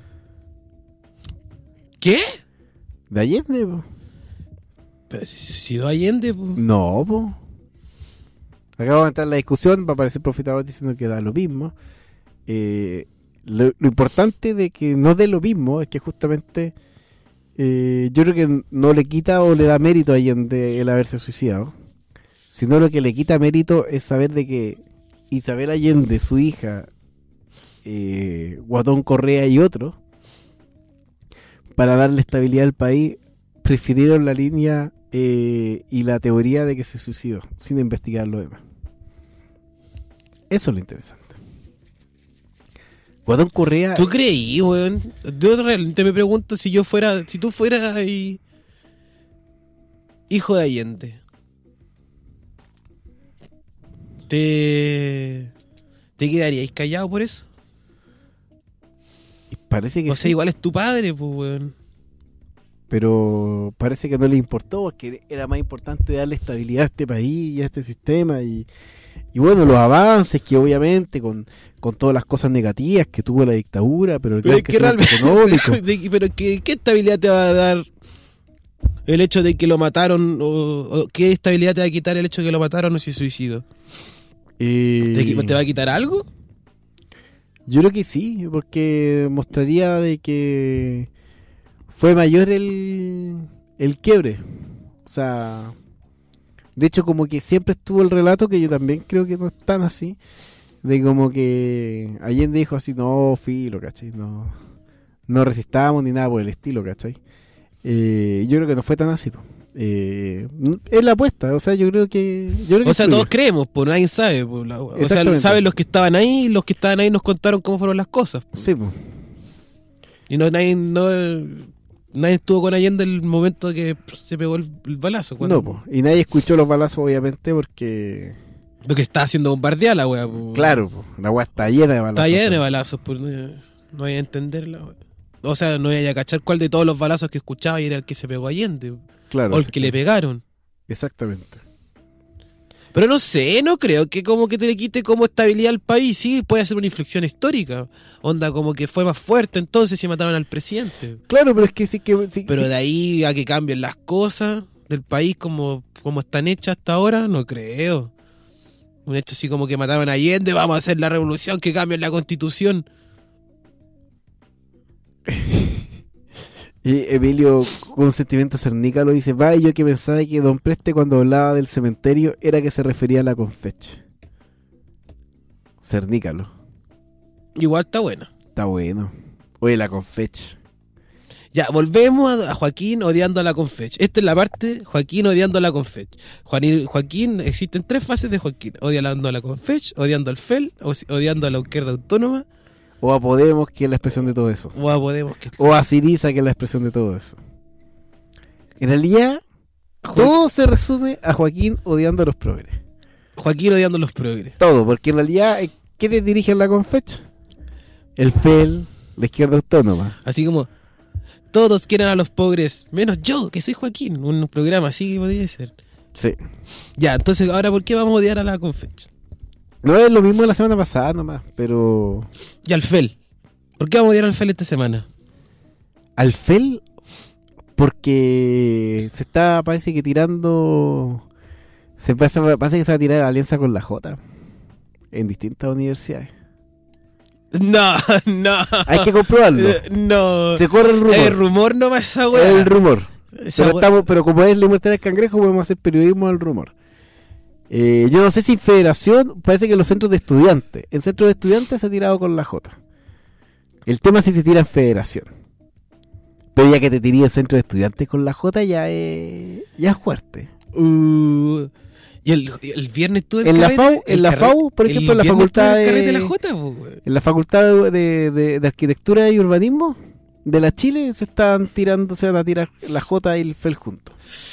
¿Qué? ¿De Allende? Po. Pero si se suicidó Allende, po. No, po. Acabo de entrar en la discusión, va a aparecer Profitador diciendo que da lo mismo. Eh, lo, lo importante de que no dé lo mismo es que justamente eh, yo creo que no le quita o le da mérito a Allende el haberse suicidado, sino lo que le quita mérito es saber de que Isabel Allende, su hija, eh, Guatón Correa y otros, para darle estabilidad al país, prefirieron la línea eh, y la teoría de que se suicidó, sin investigar lo demás. Eso es lo interesante. Guatón Correa... ¿Tú creí, weón? Yo realmente me pregunto si yo fuera... Si tú fueras ahí... Hijo de Allende. ¿Te... ¿Te quedaríais callado por eso? Parece que O sea, sí, igual es tu padre, pues, weón. pero parece que no le importó, porque era más importante darle estabilidad a este país y a este sistema. Y, y bueno, los avances que obviamente con, con todas las cosas negativas que tuvo la dictadura, pero el Pero gran es que crecimiento realmente... económico. De- pero ¿qué, ¿qué estabilidad te va a dar El hecho de que lo mataron, o, o ¿qué estabilidad te va a quitar el hecho de que lo mataron o si es suicidio? Eh, ¿Te, qui- te va a quitar algo? Yo creo que sí, porque mostraría de que fue mayor el, el quiebre. O sea, de hecho como que siempre estuvo el relato, que yo también creo que no es tan así, de como que Allende dijo así, no, filo, ¿cachai? No, no resistamos ni nada por el estilo, ¿cachai? Eh, yo creo que no fue tan así, po. Eh, es la apuesta, o sea, yo creo que... Yo creo que O sea, influye. todos creemos, pues nadie sabe. Pues, la- o sea, Exactamente. saben los que estaban ahí, y los que estaban ahí nos contaron cómo fueron las cosas. Pues. Sí, pues. Y no nadie, no, nadie estuvo con Allende en el momento que se pegó el, el balazo. Cuando, No, pues. Y nadie escuchó los balazos, obviamente, porque... Porque estaba siendo bombardeada la wea. Pues. Claro, pues, la weá está llena de balazos. Está llena de balazos, pues no, no hay a entender la wea. O sea, no hay a cachar cuál de todos los balazos que escuchaba era el que se pegó a Allende. Claro, O el que le pegaron. exactamente. Pero no sé, no creo que como que te le quite como estabilidad al país. Sí, puede ser una inflexión histórica. Onda, como que fue más fuerte entonces si mataron al presidente. Claro, pero es que sí que... sí- Pero sí- de ahí a que cambien las cosas del país como, como están hechas hasta ahora, no creo. Un hecho así como que mataron a Allende, vamos a hacer la revolución, que cambien la constitución. Y Emilio, con un sentimiento cernícalo, dice, va, y yo que pensaba que Don Preste cuando hablaba del cementerio era que se refería a la Confech. Cernícalo. Igual está buena. Está bueno. Oye, la Confech. Ya, volvemos a, a Joaquín odiando a la Confech. Esta es la parte Joaquín odiando a la Confech. Juan- Joaquín, existen tres fases de Joaquín. Odiando a la Confech, odiando al F E L, o- odiando a la izquierda autónoma, O a Podemos, que es la expresión de todo eso. o a Podemos. Que... O a Siriza, que es la expresión de todo eso. En realidad, Jo- todo se resume a Joaquín odiando a los progres. Joaquín odiando a los progres. Todo, porque en realidad, eh, ¿qué te dirige la Confech? El F E L, la izquierda autónoma. Así como, todos quieren a los pobres, menos yo, que soy Joaquín. Un programa así que podría ser. Sí. Ya, entonces, ahora, ¿por qué vamos a odiar a la Confech? No es lo mismo de la semana pasada nomás, pero... Y al F E L. ¿Por qué vamos a odiar al F E L esta semana? Al F E L, porque se está, parece que tirando... Se parece, parece que se va a tirar alianza con la J en distintas universidades. No, no. Hay que comprobarlo. Eh, no. Se corre el rumor. El rumor no va esa weá. El rumor. Esa Pero, weá- estamos, pero como es la inmortalidad del cangrejo, podemos hacer periodismo del rumor. Eh, yo no sé si federación, parece que los centros de estudiantes. En centros de estudiantes se ha tirado con la J. El tema es si se tira en federación. Pero ya que te tiré en centro de estudiantes con la J, ya es, ya es fuerte. Uh, y el, y el viernes tú En la FAU, en la FAU, por ejemplo, en la facultad de... de- de la J, po, weón. En la Facultad de, de- de Arquitectura y Urbanismo de la Chile se están tirando, se van a tirar la J y el F E L juntos.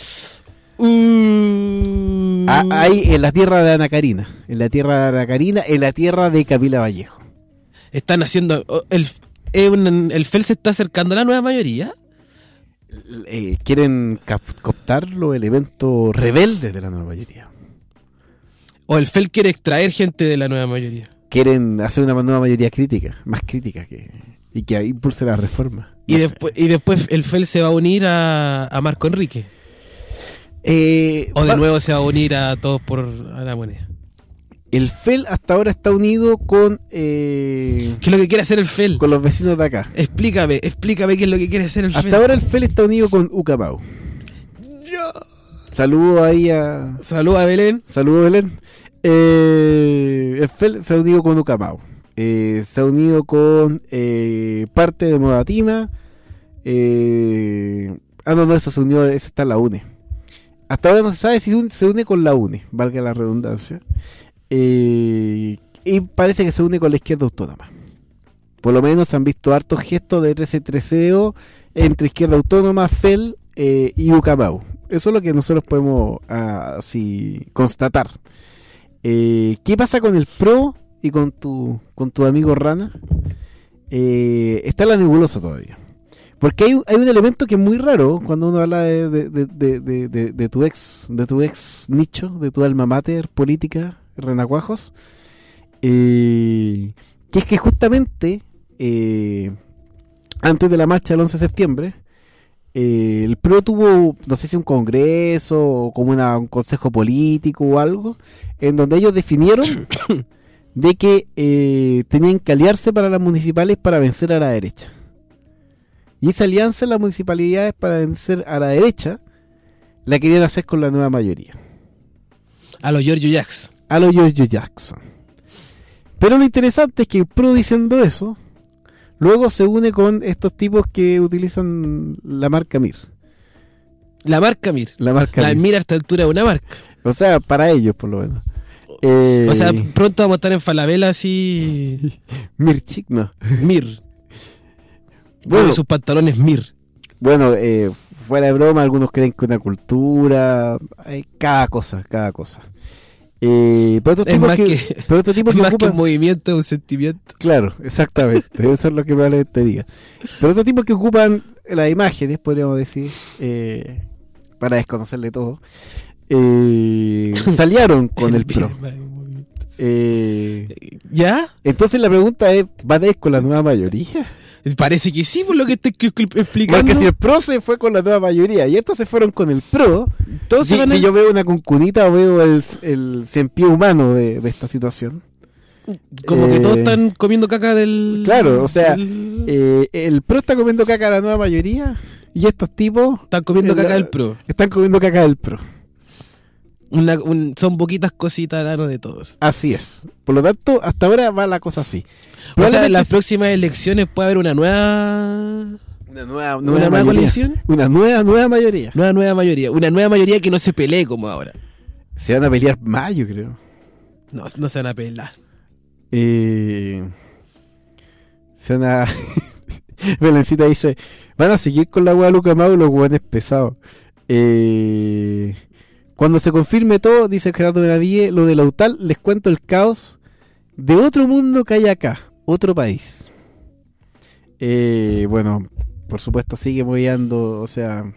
Uh, Ah, ahí en la tierra de Ana Karina, en la tierra de Ana Karina, en la tierra de Camila Vallejo. Están haciendo... oh, el, eh, un- el F E L se está acercando a la nueva mayoría. Eh, quieren cap- cooptar los elementos rebeldes de la nueva mayoría. O el F E L quiere extraer gente de la nueva mayoría. Quieren hacer una nueva mayoría crítica, más crítica que y que impulse la reforma. Y, No sé. después, y después el F E L se va a unir a, a Marco Enrique. Eh, O de va- nuevo se va a unir a todos por a la moneda. el F E L hasta ahora está unido con eh, ¿Qué es lo que quiere hacer el F E L? con los vecinos de acá. Explícame, explícame qué es lo que quiere hacer el F E L. Hasta ahora el F E L está unido con Ucamau. Saludo ahí a Saludos a Belén. Saludos, Belén. Eh, el F E L se ha unido con Ucamau. Eh, se ha unido con eh, parte de Modatima. Eh, ah, no, no, eso se unió, eso está en la UNE. Hasta ahora no se sabe si un- se une con la UNE, valga la redundancia. Eh, y parece que se une con la izquierda autónoma. Por lo menos se han visto hartos gestos de trece treseo entre izquierda autónoma, F E L eh, y Ucamau. Eso es lo que nosotros podemos ah, así constatar. Eh, ¿Qué pasa con el PRO y con tu con tu amigo Rana? Eh, está en la nebulosa todavía. Porque hay, hay un elemento que es muy raro cuando uno habla de, de, de, de, de, de- de tu ex de tu ex nicho, de tu alma mater política, Renacuajos, eh, que es que justamente eh, antes de la marcha del once de septiembre eh, el P R O tuvo, no sé si un congreso o como una, un consejo político o algo, en donde ellos definieron de que eh, tenían que aliarse para las municipales para vencer a la derecha. Y esa alianza en las municipalidades para vencer a la derecha la querían hacer con la nueva mayoría. A los Giorgio Jackson. A los Giorgio Jackson. Pero lo interesante es que el P R O, diciendo eso, luego se une con estos tipos que utilizan la marca Mir. La marca Mir. La marca La Mir. Mir a esta altura es una marca. O sea, para ellos por lo menos. Eh, O sea, pronto vamos a estar en Falabella así. Mir Chic, no. Mir. Bueno, Bueno, sus pantalones Mir. bueno eh, fuera de broma, algunos creen que una cultura, hay cada cosa, cada cosa. Eh, pero estos Es tipos más que, que- pero estos tipos Es que más que ocupan, un movimiento, es un sentimiento. claro, exactamente, eso es lo que probablemente diga. Pero estos tipos que ocupan las imágenes, podríamos decir, eh, para desconocerle todo, eh, se aliaron con el P R O. Eh, ¿Ya? entonces la pregunta es, ¿va a ir con la nueva mayoría? Parece que sí, por lo que estoy cl- cl- explicando. Porque si el P R O se fue con la nueva mayoría y estos se fueron con el P R O, Todos se si, van a- si yo veo una cuncunita o veo el, el cien pie humano de, de esta situación, Como que eh, todos están comiendo caca del... claro, o sea, del- eh, el P R O está comiendo caca a la nueva mayoría y estos tipos están comiendo el- caca del P R O. están comiendo caca del P R O. Una- un- son poquitas cositas de ano de todos. Así es. Por lo tanto, hasta ahora va la cosa así. O sea, en Probablemente las se- próximas elecciones puede haber una nueva... una nueva, ¿Una nueva mayoría. coalición? Una nueva, nueva mayoría. Nueva, nueva mayoría. Una nueva mayoría que no se pelee como ahora. Se van a pelear más, yo creo. No, no se van a pelear. Eh, se van a... Belencita dice, van a seguir con la hueá Luca Mau y los hueones pesados. Eh, cuando se confirme todo, dice Gerardo Benavides, lo de la U T A L, les cuento el caos de otro mundo que hay acá, otro país. Eh, bueno, por supuesto sigue moviendo, o sea...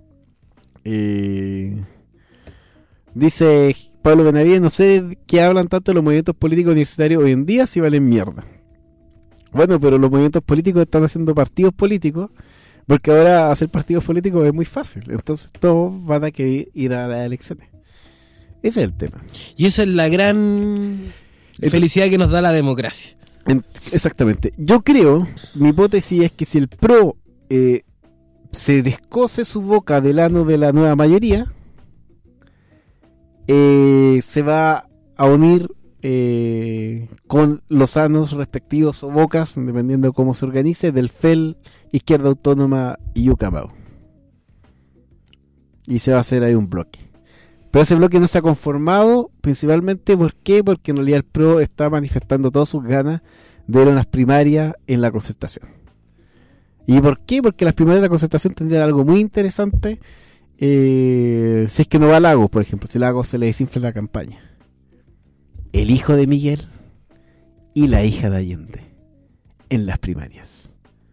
Eh, dice Pablo Benavides, no sé de qué hablan tanto los movimientos políticos universitarios hoy en día si valen mierda. Bueno, pero los movimientos políticos están haciendo partidos políticos, porque ahora hacer partidos políticos es muy fácil. Entonces todos van a querer ir a las elecciones. Ese es el tema. Y esa es la gran Ent- felicidad que nos da la democracia. En- exactamente. Yo creo, mi hipótesis es que si el P R O eh, se descose su boca del ano de la nueva mayoría, eh, se va a unir eh, con los anos respectivos o bocas, dependiendo de cómo se organice, del F E L, Izquierda Autónoma y Ucamau. Y se va a hacer ahí un bloque. Pero ese bloque no se ha conformado, principalmente, ¿por qué? Porque en realidad el P R O está manifestando todas sus ganas de ir a unas primarias en la Concertación. ¿Y por qué? Porque las primarias de la Concertación tendrían algo muy interesante, eh, si es que no va a Lagos, por ejemplo, si Lagos se le desinfla la campaña. El hijo de Miguel y la hija de Allende en las primarias.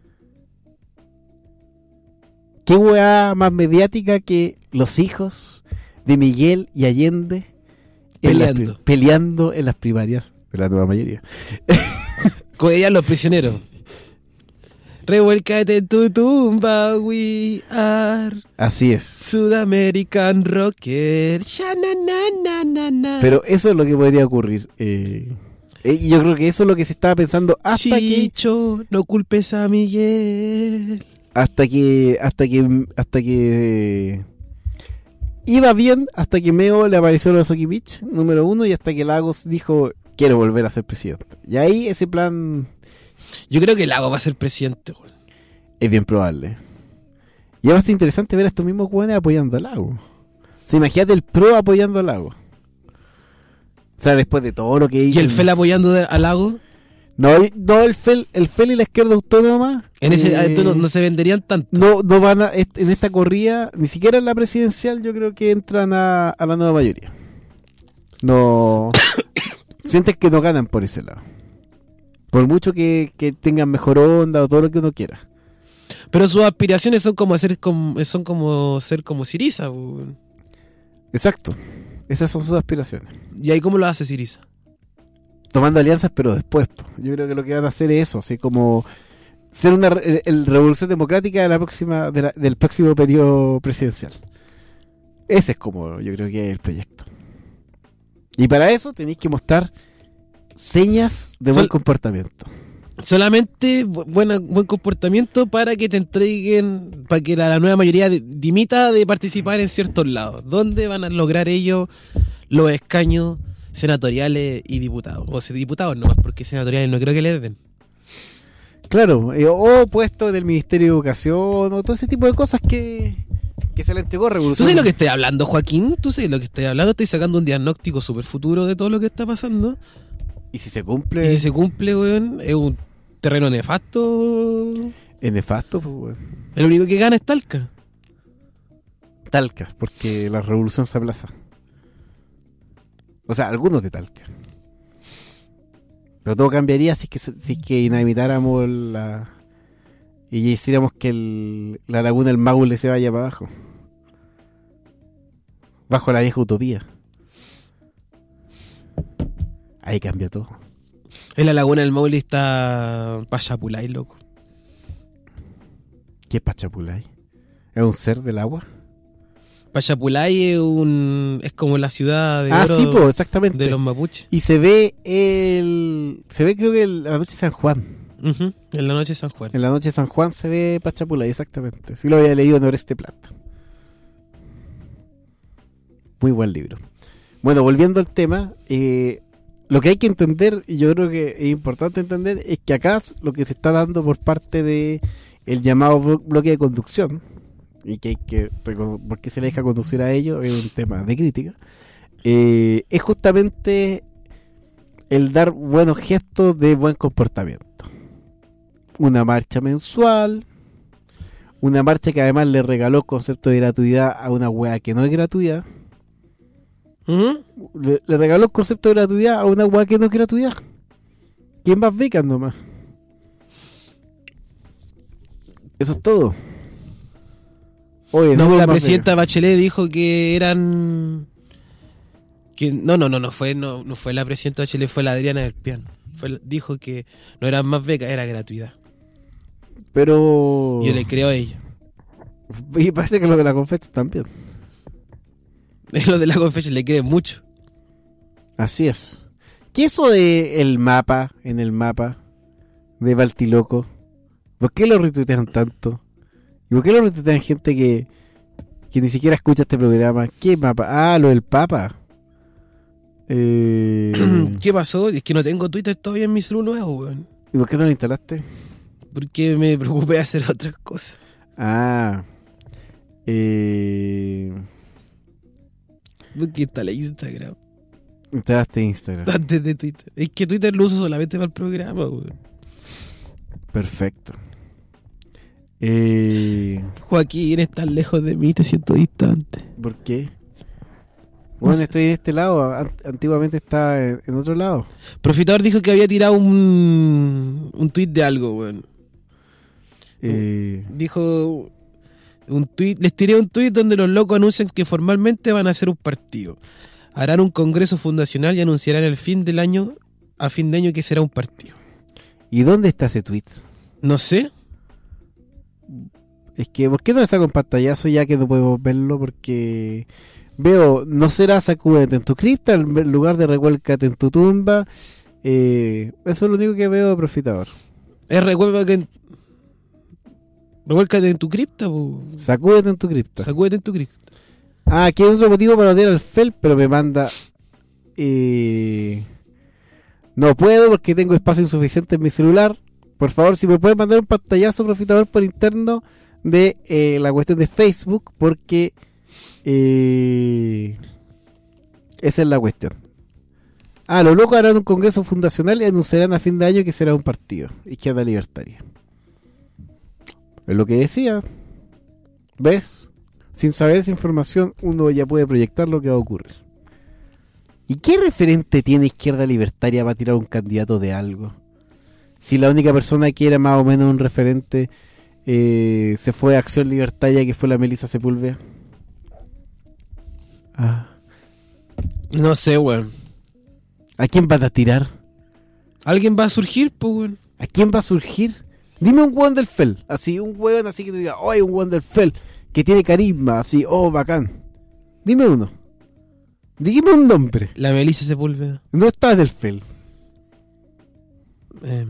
¿Qué hueá más mediática que los hijos de Miguel y Allende en las Peleando. pri- peleando en las primarias de la nueva mayoría? Con ellas los prisioneros. Revuélcate en tu tumba, we are Así es. Sudamerican Rocker. Ya, na, na, na, na, na. Pero eso es lo que podría ocurrir. Eh, eh, y yo creo que eso es lo que se estaba pensando hasta que Chicho, no culpes a Miguel. hasta que hasta que hasta que eh, iba bien, hasta que Meo le apareció lo de Soki Beach, número uno, y hasta que Lagos dijo quiero volver a ser presidente. Y ahí ese plan Yo creo que Lago va a ser presidente, güey. es bien probable. Y además es interesante ver a estos mismos jóvenes apoyando a Lagos. O sea, imagínate el P R O apoyando a Lagos. O sea, después de todo lo que ¿Y hizo. el F E L apoyando de- a Lago? No, no el F E L, el F E L y la izquierda autónoma. En ese eh, esto no, no se venderían tanto. No, no van a, est- en esta corrida, ni siquiera en la presidencial, yo creo que entran a, a la nueva mayoría. No. Sientes que no ganan por ese lado. Por mucho que, que tengan mejor onda o todo lo que uno quiera. Pero sus aspiraciones son como ser como, son como ser como Siriza, güey. Exacto. Esas son sus aspiraciones. ¿Y ahí cómo lo hace Siriza? Tomando alianzas, pero después. Po. Yo creo que lo que van a hacer es eso, así como ser una re- el revolución democrática de la próxima de la- del próximo periodo presidencial. Ese es como yo creo que es el proyecto. Y para eso tenéis que mostrar señas de buen Sol- comportamiento. Solamente bu- buena, buen comportamiento para que te entreguen, para que la, la nueva mayoría de- dimita de participar en ciertos lados. ¿Dónde van a lograr ellos los escaños senatoriales y diputados? O sea, diputados nomás, porque senatoriales no creo que les den. Claro, eh, o puesto del Ministerio de Educación, o todo ese tipo de cosas que, que se le entregó ¿Tú revolución. sabes lo que estoy hablando, Joaquín? ¿Tú sabes lo que estoy hablando? Estoy sacando un diagnóstico súper futuro de todo lo que está pasando. Y si se cumple, Y si se cumple, weón, es un terreno nefasto. es nefasto, pues, weón. El único que gana es Talca. Talca, porque la revolución se aplaza. O sea, algunos de Talca. Pero todo cambiaría si es que, si es que inhabitáramos la... y hiciéramos que el- la laguna del Maule se vaya para abajo. Bajo la vieja utopía. Ahí cambia todo. En la laguna del Maule está Pachapulay, loco. ¿Qué es Pachapulay? ¿Es un ser del agua? Pachapulay es un es como la ciudad de Ah, oro sí, pues, exactamente. de los mapuches. Y se ve el... se ve creo que el- la noche de San Juan. Ujú, en la noche de San Juan. En la noche de San Juan se ve Pachapulay, exactamente. Sí lo había leído en Oreste Plata. Muy buen libro. Bueno, volviendo al tema, eh, lo que hay que entender, y yo creo que es importante entender, es que acá lo que se está dando por parte de el llamado blo- bloque de conducción, y que hay que recono- por qué se le deja conducir a ello, es un tema de crítica, eh, es justamente el dar buenos gestos de buen comportamiento. Una marcha mensual, una marcha que además le regaló concepto de gratuidad a una wea que no es gratuidad. Ujú. Le, le regaló el concepto de gratuidad a una wea que no es gratuidad. ¿Quién más becas nomás? Eso es todo. Oye, No, más la becas. presidenta Bachelet dijo que eran que no, no, no, no fue no, no fue la presidenta Bachelet, fue la Adriana del Piano. Fue, la- dijo que no eran más becas, era gratuidad. Pero... Yo le creo a ella. Y parece que lo de la Confex también. Lo de la Confession le cree mucho. Así es. ¿Qué eso de el mapa, en el mapa de Baltiloco? ¿Por qué lo retuitean tanto? ¿Y por qué lo retuitean gente que, que ni siquiera escucha este programa? ¿Qué mapa? Ah, lo del Papa. Eh, ¿Qué pasó? Es que no tengo Twitter todavía en mi celular nuevo, weón. ¿Y por qué no lo instalaste? Porque me preocupé de hacer otras cosas. Ah. Eh, Porque está la Instagram. instalaste Instagram. Antes de Twitter. Es que Twitter lo uso solamente para el programa, weón. Perfecto. Eh, Joaquín, estás lejos de mí, te siento distante. ¿Por qué? No Bueno, sé. estoy en este lado. an- Antiguamente estaba en, en otro lado. Profitador dijo que había tirado un, un tweet de algo, weón. Eh, Dijo un tweet, les tiré un tweet donde los locos anuncian que formalmente van a hacer un partido. Harán un congreso fundacional y anunciarán el fin del año, a fin de año, que será un partido. ¿Y dónde está ese tweet? No sé. Es que, ¿por qué no le saco un pantallazo ya que no podemos verlo? Porque veo, no será sacúdete en tu cripta, en lugar de revuélcate en tu tumba. Eh, eso es lo único que veo de Profitador. Es revuélcate en, revuélcate en tu cripta, po. Sacúdete en tu cripta. Sacúdete en tu cripta. Ah, aquí hay otro motivo para odiar al F E L, pero me manda... Eh, no puedo porque tengo espacio insuficiente en mi celular. Por favor, si me pueden mandar un pantallazo, Profitador, por interno de eh, la cuestión de Facebook, porque eh, esa es la cuestión. Ah, los locos harán un congreso fundacional y anunciarán a fin de año que será un partido, Izquierda Libertaria. Es lo que decía. ¿Ves? Sin saber esa información, uno ya puede proyectar lo que va a ocurrir. ¿Y qué referente tiene Izquierda Libertaria para tirar un candidato de algo? Si la única persona que era más o menos un referente eh, se fue a Acción Libertaria, que fue la Melissa Sepúlveda. Ah. No sé, weón. ¿A quién vas a tirar? ¿Alguien va a surgir, pues, weón? ¿A quién va a surgir? Dime un weón del F E L, así, un weón así que tú digas, oh, hay un weón del F E L que tiene carisma, así, oh, bacán. Dime uno. Dime un nombre. La Melissa Sepúlveda. No está del F E L. Eh,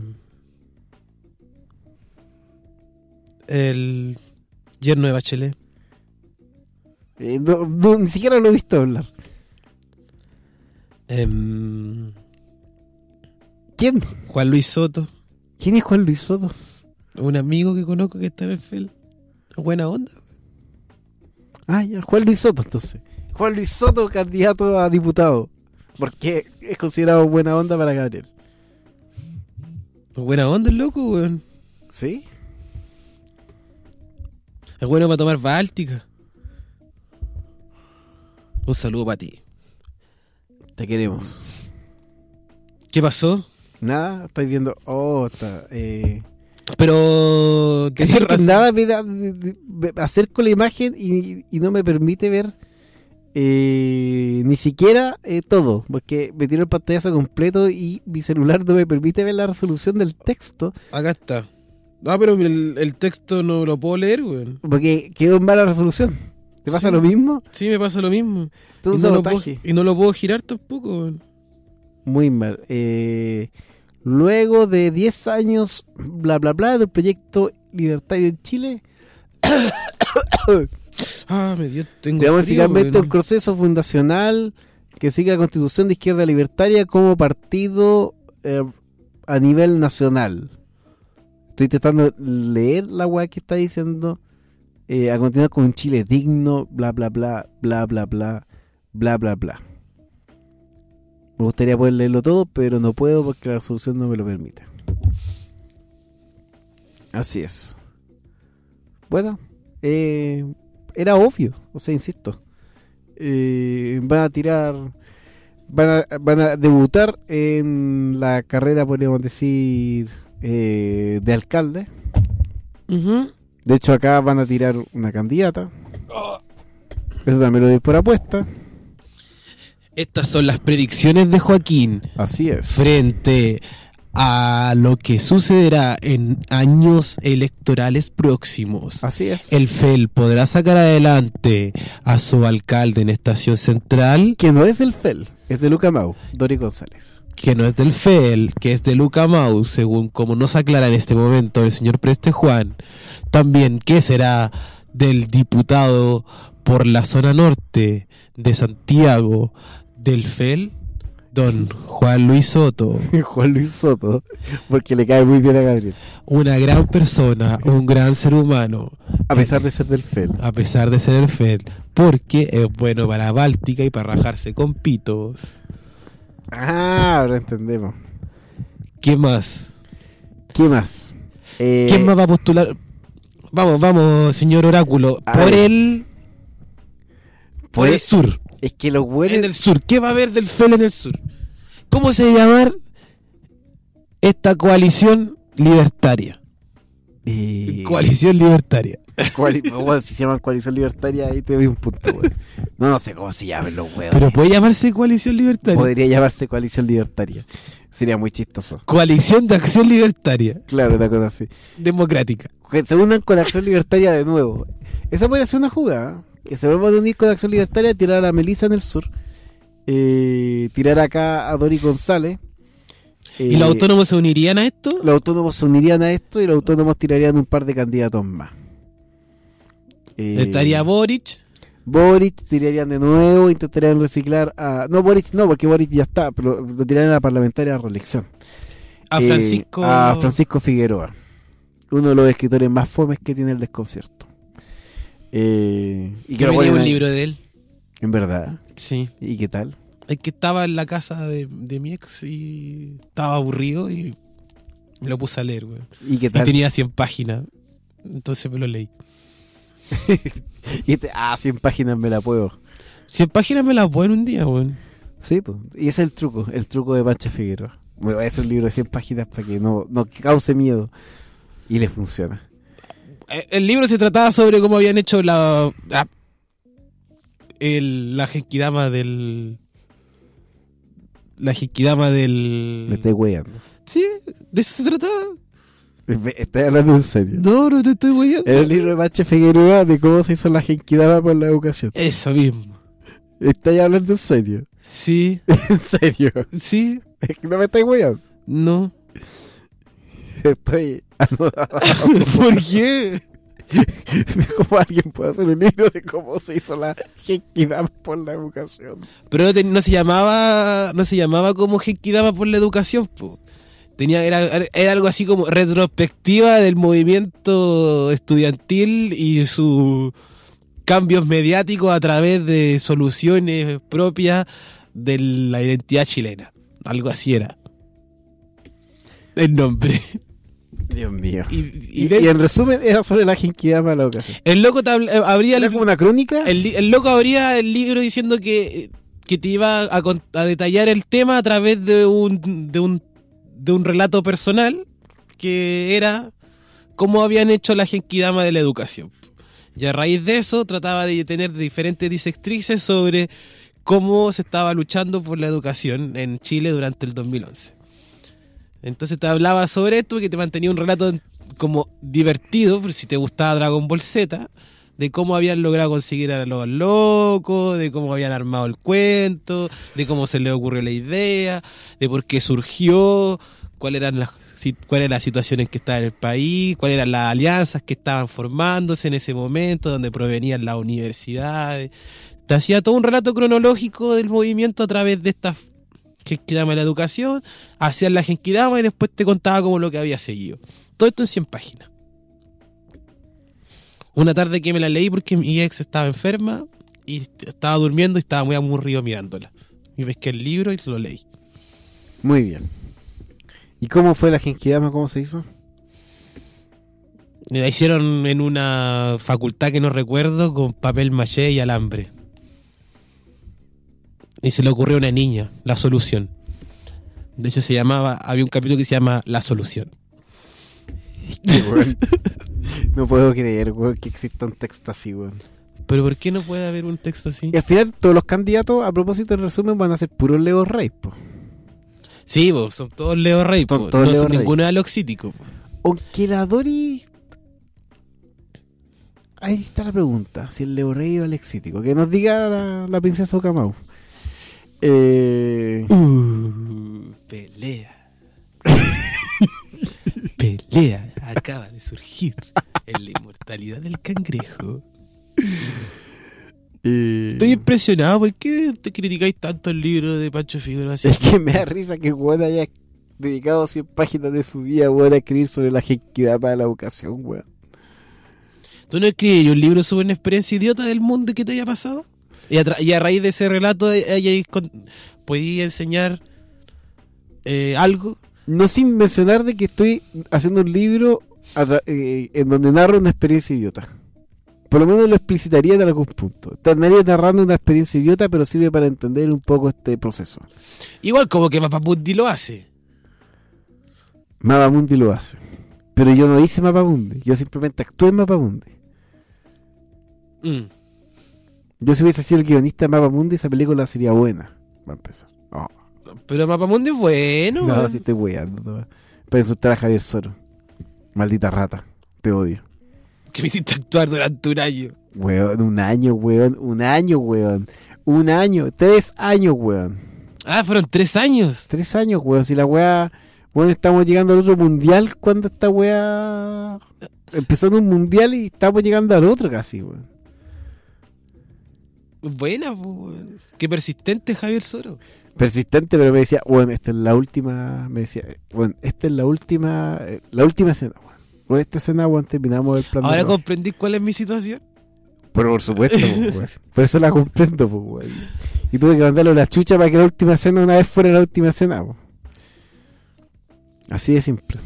el yerno de Bachelet. Eh, no, no, ni siquiera lo he visto hablar. Eh, ¿Quién? Juan Luis Soto. ¿Quién es Juan Luis Soto? Un amigo que conozco que está en el F E L. Buena onda. Ah, ya, Juan Luis Soto, entonces. Juan Luis Soto, candidato a diputado. Porque es considerado buena onda para Gabriel. Buena onda el loco, weón. ¿Sí? Es bueno para tomar Báltica. Un saludo para ti. Te queremos. ¿Qué pasó? Nada, estoy viendo. Oh, está. Eh... Pero. ¿Qué que razón? nada me da. De, de, de, acerco la imagen y, y no me permite ver eh, ni siquiera eh, todo. Porque me tiro el pantallazo completo y mi celular no me permite ver la resolución del texto. Acá está. Ah, pero el, el texto no lo puedo leer, weón. Porque quedó en mala resolución. ¿Te pasa Sí. lo mismo? Sí, me pasa lo mismo. Todo Y un no, lo puedo, sabotaje. y no lo puedo girar tampoco, weón. Muy mal. Eh, luego de diez años, bla, bla, bla, del proyecto libertario en Chile, Ah, me dio. Tengo creamos frío, finalmente weón. un proceso fundacional que sigue la Constitución de Izquierda Libertaria como partido eh, a nivel nacional. Estoy intentando leer la weá que está diciendo. Eh, a continuar con un Chile digno, bla, bla, bla, bla, bla, bla, bla, bla, bla. Me gustaría poder leerlo todo, pero no puedo porque la resolución no me lo permite. Así es. Bueno, eh, era obvio, o sea, insisto. Eh, van a tirar, van a, van a debutar en la carrera, podríamos decir, eh, de alcalde. Ujú. De hecho, acá van a tirar una candidata. Eso también lo doy por apuesta. Estas son las predicciones de Joaquín Así es. frente a lo que sucederá en años electorales próximos. Así es. El F E L podrá sacar adelante a su alcalde en Estación Central, Que no es el F E L, es de Luca Mau, Dori González. que no es del F E L, que es de Luca Mau, según como nos aclara en este momento el señor Preste Juan. También, ¿qué será del diputado por la zona norte de Santiago del F E L? Don Juan Luis Soto, Juan Luis Soto, porque le cae muy bien a Gabriel. una gran persona, un gran ser humano, A pesar de ser del F E L. a pesar de ser el F E L, porque es bueno para Báltica y para rajarse con pitos. Ah, ahora entendemos. ¿Qué más? ¿Qué más? Eh, ¿Quién más va a postular? Vamos, vamos, señor Oráculo, A por ver. el por Por el el- sur, Es que los buenos... en el sur. ¿Qué va a haber del F E L en el sur? ¿Cómo se va a llamar esta coalición libertaria? Eh, Coalición libertaria. Coali- bueno, si se llaman Coalición Libertaria, ahí te doy un punto, güey. No, no sé cómo se llaman los huevos. Pero puede llamarse coalición libertaria. Podría llamarse Coalición Libertaria. Sería muy chistoso. Coalición de acción libertaria Claro, una cosa así. democrática. Que se unan con Acción Libertaria de nuevo. Esa podría ser una jugada. ¿Eh? Que se vuelvan a unir con Acción Libertaria, tirar a Melissa en el sur. Eh, tirar acá a Dori González. ¿Y Eh, los autónomos se unirían a esto? Los autónomos se unirían a esto y los autónomos tirarían un par de candidatos más. Eh, Estaría Boric. Boric tirarían de nuevo, intentarían reciclar a... No, Boric no, porque Boric ya está, pero lo tirarían a la parlamentaria de reelección. A Eh, Francisco. a Francisco Figueroa. Uno de los escritores más fomes que tiene el desconcierto. Eh, y que Yo lo me ponen leí un ahí. libro de él. En verdad. Sí. ¿Y qué tal? Es que estaba en la casa de, de mi ex y estaba aburrido y me lo puse a leer, güey. ¿Y qué Y tal? tenía cien páginas. Entonces me lo leí. Y este- ah, cien páginas me la puedo. cien páginas me las puedo en un día, güey. Sí, pues. Y ese es el truco, el truco de Pancho Figueroa. Bueno, es un libro de cien páginas para que no, no cause miedo. Y le funciona. El libro se trataba sobre cómo habían hecho la... la el, la genkidama del... La genkidama del... Me estoy weyando. Sí, de eso se trataba. Estoy hablando en serio. No, no te estoy weyando. Era el libro de Mache Figueroa de cómo se hizo la genkidama por la educación. Eso mismo. ¿Estáis hablando en serio? Sí, ¿En serio? sí, Es que no me estáis weyando. no. Estoy anodado. ¿Por qué? ¿Cómo alguien puede hacer un libro de cómo se hizo la genkidama por la educación? Pero no, te- no se llamaba no se llamaba como Genkidama por la educación, po. Tenía era, era algo así como retrospectiva del movimiento estudiantil y sus cambios mediáticos a través de soluciones propias de la identidad chilena. Algo así era el nombre. Dios mío. Y, Y, y de- y en resumen, era sobre la genkidama por la educación. el loco te habl- eh, abría ¿Era el, como una crónica? el, li- el loco abría el libro diciendo que, que te iba a, con- a detallar el tema a través de un, de un de un relato personal que era cómo habían hecho la genkidama de la educación. Y a raíz de eso trataba de tener diferentes disectrices sobre cómo se estaba luchando por la educación en Chile durante el dos mil once. Entonces te hablaba sobre esto que te mantenía un relato como divertido, por si te gustaba Dragon Ball Z, de cómo habían logrado conseguir a los locos, de cómo habían armado el cuento, de cómo se les ocurrió la idea, de por qué surgió, cuáles eran las si- cuál era la situación en que estaba en el país, cuáles eran las alianzas que estaban formándose en ese momento, donde provenían las universidades. Te hacía todo un relato cronológico del movimiento a través de esta Genkidama de la educación, hacían la Genkidama y después te contaba como lo que había seguido. Todo esto en cien páginas. Una tarde que me la leí porque mi ex estaba enferma y estaba durmiendo y estaba muy aburrido mirándola. Y pesqué el libro y lo leí. Muy bien. ¿Y cómo fue la genkidama? ¿Cómo se hizo? Me la hicieron en una facultad que no recuerdo con papel maché y alambre. Y se le ocurrió a una niña la solución. De hecho se llamaba, había un capítulo que se llama La Solución. No puedo creer, weón, que exista un texto así, weón. Pero ¿por qué no puede haber un texto así? Y al final todos los candidatos, a propósito del resumen, van a ser puros Leo Rey, po. Sí, po, son todos Leo Rey, Son po. todos No Leo son Rey. ninguno aloxítico, po. Aunque la Dori... Ahí está la pregunta, si el Leo Rey o el exítico. Que nos diga la, la princesa Ocamau. Eh... Uh, pelea. Pelea acaba de surgir en la inmortalidad del cangrejo. eh, Estoy impresionado. ¿Por qué te criticáis tanto el libro de Pancho Figueroa? Así? Es que me da risa que weón haya dedicado cien páginas de su vida, weón, a escribir sobre la genkidama de la educación, weón. ¿Tú no escribes un libro sobre una experiencia idiota del mundo que te haya pasado? Y a, tra- y a raíz de ese relato hayáis con- podías enseñar eh, algo. No sin mencionar de que estoy haciendo un libro a tra- eh, en donde narro una experiencia idiota. Por lo menos lo explicitaría en algún punto. Estaría narrando una experiencia idiota, pero sirve para entender un poco este proceso. Igual como que Mapamundi lo hace. Mapamundi lo hace. Pero yo no hice Mapamundi. Yo simplemente actué en Mapamundi. Mm. Yo si hubiese sido el guionista de Mapamundi, esa película sería buena. Va a empezar. Oh. Pero Mapamundi es bueno. No, weón. si estoy weyando. No. Para insultar a Javier Soro. Maldita rata. Te odio. Que me hiciste actuar durante un año. Weón, un año, weón. Un año, weón. Un año. Tres años, weón. Ah, fueron tres años. Tres años, weón. Si la weá... Weón, estamos llegando al otro mundial cuando esta weá... Empezó en un mundial y estamos llegando al otro casi, weón. Buena, po, weón. Qué persistente Javier Soro. Persistente, pero me decía, bueno, esta es la última, me decía, bueno, esta es la última, eh, la última escena, bueno. Con esta escena, bueno, terminamos el plan de Ahora rodaje. comprendí cuál es mi situación. Pero por supuesto, pues, weón. Por eso la comprendo, pues, weón. Y tuve que mandarle una chucha para que la última escena una vez fuera la última escena, pues. Así de simple.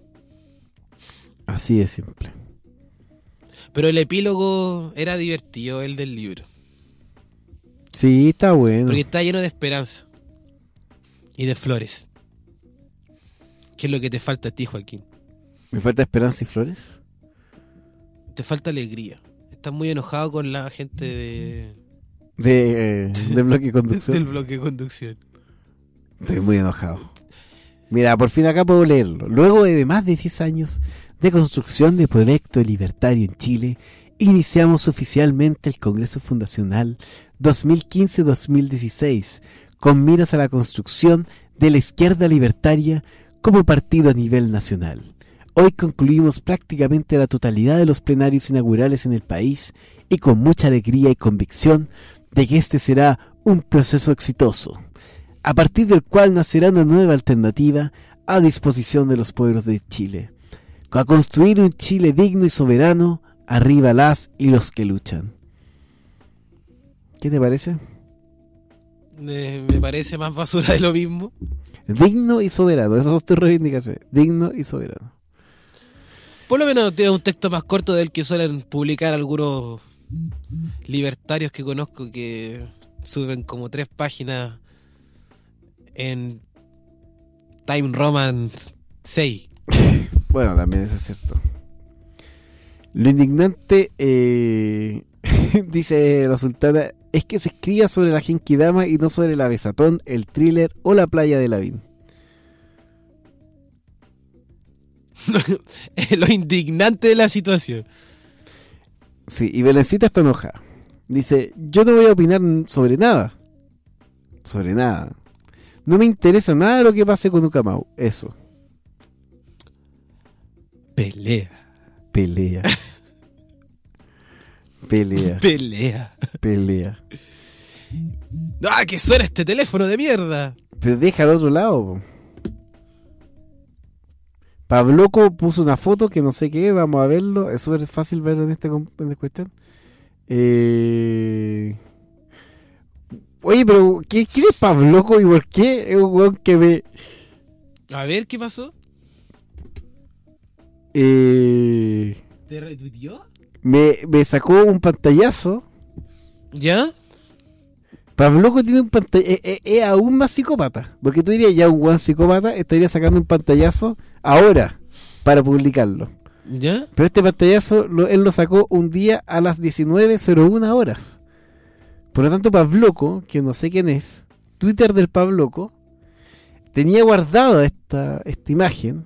Así de simple. Pero el epílogo era divertido, el del libro. Sí, está bueno. Porque está lleno de esperanza. Y de flores. ¿Qué es lo que te falta a ti, Joaquín? ¿Me falta esperanza y flores? Te falta alegría. Estás muy enojado con la gente de... De, eh, de bloque de conducción. del bloque de conducción. Estoy muy enojado. Mira, por fin acá puedo leerlo. Luego de más de diez años de construcción de proyecto libertario en Chile, iniciamos oficialmente el Congreso Fundacional dos mil quince a dos mil dieciséis, con miras a la construcción de la izquierda libertaria como partido a nivel nacional. Hoy concluimos prácticamente la totalidad de los plenarios inaugurales en el país y con mucha alegría y convicción de que este será un proceso exitoso, a partir del cual nacerá una nueva alternativa a disposición de los pueblos de Chile, a construir un Chile digno y soberano, arriba las y los que luchan. ¿Qué te parece? Eh, me parece más basura de lo mismo. Digno y soberano, esas son tus reivindicaciones. Digno y soberano. Por lo menos tiene un texto más corto del que suelen publicar algunos libertarios que conozco, que suben como tres páginas en Time Roman seis. Bueno, también eso es cierto. Lo indignante, eh, dice la sultana, es que se escriba sobre la Genkidama y no sobre la Besatón, el thriller o la playa de Lavín. Lo indignante de la situación. Sí, y Belencita está enojada. Dice, yo no voy a opinar sobre nada. Sobre nada. No me interesa nada de lo que pase con Ucamau. Eso. Pelea. Pelea. Pelea. Pelea. Pelea. ¡Ah, que suena este teléfono de mierda! Pero deja al otro lado, po. Pabloco puso una foto que no sé qué, vamos a verlo. Es súper fácil verlo en esta, en esta cuestión. Eh... Oye, pero ¿qué, ¿quién es Pabloco y por qué es un weón que me... A ver, ¿qué pasó? Eh... ¿Te retuiteó? Me, me sacó un pantallazo. ¿Ya? Pabloco tiene un pantallazo. Es, es, es aún más psicópata. Porque tú dirías, ya un weón psicópata estaría sacando un pantallazo ahora para publicarlo. ¿Ya? Pero este pantallazo lo, él lo sacó un día a las diecinueve cero uno horas. Por lo tanto, Pabloco, que no sé quién es, Twitter del Pabloco, tenía guardada esta, esta imagen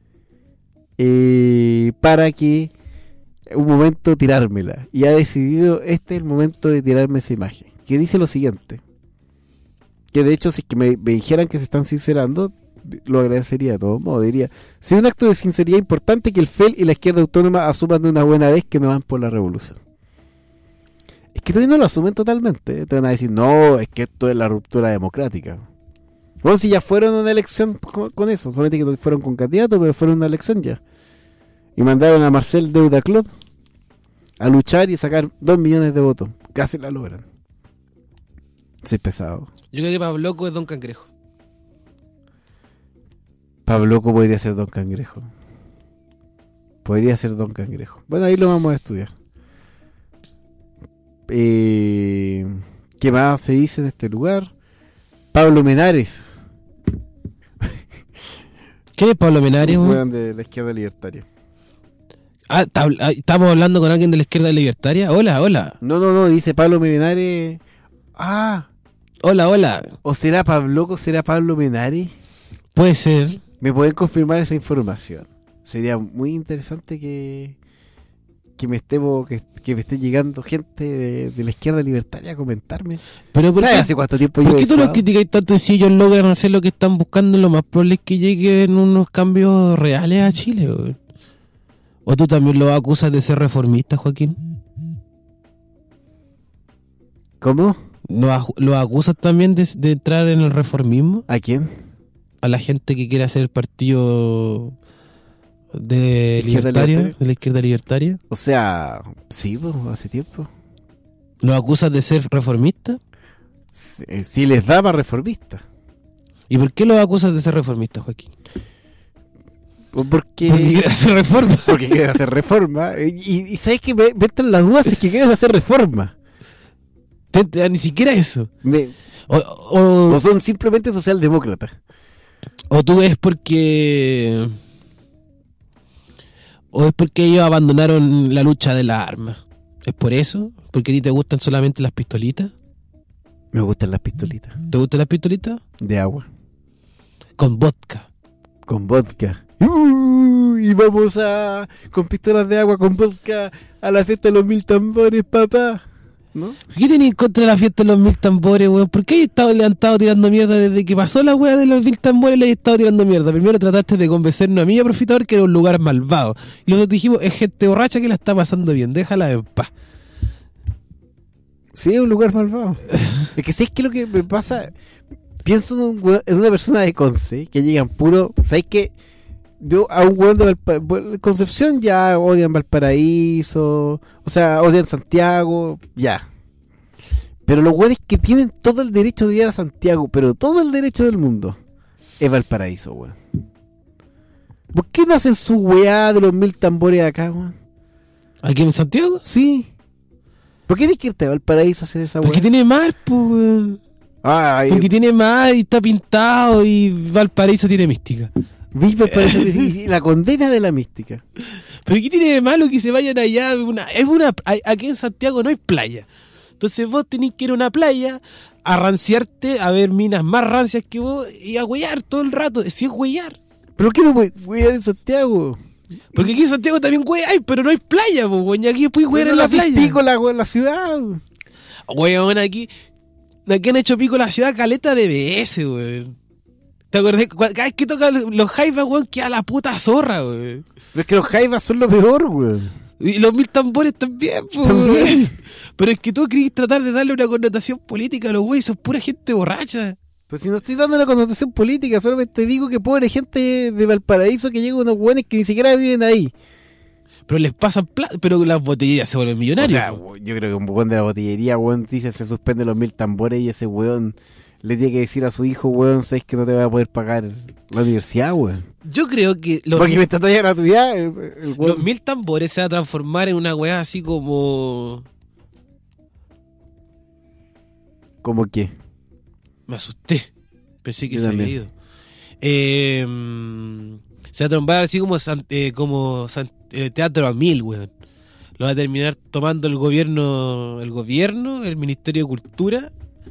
eh, para que un momento tirármela. Y ha decidido, este es el momento de tirarme esa imagen. Que dice lo siguiente. Que de hecho, si es que me, me dijeran que se están sincerando, lo agradecería de todos modos. Diría, sería un acto de sinceridad importante que el F E L y la izquierda autónoma asuman de una buena vez que no van por la revolución. Es que todavía no lo asumen totalmente. Te van a decir, no, es que esto es la ruptura democrática. Bueno, si ya fueron a una elección con, con eso, solamente que no fueron con candidato, pero fueron a una elección ya. Y mandaron a Marcel Deudaclot a luchar y sacar dos millones de votos. Casi la logran. Sí, pesado. Yo creo que Pabloco es Don Cangrejo. Pabloco podría ser Don Cangrejo. Podría ser Don Cangrejo. Bueno, ahí lo vamos a estudiar. Eh, ¿Qué más se dice de este lugar? Pablo Menares. ¿Quién es Pablo Menares? Un weón? weón de la izquierda libertaria. Ah, ¿está- ah, ¿estamos hablando con alguien de la izquierda libertaria? Hola, hola. No, no, no, dice Pablo Menares. Ah, Hola, hola. ¿o será Pabloco? ¿Será Pablo Menares? Puede ser. ¿Me pueden confirmar esa información? Sería muy interesante que que me esté que, que me esté llegando gente de, de la izquierda libertaria a comentarme. Pero ¿por ¿Sabes qué, hace cuánto tiempo ¿por yo qué he tú los usado? criticas tanto? Y si ellos logran hacer lo que están buscando, lo más probable es que lleguen unos cambios reales a Chile, weón. ¿O tú también los acusas de ser reformista, Joaquín? ¿Cómo? ¿Los, aj- los acusas también de, de entrar en el reformismo? ¿A quién? A la gente que quiere hacer el partido de ¿Izquierda libertario, libertaria? de la izquierda libertaria. O sea, sí, pues, hace tiempo. ¿Los acusas de ser reformistas? Si, si les daba reformista. ¿Y por qué los acusas de ser reformistas, Joaquín? Porque, Porque quieren hacer reforma. porque quieren hacer reforma. Y, y sabes que me, me entran las dudas si es que quieren hacer reforma. Te- te- Ni siquiera eso. Me- O, o- o son simplemente socialdemócratas. o tú es porque... O es porque ellos abandonaron la lucha de las armas. ¿Es por eso? ¿Porque a ti te gustan solamente las pistolitas? Me gustan las pistolitas ¿Te gustan las pistolitas? de agua. Con vodka. con vodka. Uh, y vamos a con pistolas de agua con vodka a la fiesta de los mil tambores, papá. ¿No? ¿Qué tenés en contra de la fiesta de los mil tambores, weón? ¿Por qué has estado levantado tirando mierda desde que pasó la weá de los mil tambores? Le has estado tirando mierda. Primero trataste de convencernos a mí y a Profitador que era un lugar malvado. Y nosotros dijimos, es gente borracha que la está pasando bien, déjala en paz. Sí, es un lugar malvado. Es que ¿sabes qué es lo que me pasa? Pienso en, un weón- en una persona de Conce que llegan puro. ¿Sabes qué? Yo a un weón de Valpa- Concepción ya odian Valparaíso, o sea, odian Santiago, ya. Pero los weones que tienen todo el derecho de ir a Santiago, pero todo el derecho del mundo, es Valparaíso, weón. ¿Por qué no hacen su weá de los mil tambores acá, weón? ¿Aquí en Santiago? Sí. ¿Por qué tienes que irte a Valparaíso a hacer esa weá? Porque tiene mar, pues, weón. Ay, Porque tiene mar y está pintado y Valparaíso tiene mística. vi Valparaíso y la condena de la mística. ¿Pero qué tiene de malo que se vayan allá? Una, es una, hay- aquí en Santiago no hay playa. Entonces vos tenés que ir a una playa a ranciarte, a ver minas más rancias que vos y a huellar todo el rato. Si es huellar. ¿Pero qué no voy voy a ir en Santiago? Porque aquí en Santiago también huella hay, pero no hay playa, pues, weón. Y aquí puedes huellar en No la haces playa. pico la, la ciudad. Weón, aquí, aquí han hecho pico la ciudad caleta de veces, weón. ¿Te acordás? Cu- Cada vez que tocan los jaivas, weón, queda la puta zorra, weón. Pero es que los jaivas son lo peor, weón. Y los mil tambores también, pues. También. Pero es que tú querés tratar de darle una connotación política a los güeyes, son pura gente borracha. Pues si no estoy dando una connotación política, solamente digo que pobre gente de Valparaíso que llega unos weones que ni siquiera viven ahí. Pero les pasan plata, pero las botellerías se vuelven O millonarios. sea, po. yo creo que un weón de la botillería, weón, dice se suspenden los mil tambores y ese weón le tiene que decir a su hijo, weón, sabes que no te va a poder pagar la universidad, weón. Yo creo que los, Porque me está todavía gratuidad. El, el weón- los mil tambores se va a transformar en una weá así como... ¿Cómo qué? Me asusté. Pensé que Yo se había también. ido. Eh, mm, se va a transformar así como, San- eh, como San- eh, Teatro a Mil, weón. Lo va a terminar tomando el gobierno, el gobierno, el Ministerio de Cultura,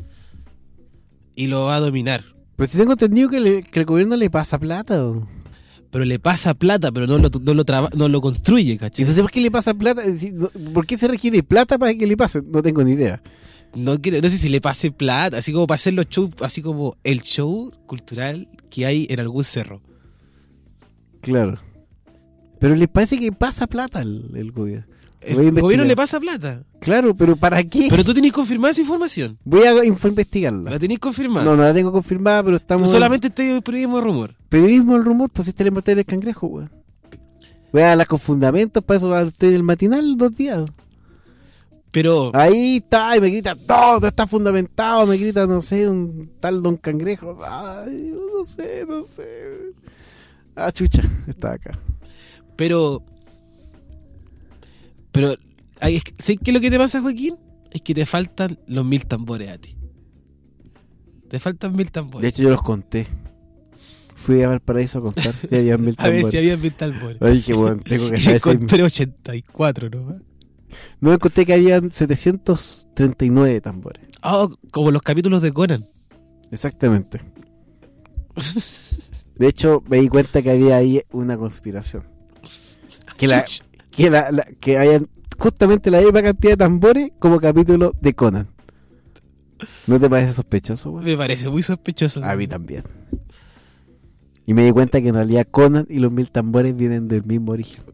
y lo va a dominar. Pero si tengo entendido que, le- que el gobierno le pasa plata, weón. Pero le pasa plata, pero no lo, no lo, traba- no lo construye, ¿cachai? Entonces, ¿por qué le pasa plata? Si- no- ¿Por qué se requiere plata para que le pase? No tengo ni idea. No, quiero, no sé si le pase plata, así como para hacer los shows, así como el show cultural que hay en algún cerro. Claro. Pero les parece que pasa plata el, el gobierno. El Voy a investigar. gobierno le pasa plata. Claro, pero ¿para qué? Pero tú tenés confirmada esa información. Voy a inf- investigarla. La tenés confirmada. No, no la tengo confirmada, pero Tú estamos... solamente te periodismo de rumor. Periodismo el rumor, pues este le mortal el cangrejo, weón. Voy a darla con fundamentos, para eso estoy en el matinal dos días. Pero, Ahí está, y me grita, todo está fundamentado, me grita, no sé, un tal don cangrejo. Ay, no sé, no sé. Ah, chucha, está acá. pero, pero, ay, es que- ¿sabes qué es lo que te pasa, Joaquín? Es que te faltan los mil tambores a ti. Te faltan mil tambores. De hecho, yo los conté. Fui a Valparaíso a contar si había mil a ver tambores. si había mil tambores. Ay, dije, bueno, tengo que Y saber si hay- encontré ochenta y cuatro, ¿no? No, encontré que habían setecientos treinta y nueve tambores. Ah, como los capítulos de Conan. Exactamente. De hecho, me di cuenta que había ahí una conspiración. Que la, que la, la- que hayan justamente la misma cantidad de tambores como capítulo de Conan. ¿No te parece sospechoso, güey? Me parece muy sospechoso. A mí también. Y me di cuenta que en realidad Conan y los mil tambores vienen del mismo origen.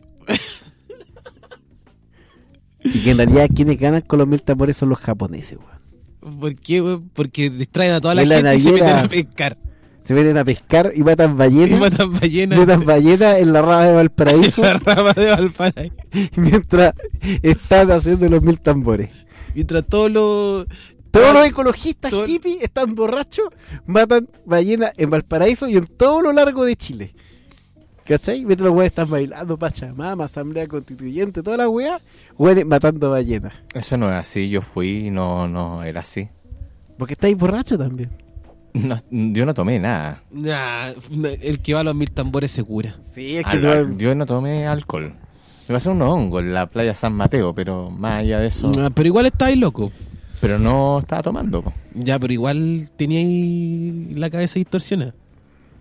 Y que en realidad quienes ganan con los mil tambores son los japoneses, güey. ¿Por qué, güey? Porque distraen a toda la Es la gente y se meten naviera. a pescar. Se meten a pescar y matan Y ballenas. matan ballenas. Matan ballenas en la rama de Valparaíso. La rama de Valparaíso. Mientras están haciendo los mil tambores. Mientras todos los... Todos los ecologistas Todo- hippies están borrachos, matan ballenas en Valparaíso y en todo lo largo de Chile. ¿Cachai? Mientras los güeyes están bailando Pachamama, Asamblea Constituyente, toda la weá, güeyes matando ballenas. Eso no es así, yo fui y no, no era así. Porque estáis borrachos también. No, yo no tomé nada. Nah, el que va a los mil tambores se cura. Sí, es que Al- no- al- yo no tomé alcohol. Me pasé un hongo en la playa San Mateo, pero más allá de eso. Ah, pero igual estáis loco. Pero no estaba tomando. Po. Ya, pero igual teníais la cabeza distorsionada.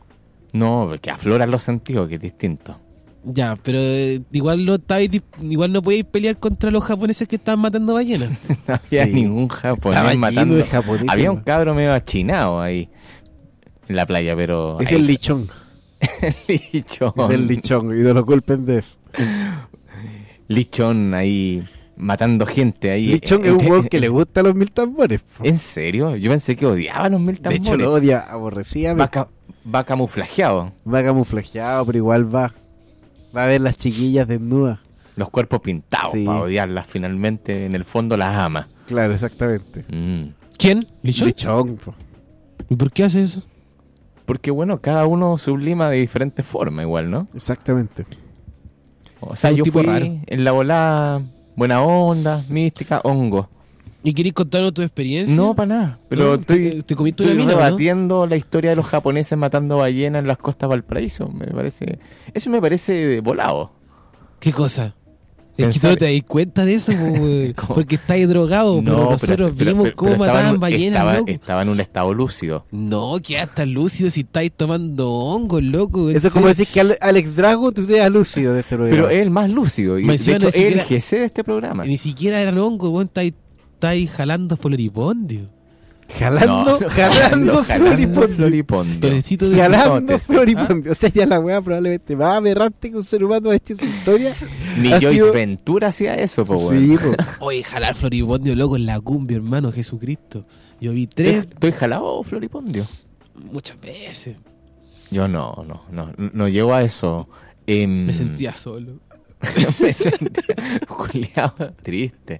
No, porque afloran los sentidos, que es distinto. Ya, pero eh, igual no estabais dis- igual no podéis pelear contra los japoneses que estaban matando ballenas. No había Sí. ningún japonés Estaba lleno matando. de japoneses, Había un man. cabro medio achinado ahí en la playa, pero. Es ahí- el lichón. lichón. Es el lichón. Y no lo culpen de eso. Lichón ahí matando gente ahí. Lichón es un weón que le gusta los mil tambores. po. ¿En serio? Yo pensé que odiaba los mil De tambores. hecho, lo odia aborrecida. va, ca- va camuflajeado. Va camuflajeado, pero igual va. Va a ver las chiquillas desnudas. Los cuerpos pintados Sí. para odiarlas. Finalmente, en el fondo las ama. Claro, exactamente. Mm. ¿Quién? ¿Lichón? Lichón, po. ¿Y por qué hace eso? Porque bueno, cada uno sublima de diferentes formas igual, ¿no? Exactamente. O sea, Es un yo tipo fui raro. en la volada buena onda, mística, hongo. ¿Y querés contarnos tu experiencia? No, para nada. Pero No, estoy, te- te comiste estoy una mina, ¿o no? rebatiendo la historia de los japoneses matando ballenas en las costas de Valparaíso. Me parece, eso me parece volado. ¿Qué cosa? Es que Pensar- tú no te das cuenta de eso, po, weón. ¿Cómo? Porque estáis drogados, pero nosotros pero- vimos pero- cómo pero estaba en mataban un- ballenas, estaba, loco. estaba en un estado lúcido. No, que hasta lúcido si estáis tomando hongos, loco. Eso es como decir que Ale- Alex Drago tú te das lúcido de este programa. Pero es el más lúcido. Y Me de decían, hecho, ni es el siquiera- G C de este programa. Ni siquiera eran hongos, weón. Estáis, estáis jalando floripondio. Jalando, No, jalando, floripondio. floripondio. Pedacito de Jalando bigotes. floripondio. O sea, ya la weá probablemente más aberrante que un ser humano ha hecho en su historia. Ni ha Joyce sido- Ventura hacía eso, po, weón. Sí, po. Oye, jalar floripondio, loco, en la cumbia, hermano, Jesucristo. Yo vi tres ¿Estoy estoy jalado, floripondio? muchas veces. Yo no, no, no, no llego a eso. Em, Me sentía solo. me sentía culiado, triste.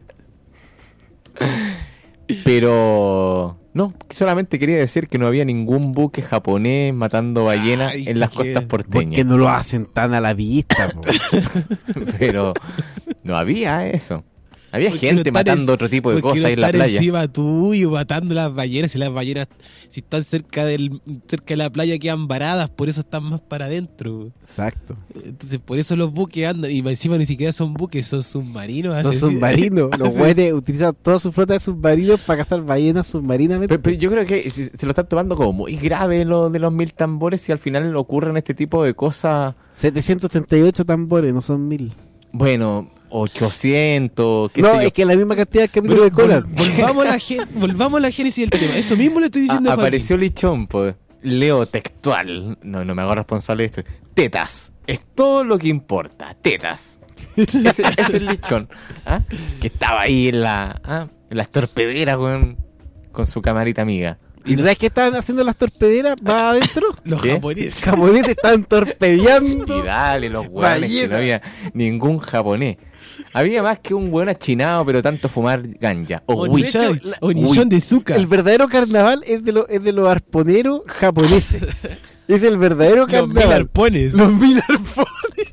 Pero no, solamente quería decir que no había ningún buque japonés matando ballenas Ay, en las qué- costas Porque porteñas. no lo hacen tan a la vista, po. Pero no había eso. Había ¿Por qué gente no están matando en- otro tipo de por qué cosas no ahí en la están playa. encima tuyo, matando las ballenas. Si las ballenas, si están cerca del cerca de la playa, quedan varadas, por eso están más para adentro. Exacto. Entonces, por eso los buques andan. Y encima ni siquiera son buques, son submarinos. Son así- submarinos. Los güeyes utilizan toda su flota de submarinos para cazar ballenas submarinamente. Pero, pero yo creo que se se lo están tomando como muy grave lo de los mil tambores y al final ocurren este tipo de cosas. setecientos treinta y ocho tambores, no son mil. Bueno, ochocientos, qué No, sé yo. es que es la misma cantidad de capítulos de Pero Conan. vol- volvamos, a la gen- volvamos a la génesis del tema. Eso mismo le estoy diciendo A- a Joaquín. apareció Lichón, pues. Leo textual. No, no me hago responsable de esto. Tetas. Es todo lo que importa. Tetas. Ese ese es el Lichón. ¿Ah? Que estaba ahí en la, ¿ah? en las torpederas con, con su camarita amiga. ¿Y tú sabes qué estaban haciendo las torpederas más adentro? Los ¿Qué? japoneses. Japoneses estaban torpedeando. Y dale, los hueones, que Ballena. no había ningún japonés. Había más que un hueón achinado, pero tanto fumar ganja. O O weed. nichón- la- o nichón de azúcar. El verdadero carnaval es de, lo- es de los arponeros japoneses. Es el verdadero Los mil carnaval. arpones. Los mil arpones.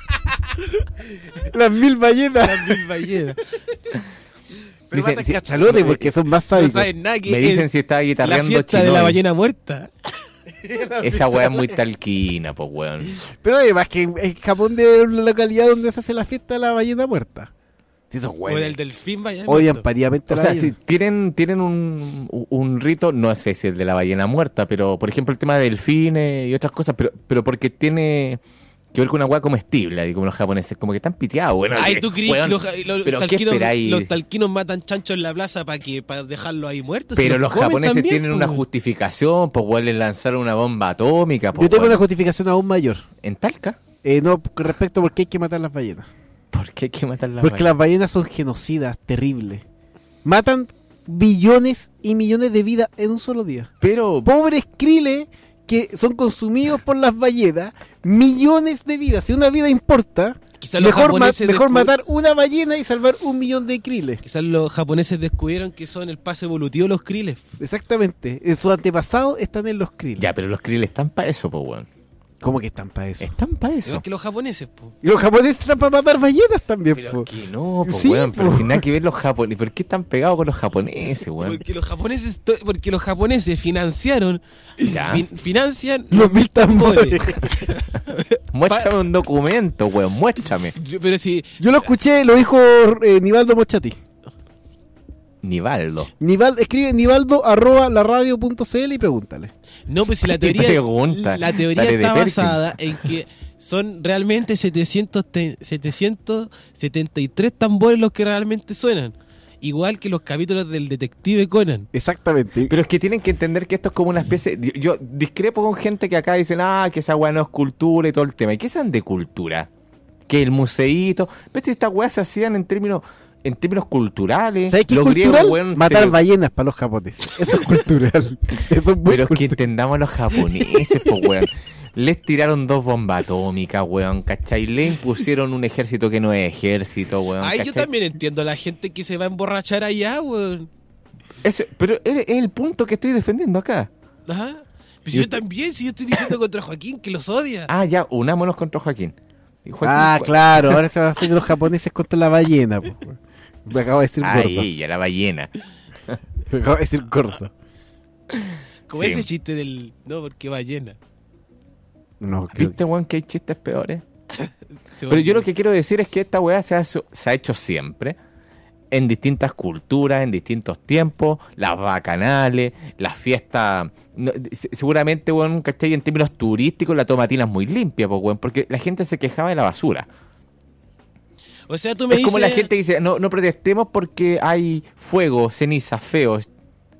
Las mil ballenas. Las mil ballenas. Pero Dicen, matan si- cachalote porque son más No sádicos. saben nada que Me dicen es si estaba la guitarreando fiesta de la chinoy. ballena muerta. Esa weá es muy talquina, pues weón. Pero además que en Japón de la localidad donde se hace la fiesta de la ballena muerta. Si esos O güeyes del delfín ballena odian muerto. paríamente O a la sea, ballena. si tienen, tienen un, un rito, no sé si el de la ballena muerta, pero por ejemplo el tema de delfines y otras cosas, pero, pero porque tiene que ver con una hueá comestible, ahí como los japoneses, como que están piteados, bueno. Ay, que- ¿tú crees que weón, los, ja- los pero ¿qué talquinos, esperáis? los talquinos matan chanchos en la plaza para que para dejarlo ahí muertos? Pero Si los comen japoneses también, tienen una pues. justificación, pues weón, les lanzaron una bomba atómica, pues Yo tengo weón. una justificación aún mayor. ¿En Talca? Eh, no, con respecto a por qué hay que matar las ballenas. ¿Por qué hay que matar la Porque ballena? las ballenas son genocidas, terribles. Matan billones y millones de vidas en un solo día. Pero, Pobres kriles que son consumidos por las ballenas, millones de vidas. Si una vida importa, Quizás los mejor, ma- japoneses mejor descubri- matar una ballena y salvar un millón de kriles. Quizás los japoneses descubrieron que son el paso evolutivo de los kriles. Exactamente. En sus antepasados están en los kriles. ya, pero los krill están para eso, pues weón. ¿Cómo que están para eso? Están para Igual eso. que los japoneses, po. Y los japoneses están para matar ballenas también. Pero po. que no, pues Sí, weón, pero po. sin nada que ver los japoneses. ¿Por qué están pegados con los japoneses, weón? Porque los japoneses to- porque los japoneses financiaron Ya. fin- financian Los mil tambores. Muéstrame un documento, weón, muéstrame. Pero si Yo lo escuché, lo dijo eh, Nivaldo Mochati. Nivaldo. Nival, escribe nivaldo arroba la radio punto cl y pregúntale. No, pues si la Y teoría, pregunta, la teoría dale de está Perkin. basada en que son realmente setecientos te- setecientos setenta y tres tambores los que realmente suenan. Igual que los capítulos del Detective Conan. Exactamente. Pero es que tienen que entender que esto es como una especie... Yo, yo discrepo con gente que acá dicen, ah, que esa weá no es cultura y todo el tema. ¿Y qué saben de cultura? Que el museíto... Pero estas weas se hacían en términos en términos culturales. ¿Sabes qué es Los griegos, cultural? weón, Matar se- ballenas para los japoneses. Eso es cultural. Eso es muy Pero es que cultural. entendamos a los japoneses, pues, weón. Les tiraron dos bombas atómicas, weón, ¿cachai? Le impusieron un ejército que no es ejército, weón, Ay, yo ¿cachai? también entiendo a la gente que se va a emborrachar allá, weón. Ese- pero es es el punto que estoy defendiendo acá. Ajá. Pues yo también, si yo estoy diciendo contra Joaquín que los odia. Ah, ya, unámonos contra Joaquín. Y Joaquín, Ah, pues, claro. Ahora se van a hacer los japoneses contra la ballena. Po. Me acabo de decir gordo. Ay, ya la ballena. Me acabo de decir gordo. Como sí. ese chiste del... No, porque ballena. No, creo ¿Viste, weón, que hay chistes peores? Se Pero yo volvió- lo que quiero decir es que esta weá se ha, su- se ha hecho siempre, en distintas culturas, en distintos tiempos, las bacanales, las fiestas... no, se- seguramente, weón, ¿cachai? En términos turísticos la tomatina es muy limpia, pues, weón, porque la gente se quejaba de la basura. O sea, tú me Es como la dices- gente dice, no, no protestemos porque hay fuego, cenizas, feos.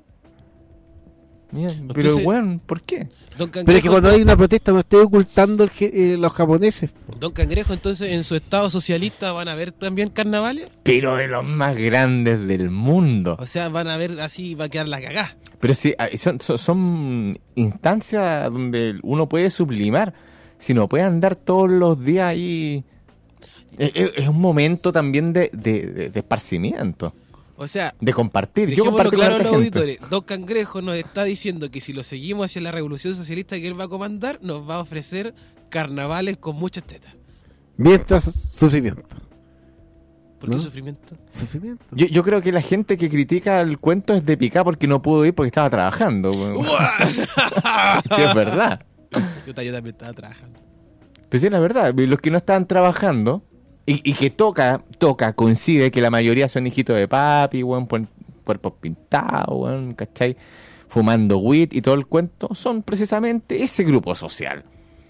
Mira, pero, Entonces- weón, ¿por qué? Don Cangrejo, Pero es que cuando hay una protesta no esté ocultando el ge- eh, los japoneses. Don Cangrejo, entonces, en su estado socialista van a ver también carnavales. Pero de los más grandes del mundo. O sea, van a ver así, va a quedar la cagá. Pero sí, ah, son, son, son instancias donde uno puede sublimar. Si no puede andar todos los días ahí. Es, es- es un momento también de, de, de- de esparcimiento, O sea, de compartir. Yo dejémoslo comparto con claro a harta los gente. auditores. Don Cangrejo nos está diciendo que si lo seguimos hacia la revolución socialista que él va a comandar, nos va a ofrecer carnavales con muchas tetas. Mientras sufrimiento. ¿Por qué ¿No? sufrimiento? Sufrimiento. Yo, yo creo que la gente que critica el cuento es de picar porque no pudo ir porque estaba trabajando. weón. Sí, es verdad. Yo, ta- yo también estaba trabajando. Pues sí, es la verdad. Los que no estaban trabajando y, y que toca, toca, coincide que la mayoría son hijitos de papi, weón, por- cuerpos pintados, weón, ¿cachai? Fumando weed y todo el cuento, son precisamente ese grupo social.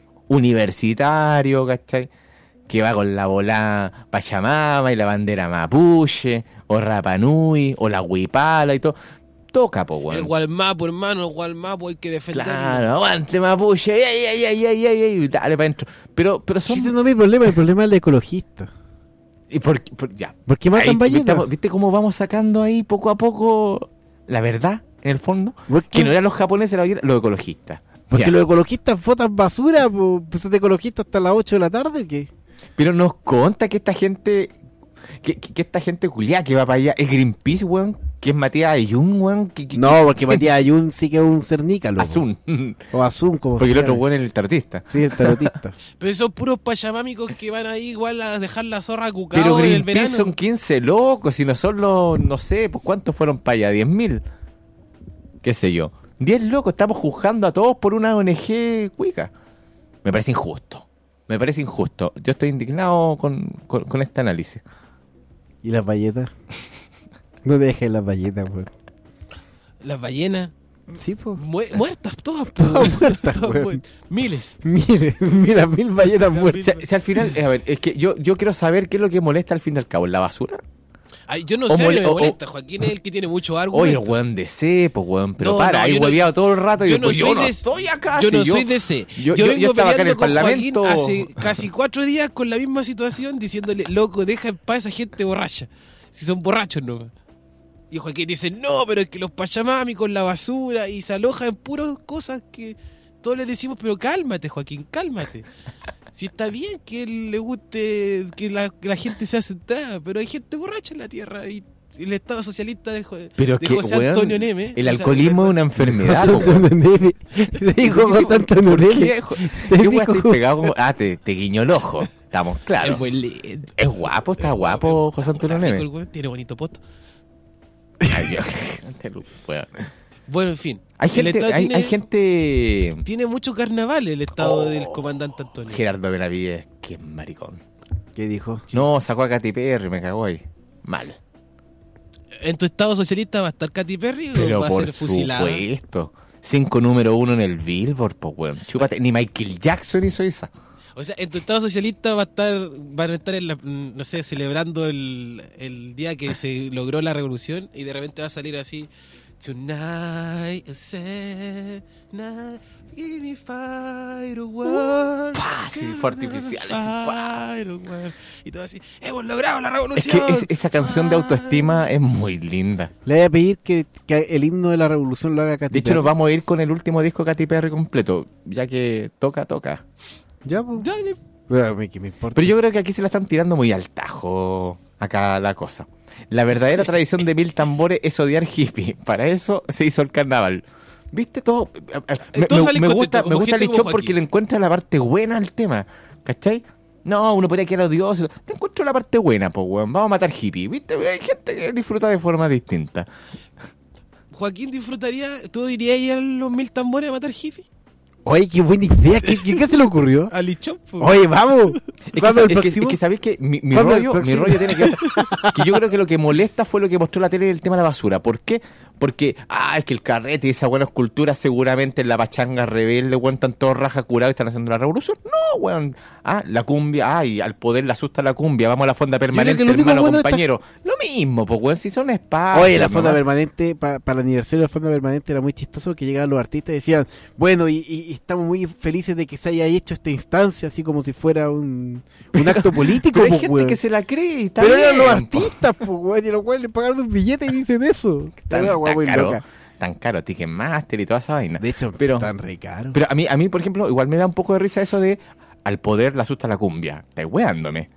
Universitario, ¿cachai? Que va con la bola Pachamama y la bandera mapuche, o Rapanui, o la huipala y todo. Toca, po, weón. El Gualmapo, hermano, el Gualmapo hay que defenderlo. Claro, aguante mapuche, ay, ay, ay, ay, ay, ay, dale para adentro. Pero, pero son... Ese no es mi problema, el problema es el ecologista. ¿Y por, qué- por- ya. ¿Por qué matan Ahí, ballenas? ¿viste, ¿Viste cómo vamos sacando ahí poco a poco la verdad, en el fondo? ¿Por qué? Que no eran los japoneses la ballena, los ecologistas. Porque Ya. los ecologistas votan basura, po, pues son ecologistas hasta las ocho de la tarde, ¿o qué? Pero nos conta que esta gente, que, que, que esta gente culiada que va para allá es Greenpeace, weón, que es Matías Ayun, weón. Que, que- No, porque que- Matías Ayun sí que es un cernícalo. po. Azun. O Azun, como Porque se el otro llame. weón es el tarotista. Sí, el tarotista. Pero son puros pachamámicos que van ahí igual a dejar la zorra cucao Pero en el Greenpeace verano. son quince locos, si no son los, no sé, pues cuántos fueron para allá, diez mil. Qué sé yo. diez locos, estamos juzgando a todos por una O N G cuica. Me parece injusto. Me parece injusto. Yo estoy indignado con, con, con este análisis. ¿Y las balletas? No dejes las balletas, weón. Las ballenas Sí, pues. mu- muertas, todas, po, Todas muertas, todas weón. muertas. Miles. Mire, mira, mil ballenas muertas. Si, si al final, eh, a ver, es que yo, yo quiero saber qué es lo que molesta al fin y al cabo. ¿La basura? Ay, yo no O sé, a mí mole- me o- molesta. Joaquín es el que tiene mucho Oye, el argumento. weón de C, pues weón, pero No, para, no, ahí yo no- hueveado todo el rato y yo no después, soy yo no de- estoy acá. Yo si no soy de C. Yo, Yo, yo- vengo yo estaba acá en el peleando con Parlamento. Joaquín hace casi cuatro días con la misma situación, diciéndole, loco, deja en paz a esa gente borracha. Si son borrachos, no. Y Joaquín dice, no, pero es que los pachamami con la basura y se aloja en puras cosas que todos le decimos, pero cálmate, Joaquín, cálmate. Si está bien que le guste que la, que la gente sea centrada, pero hay gente borracha en la tierra y el Estado socialista de, Jo- Pero es de que, José weón, Antonio Neme. el o sea, alcoholismo es una enfermedad. José po, weón. Antonio Neme. Le dijo José Antonio ¿Por Neme. qué? jo- Te ¿Qué weón dijo estoy pegado como.? Ah, te, te guiñó el ojo. Estamos claros. Es muy lindo. Es guapo, está guapo José Antonio Está rico Neme. el weón, tiene bonito poto. Ay, Dios. Te lo- weón. Bueno, en fin. Hay el gente, Estado hay, tiene, hay gente. tiene mucho carnaval el estado Oh, del comandante Antonio. Gerardo Benavides, que maricón. ¿Qué dijo? No, sacó a Katy Perry, me cagó ahí. Mal. ¿En tu estado socialista va a estar Katy Perry o Pero va a por ser fusilada? supuesto. Cinco número uno en el Billboard, pues, weón. Chúpate. Ni Michael Jackson hizo esa. O sea, en tu estado socialista va a estar, van a estar en la, no sé, celebrando el, el día que se logró la revolución y de repente va a salir así, Tonight, I say, night, give me fire, world. Pa, sí, fue artificial, así, pa. Fire, world. Y todo así, hemos logrado la Es revolución. que es- esa canción de autoestima es muy linda. Le voy a pedir que, que el himno de la revolución lo haga Katy De hecho, Perry. nos vamos a ir con el último disco Katy Perry completo, ya que toca, toca. Ya, pues. Ya, ya. Bueno, me- que me importa. Pero yo creo que aquí se la están tirando muy al tajo, acá la cosa. La verdadera tradición de mil tambores es odiar hippie. Para eso se hizo el carnaval. ¿Viste todo? Me, Todos me- salen me contentos, gusta, como me gusta gente Lichón como porque Joaquín. le encuentra la parte buena al tema. ¿Cachai? No, uno podría quedar odioso. Le encuentro la parte buena, pues, weón. Vamos a matar hippie. ¿Viste? Hay gente que disfruta de forma distinta. Joaquín disfrutaría, ¿tú dirías ir a los mil tambores a matar hippie? Oye, qué buena idea. ¿Qué, qué, qué se le ocurrió? A Lichón, po. Oye, vamos. Es que, ¿Cuándo sa- el es que- próximo? es que sabéis que mi, mi ¿Cuándo el rollo, mi próximo? rollo tiene que ver. Que yo creo que lo que molesta fue lo que mostró la tele del tema de la basura. ¿Por qué? Porque, ah, es que el carrete y esa buena escultura seguramente en la pachanga rebelde, weón, están todos raja curados y están haciendo la revolución. No, weón. Ah, la cumbia, ay, al poder le asusta la cumbia, vamos a la fonda permanente, que lo único hermano, bueno de esta- compañero. Lo mismo, pues, weón, si son espacios. Oye, la fonda nomás. permanente, para el aniversario de la fonda permanente era muy chistoso que llegaban los artistas y decían, bueno, y, y- y estamos muy felices de que se haya hecho esta instancia, así como si fuera un, un acto político, Pero hay pues, gente weón. que se la cree y está Pero eran bien, los po. artistas, pues, weón, y los weones le pagaron un billete y dicen eso. Tan, Era una weá tan muy caro, loca. tan caro, Ticketmaster y toda esa vaina. De hecho, Pero- están re caros. Pero a mí, a mí, por ejemplo, igual me da un poco de risa eso de al poder le asusta la cumbia. Estáis weándome.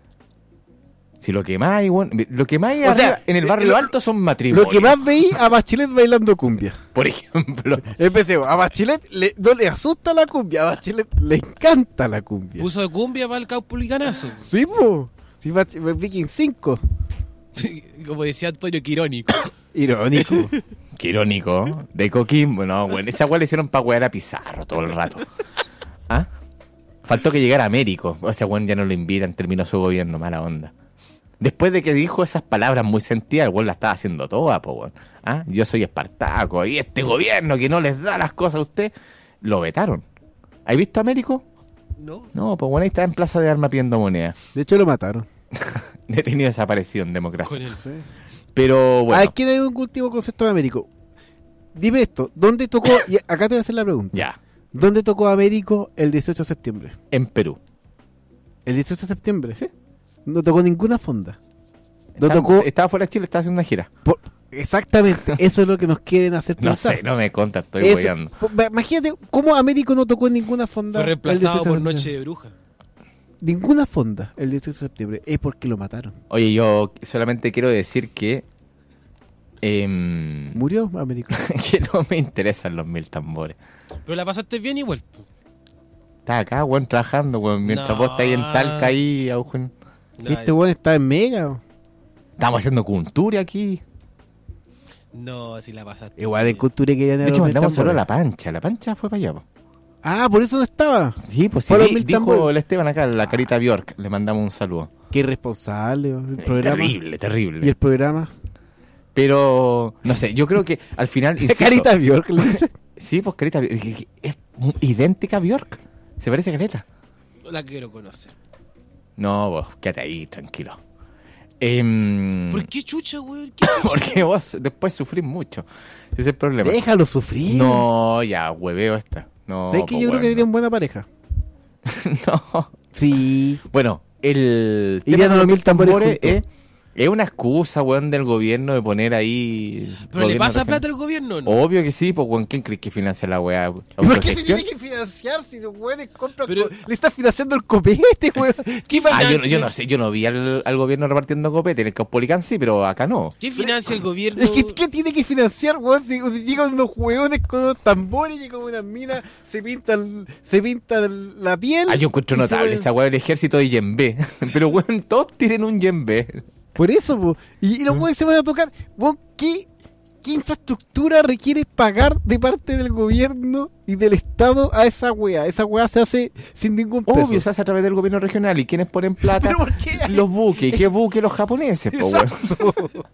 Si lo que más hay, weón, lo que más hay O sea, arriba en el barrio lo- alto son matrimonios. Lo que más veí a Bachelet bailando cumbia. Por ejemplo. Empecemos, a Bachelet le, no le asusta la cumbia, a Bachelet le encanta la cumbia. Puso de cumbia para el caupulicanazo. Sí, po. Sí, Bach- Viking cinco. Como decía Antonio Quirónico. Irónico. Qué irónico. De Coquimbo, no, bueno. Esa weá le hicieron pa' wear a Pizarro todo el rato. ¿Ah? Faltó que llegara Américo. O sea, weón ya no lo invitan, terminó su gobierno, mala onda. Después de que dijo esas palabras muy sentidas, el weón la estaba haciendo toda, po, weón. ¿Ah? Yo soy Espartaco y este gobierno que no les da las cosas a usted, lo vetaron. ¿Has visto a Américo? No. No, pues bueno, ahí está en Plaza de Armas pidiendo moneda. De hecho, lo mataron. Detenido desaparecido en democracia. Con el... Pero bueno, Ah, ¿quién es un último concepto de Américo? Dime esto, ¿dónde tocó? Y acá te voy a hacer la pregunta. ya, ¿Dónde tocó Américo el dieciocho de septiembre? en Perú. ¿El dieciocho de septiembre? Sí. No tocó ninguna fonda. No Estaba, tocó. estaba fuera de Chile, estaba haciendo una gira. por- Exactamente, eso es lo que nos quieren hacer No pensar. sé, no me conta, estoy Eso- weyando. po- Imagínate cómo Américo no tocó en ninguna fonda. Fue el reemplazado dieciocho de por septiembre. Noche de Bruja. Ninguna fonda el dieciocho de septiembre. Es porque lo mataron. Oye, yo solamente quiero decir que em, Murió Américo. que no me interesan los mil tambores. Pero la pasaste bien igual. Estás acá, weón, trabajando, weón, mientras No. vos estás ahí en Talca, ahí, weón. Este weón está en Mega. Estamos haciendo cultura aquí. No, si la pasaste. Igual en sí. cultura querían De ir a hecho, los mil mandamos solo a la tambores. pancha. La pancha fue para allá, po. Ah, por eso no estaba. Sí, pues sí, Fue a los di- mil dijo tambores. el Esteban acá, la carita Bjork. Le mandamos un saludo. Qué irresponsable. El Es programa. terrible, terrible. ¿Y el programa? Pero, no sé, yo creo que al final. insisto, Carita Bjork, le dice. Sí, pues Carita Bjork. Es idéntica a Bjork. Se parece a Careta. La quiero conocer. No, vos, quédate ahí, tranquilo. Em, ¿Por qué chucha, güey? ¿Qué chucha? Porque vos después sufrís mucho. Ese es el problema. Déjalo sufrir. No, ya, hueveo esta. No, ¿Sabes que po, yo creo que weón, serían buena pareja? no. Sí. Bueno, el Irían tema a de los mil tambores es, juntos. es una excusa, weón, del gobierno de poner ahí... ¿Pero le gobierno pasa regional. plata al gobierno o no? Obvio que sí, pues, weón, ¿quién crees que financia la weá? ¿Y por qué se ¿Autogestión? tiene que financiar si los güeyes compran? Pero- co- Le está financiando el copete, güey. ¿Qué Ah, yo, financia? yo no sé, yo no vi al, al gobierno repartiendo copete, en el Caupolicán sí, pero acá no. ¿Qué financia el gobierno? Es que, ¿qué tiene que financiar, güey? Si, si llegan unos hueones con unos tambores, llegan unas minas, se pintan, se pintan la piel. Ah, yo encuentro y se notable van- esa weá del ejército de yembe. Pero, weón, todos tienen un yembe. Por eso, po. Y, y los Mm. güeyes se van a tocar. Güey, ¿qué, ¿Qué infraestructura requiere pagar de parte del gobierno y del Estado a esa wea? Esa wea se hace sin ningún peso. Obvio, se hace a través del gobierno regional. ¿Y quiénes ponen plata? ¿Pero por qué? Los buques. ¿Y qué buques? Los japoneses, po, weón. Exacto.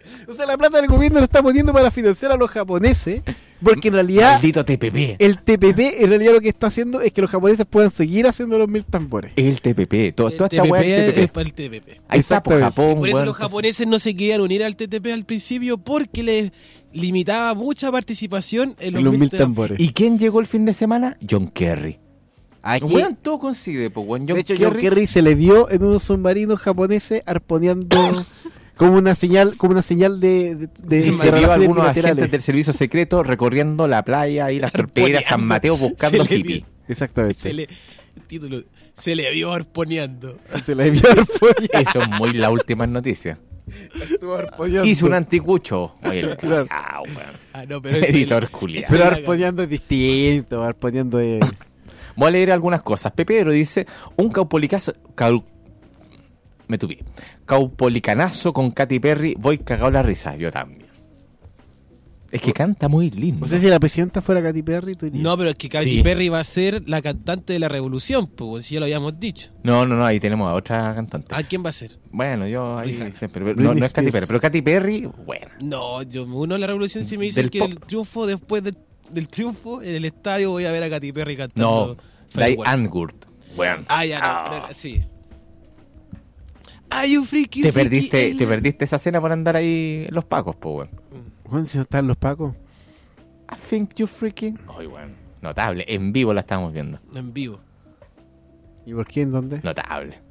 O sea, la plata del gobierno la está poniendo para financiar a los japoneses, porque en realidad Maldito T P P. el T P P en realidad lo que está haciendo es que los japoneses puedan seguir haciendo los mil tambores. El T P P. Todo, El toda esta T P weá P es es T P P. para el T P P. Ahí está, por Exactamente. Japón, Por eso weón, los entonces- japoneses no se querían unir al T T P al principio porque les limitaba mucha participación en los, Los mil tam- tambores. ¿Y quién llegó el fin de semana? John Kerry. Aquí, Weón, todo coincide, pues, weón. John de hecho, Kerry. John Kerry se le vio en unos submarinos japoneses arponeando como una señal, como una señal de, de, de Y se vio relaciones algunos bilaterales. agentes del servicio secreto recorriendo la playa y las torpederas San Mateo buscando Se le hippie. vio- Exactamente. Se le, el título, se le vio arponeando. Se le vio arponeando. Eso es muy la última noticia. Estuvo arponeando. Hizo un anticucho. Oye, el Claro. culiao, weón. Ah, no, pero ese- Editor culiao. Pero ese- arponeando es distinto, arponeando es... Voy a leer algunas cosas. Pepero dice, un caupolicazo... Cau... Me tupí. Caupolicanazo con Katy Perry, voy cagado la risa. Yo también. Es que canta muy lindo. No sé si la presidenta fuera Katy Perry, tú dirías. No, pero es que Katy Sí. Perry va a ser la cantante de la revolución, pues si ya lo habíamos dicho. No, no, no, ahí tenemos a otra cantante. ¿A quién va a ser? Bueno, yo ahí Rihanna. siempre... pero Britney no, no es Katy Spears. Perry, pero Katy Perry, bueno. No, yo me uno a la revolución si me dicen Del que pop. el triunfo, después del, del triunfo, en el estadio voy a ver a Katy Perry No, cantando. Diane Fireworks. Angurt. Bueno. Ah, ya, no, no, sí. Ay, un friki, Te friki, perdiste, el- te perdiste esa cena por andar ahí en los pacos, pues, weón. Juan, si no están los pacos. I think you freaking... Ay, weón. Notable. En vivo la estamos viendo. En vivo. ¿Y por qué? ¿En dónde? Notable.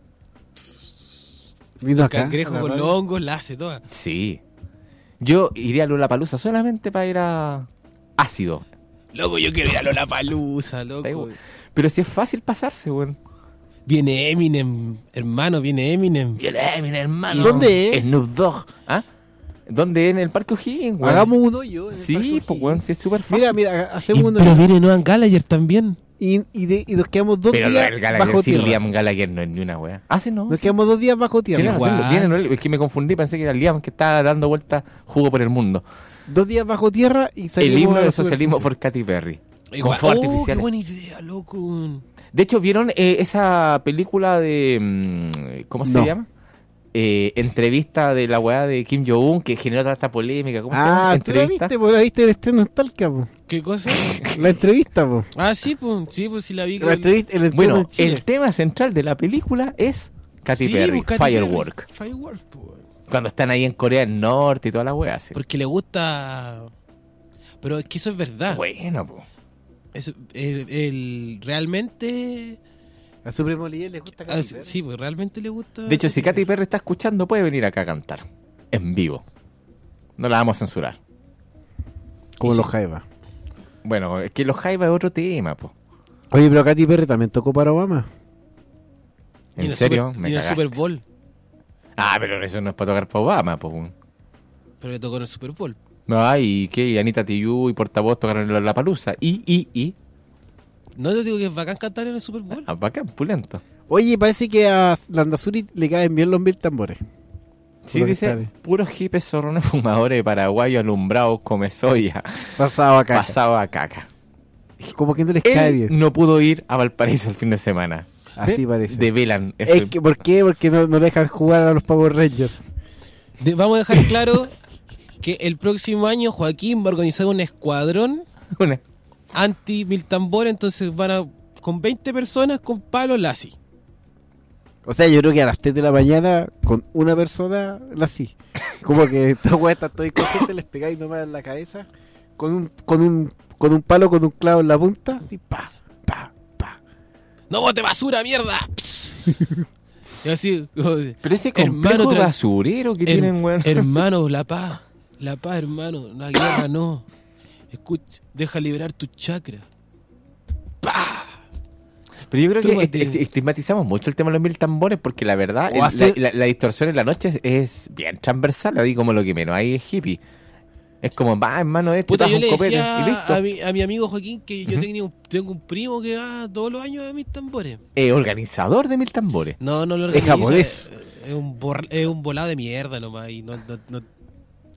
Vino acá. Cangrejo a la con radio. los hongos la hace toda. Sí. Yo iría a Lollapalooza solamente para ir a ácido. Loco, yo quiero ir a Lollapalooza, loco. Da igual. Pero si es fácil pasarse, weón. Viene Eminem, hermano, viene Eminem. Viene mi hermano. ¿Y dónde es? Snoop Dogg. ¿Ah? ¿Dónde? En el Parque O'Higgins, weón. Hagamos uno yo. en el Sí, Parque pues, O'Higgins. weón, sí es súper fácil. Mira, mira, Y- hacemos uno pero yo. viene Noah Gallagher también. Y, y, de- y nos quedamos dos Pero lo días del bajo Gallagher, sí, tierra. Liam Gallagher no es ni una weá. Ah, sí, no. Nos sí. quedamos dos días bajo tierra. Tienes razón, Igual. tiene Noel, es que me confundí, pensé que era Liam que estaba dando vuelta jugo por el mundo. Dos días bajo tierra y salimos El himno a la del socialismo superficie. por Katy Perry. Con Igual- fuegos oh, qué artificiales. buena idea, loco. De hecho, ¿vieron eh, esa película de... mm, ¿Cómo se No. llama? Eh, entrevista de la weá de Kim Jong-un que generó toda esta polémica. ¿Cómo se llama? Ah, tú la Entrevista. viste, pues la viste en estreno en Talca, po. ¿Qué cosa? La entrevista, po. Ah, sí, pues, sí, pues sí la vi. La entrevista, el estreno Bueno, en Chile. el tema central de la película es Katy Sí, Perry, pues, Katy Firework. Perry. Firework, pues. Cuando están ahí en Corea del Norte y toda la weá así. Porque le gusta. Pero es que eso es verdad. Bueno, po. Eso- el, el- realmente. A Supremo Líder le gusta ah, Katy sí, Perry. sí, pues realmente le gusta. De hecho, si Katy Perry está escuchando, puede venir acá a cantar. En vivo. No la vamos a censurar. Como Y los sí. Jaivas. Bueno, es que los Jaiba es otro tema, po. Oye, pero Katy Perry también tocó para Obama. Y ¿En el serio? Super, Me y en el cagaste. Super Bowl. Ah, pero eso no es para tocar para Obama, po. Pero le tocó en el Super Bowl. No, y que y Anita Tijoux y Portavoz tocaron en la palusa. Y, y, y. No te digo que es bacán cantar en el Super Bowl. Ah, bacán, pulento. Oye, parece que a Landazuri le caen bien los mil tambores. Sí, Puro que dice, sale. puros hippies zorrones fumadores paraguayos alumbrados come soya, Pasado acá. pasado a caca. Como que no les cae Él bien. no pudo ir a Valparaíso el fin de semana. Así ¿Ve? parece. Develan eso. Es que, ¿por qué? Porque no, no le dejan jugar a los Power Rangers. De- vamos a dejar claro que el próximo año Joaquín va a organizar un escuadrón Una- anti mil tambores. Entonces van a. Con veinte personas con palos lazi. O sea, yo creo que a las tres de la mañana, con una persona, la sí. Como que esta weá está todo inconsciente, les pegáis nomás en la cabeza, con un, con un, con un palo, con un clavo en la punta, así, pa, pa, pa. ¡No bote basura, mierda! Y así, como- Pero ese Hermano, complejo tra- basurero que Her- tienen, weón. Hermano, la paz. La paz, hermano. La guerra no. Escucha, deja liberar tu chakra. Pero yo creo Tú, que Mati. est- est- estigmatizamos mucho el tema de los mil tambores porque la verdad, O el- hacer- la, la- la distorsión en la noche es, es bien transversal, ahí como lo que menos hay es hippie. Es como, va, hermano, este Puta, baja yo un le copete decía y listo. a mi, a mi amigo Joaquín que yo Ujú. tenía un- tengo un primo que va todos los años a mis tambores. Eh, organizador de mil tambores. No, no lo Es organiza, japonés. Es un, bor- es un volado de mierda nomás. Y no, no, no-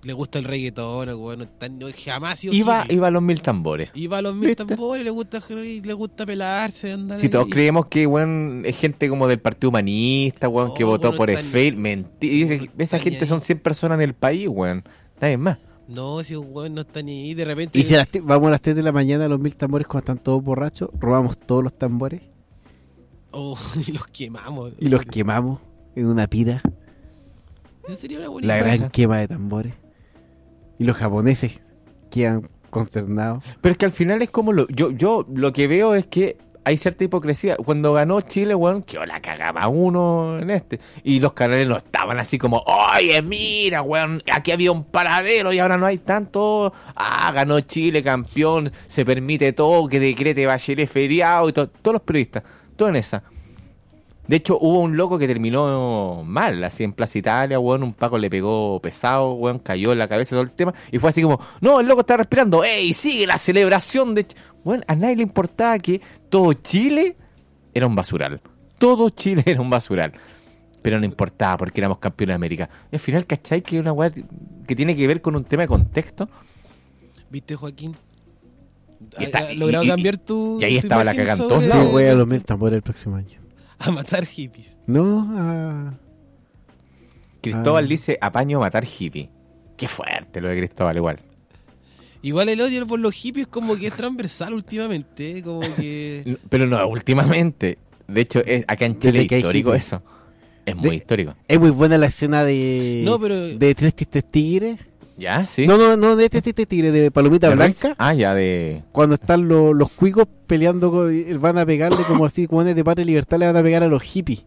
le gusta el reggaetón, el weón no está, no, jamás ha sido Iba, hippie. iba a los mil tambores. Iba a los mil ¿Viste? tambores, le gusta, le gusta pelarse, andar Si ahí. todos creemos que, weón, es gente como del Partido Humanista, weón, No, que votó weón, por no está Esfeil, ni- mentira. no Esa está gente ni son ahí. cien personas en el país, weón. Nadie más. No, si un weón no está ni ahí, de repente... Y si a las te- vamos a las tres de la mañana a los mil tambores cuando están todos borrachos, robamos todos los tambores Oh, y los quemamos. y los quemamos en una pira. Eso sería una buena La idea. gran quema de tambores. Y los japoneses quedan consternados. Pero es que al final es como lo. Yo, yo lo que veo es que hay cierta hipocresía. Cuando ganó Chile, weón, que la cagaba uno en este. Y los canales no estaban así como, oye, mira, weón, aquí había un paradero y ahora no hay tanto. Ah, ganó Chile, campeón, se permite todo, que decrete Bachelet feriado y todo. Todos los periodistas, todo en esa. De hecho, hubo un loco que terminó mal, así en Plaza Italia, weón, un Paco le pegó pesado, weón, cayó en la cabeza todo el tema, y fue así como, no, el loco está respirando, ¡ey, sigue la celebración de... Ch-". Weón, a nadie le importaba que todo Chile era un basural, todo Chile era un basural, pero no importaba porque éramos campeones de América. Y al final, ¿cachai? Que es una weá que tiene que ver con un tema de contexto. ¿Viste, Joaquín? Y está- ¿Has logrado y- y- cambiar tu y ahí tu estaba la imagen cagada en sobre todos Sí, lados. voy a los mil tambores el próximo año. a matar hippies? No, no, a... Cristóbal Ah. dice, apaño a matar hippie. Qué fuerte lo de Cristóbal, igual. Igual el odio por los hippies como que es transversal últimamente, ¿eh? Como que... Pero no, últimamente. De hecho, es, acá en Chile Desde es que hay histórico hippies. eso. Es muy De- histórico. Es muy buena la escena de... No, pero- De Tres Tristes Tigres. ¿Ya? ¿Sí? No, no, no de Tres Tristes Tigres, de Palomita ¿De Blanca. Rex? Ah, ya, de... Cuando están los, los cuicos peleando, con- y van a pegarle como así, como de Patria y Libertad, le van a pegar a los hippies.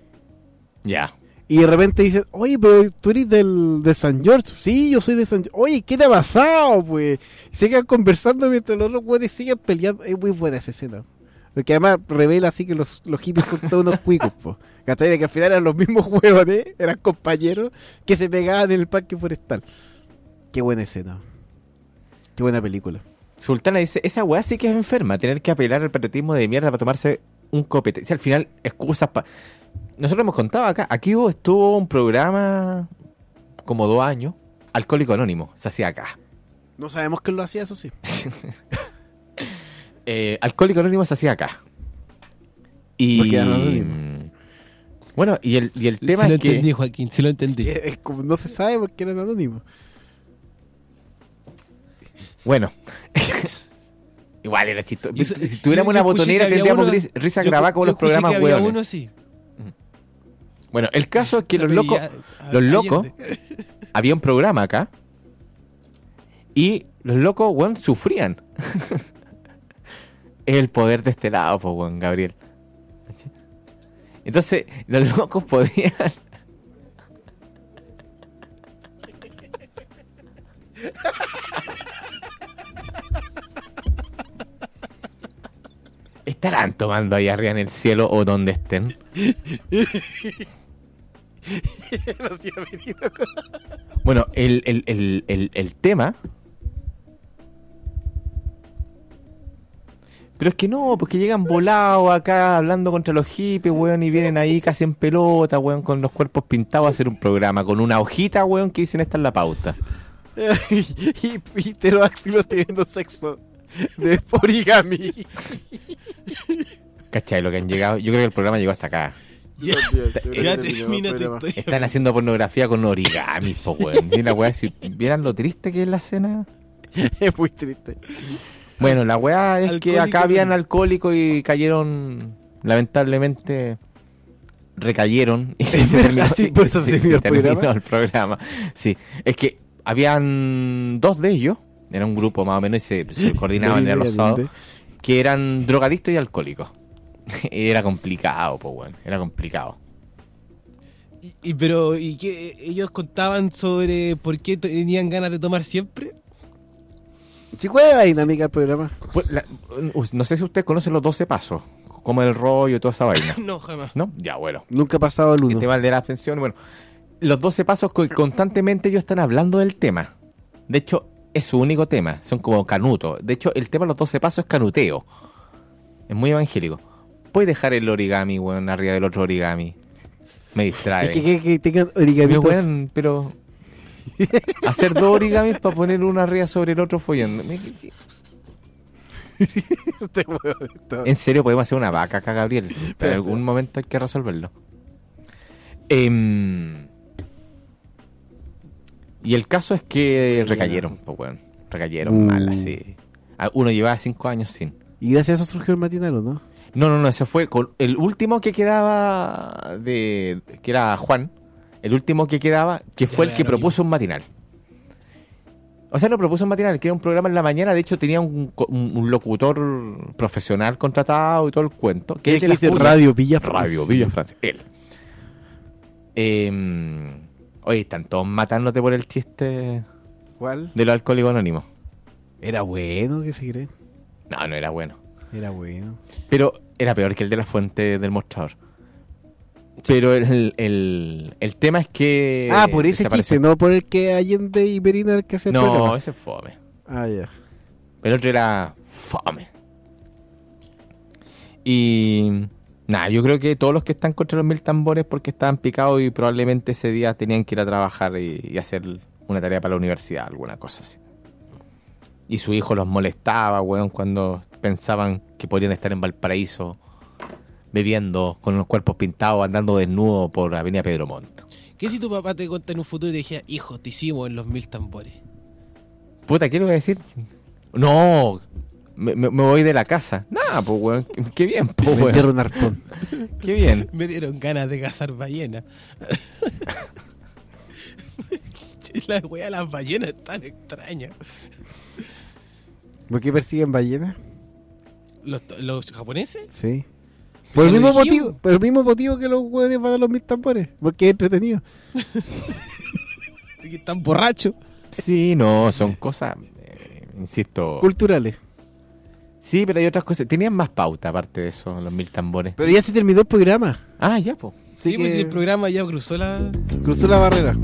Ya. Y de repente dicen, oye, pero tú eres del, de San George. Sí, yo soy de San George. Oye, ¿qué te ha pasado, pues? Y sigan conversando mientras los otros güeyes siguen peleando. Es muy buena esa escena. Porque además revela así que los, los hippies son todos unos cuicos, pues. ¿Cachai? De que al final eran los mismos huevones, eran compañeros que se pegaban en el parque forestal. Qué buena escena. Qué buena película. Sultana dice, esa weá sí que es enferma, tener que apelar al patriotismo de mierda para tomarse un copete. Si al final, excusas para... Nosotros hemos contado acá, aquí hubo, estuvo un programa como dos años, Alcohólico Anónimo, se hacía acá. No sabemos quién lo hacía, eso sí. Eh, Alcohólico Anónimo se hacía acá. Y... Porque era anónimo. Bueno, y el, y el tema sí lo es que... entendí, Joaquín, sí lo entendí. Es- es como no se sabe porque eran anónimos. Bueno. Igual era chistoso. Y eso- Si tuviéramos yo- una yo escuché botonera, que había tendríamos uno- gris- risa yo- grabada como yo los escuché programas que había hueones. uno sí. Bueno, el caso es que los Pero locos, ya- a- los locos, Allende. había un programa acá y los locos, weón, sufrían. Es el poder de este lado, pues, weón, Gabriel. Entonces, los locos podían... ¿Estarán tomando ahí arriba en el cielo o donde estén? Bueno, el, el, el, el, el tema... Pero es que no, porque llegan volados acá hablando contra los hippies, weón, y vienen ahí casi en pelota, weón, con los cuerpos pintados a hacer un programa, con una hojita, weón, que dicen esta es la pauta. y, y pterodáctilos teniendo sexo de origami. ¿Cachai lo que han llegado? Yo creo que el programa llegó hasta acá. Ya, ya termina tu historia. Están haciendo pornografía con origami, po, weón. Y la weá, si vieran lo triste que es la escena. Es muy triste. Bueno, la weá es que Alcohólico, acá habían ¿no? alcohólicos y cayeron, lamentablemente, recayeron. Y se terminó, Así, por eso se terminó el terminó programa. el programa. Sí, es que habían dos de ellos, era un grupo más o menos y se, se coordinaban, eran los sábados, que eran drogadictos y alcohólicos. Era complicado, pues, bueno, era complicado. Y, y pero y qué ellos contaban sobre por qué tenían ganas de tomar siempre. Sí, ¿cuál es la dinámica del programa? Pues, la- no sé si ustedes conocen los doce pasos, como el rollo y toda esa vaina. No, jamás. ¿No? Ya, bueno. Nunca ha pasado el El uno. tema de la abstención, bueno, los doce pasos co- constantemente ellos están hablando del tema. De hecho, es su único tema, son como canutos. De hecho, el tema de los doce pasos es canuteo. Es muy evangélico. Puedes dejar el origami, weón, arriba del otro origami. Me distrae. Es que, que, que tengan Pero, origamitos. weón, pero Hacer dos origamis para poner uno arriba sobre el otro follando. Me- ¿qué- qué? Este huevo está- En serio, podemos hacer una vaca acá, Gabriel. Pero en algún momento hay que resolverlo. Em, y el caso es que recayeron, pues, weón. Recayeron Uh. mal, así. Ah, Uno llevaba cinco años sin. Y gracias a eso surgió el matinal, ¿o no? No, no, no, eso fue con el último que quedaba de. Que era Juan. El último que quedaba, que fue Ya, el que ya, propuso un matinal. O sea, no propuso un matinal, que era un programa en la mañana. De hecho, tenía un, co- un- un locutor profesional contratado y todo el cuento. Que ¿Qué es de las dice? cuñas. Radio Villa Francia. Radio Villa Francia. Él. Eh, oye, están todos matándote por el chiste ¿Cuál? de los alcohólicos anónimos. Era bueno, ¿qué se cree? No, no era bueno. Era bueno. Pero era peor que el de la fuente del mostrador. Pero el, el, el tema es que... ah, por ese desapareció. chiste, no por el que Allende y Merino era el que hacía el No, programa. ese es fome. Ah, ya. El otro era fome. Y... Nada, yo creo que todos los que están contra los mil tambores porque estaban picados y probablemente ese día tenían que ir a trabajar y, y hacer una tarea para la universidad, alguna cosa así. Y su hijo los molestaba, weón, cuando pensaban que podrían estar en Valparaíso bebiendo con los cuerpos pintados, andando desnudos por Avenida Pedro Montt. ¿Qué si tu papá te cuenta en un futuro y te dijera, hijo, te hicimos en los mil tambores? Puta, ¿qué le voy a decir? No, me, me- me voy de la casa. Nada, pues, weón, qué bien, pues, Me weón. entierro un arpón. Qué bien. Me dieron ganas de cazar ballenas. La wea de las ballenas es tan extraña. ¿Por qué persiguen ballenas? ¿Los, los japoneses? Sí. Por Se el, lo mismo dijimos. motivo, por el mismo motivo que los hueones van a los mil tambores. Porque es entretenido. Que están borrachos. Sí, no, son cosas, eh, insisto. Culturales. Sí, pero hay otras cosas. Tenían más pauta aparte de eso, los mil tambores. Pero ya se terminó el programa. Ah, ya, pues. Sí, Así pues que si el programa ya cruzó la... cruzó la barrera.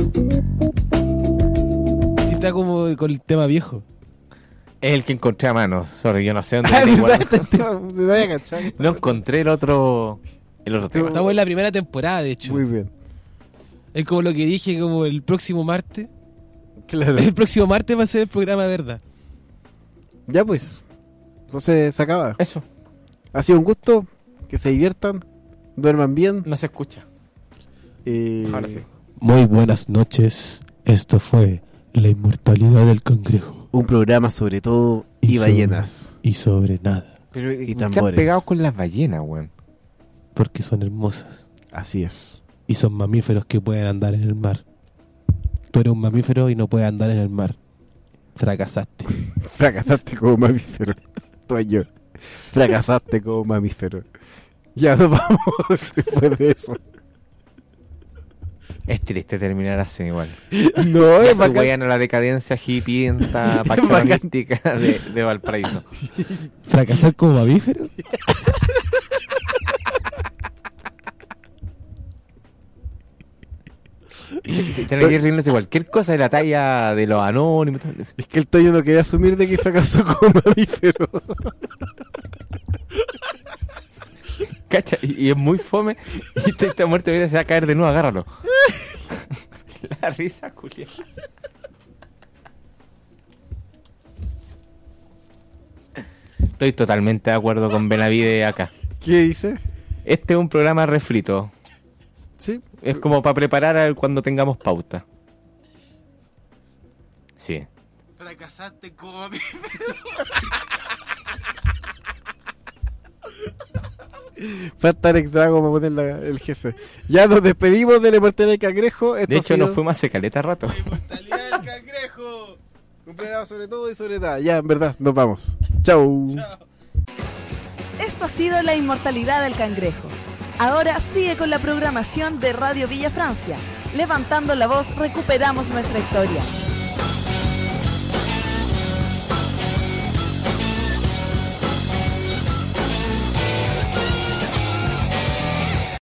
y está como con el tema viejo. Es el que encontré a mano. Sorry, yo no sé dónde Ah, lo tengo ¿verdad? guardado. Este tema, se vaya a cachar. No encontré el otro. El otro tema. Estamos en la primera temporada, de hecho. Muy bien. Es como lo que dije, como el próximo martes. Claro. El próximo martes va a ser el programa de verdad. Ya pues. Entonces se acaba. Eso, Ha sido un gusto. Que se diviertan. Duerman bien. no se escucha. Eh, Ahora sí. Muy buenas noches. Esto fue La Inmortalidad del Cangrejo. Un programa sobre todo y, Y ballenas. Y sobre nada. Pero Y ¿qué han tambores. pegado con las ballenas, weón? Porque son hermosas. Así es. Y son mamíferos que pueden andar en el mar. Tú eres un mamífero y no puedes andar en el mar. Fracasaste. Fracasaste como mamífero. Tú y yo. Fracasaste como mamífero. Ya nos vamos después de eso. Es triste terminar así igual. No, Ya es se bacán. huean a la decadencia hippienta pachonística de, de Valparaíso. ¿Fracasar como mamífero? Tiene que ir riéndose cualquier cosa de la talla de los anónimos. Es que el Toño no quería asumir de que fracasó como mamífero. Cacha, y, y es muy fome. Y esta, esta muerte vida se va a caer de nuevo, agárralo. La risa, culia. Estoy totalmente de acuerdo con Benavide acá. ¿Qué dice? Este es un programa refrito. Sí. Es como para preparar a cuando tengamos pauta. Sí. Fracasaste como mamífero. Falta el extrago para poner la- el G C. Ya nos despedimos del Inmortalidad del Cangrejo. Esto De ha hecho, sido nos fuimos hace caleta rato. Inmortalidad del Cangrejo. un programa sobre todo y sobre nada. Ya, en verdad, nos vamos. Chau. Esto ha sido La Inmortalidad del Cangrejo. Ahora sigue con la programación de Radio Villa Francia. Levantando la voz, recuperamos nuestra historia.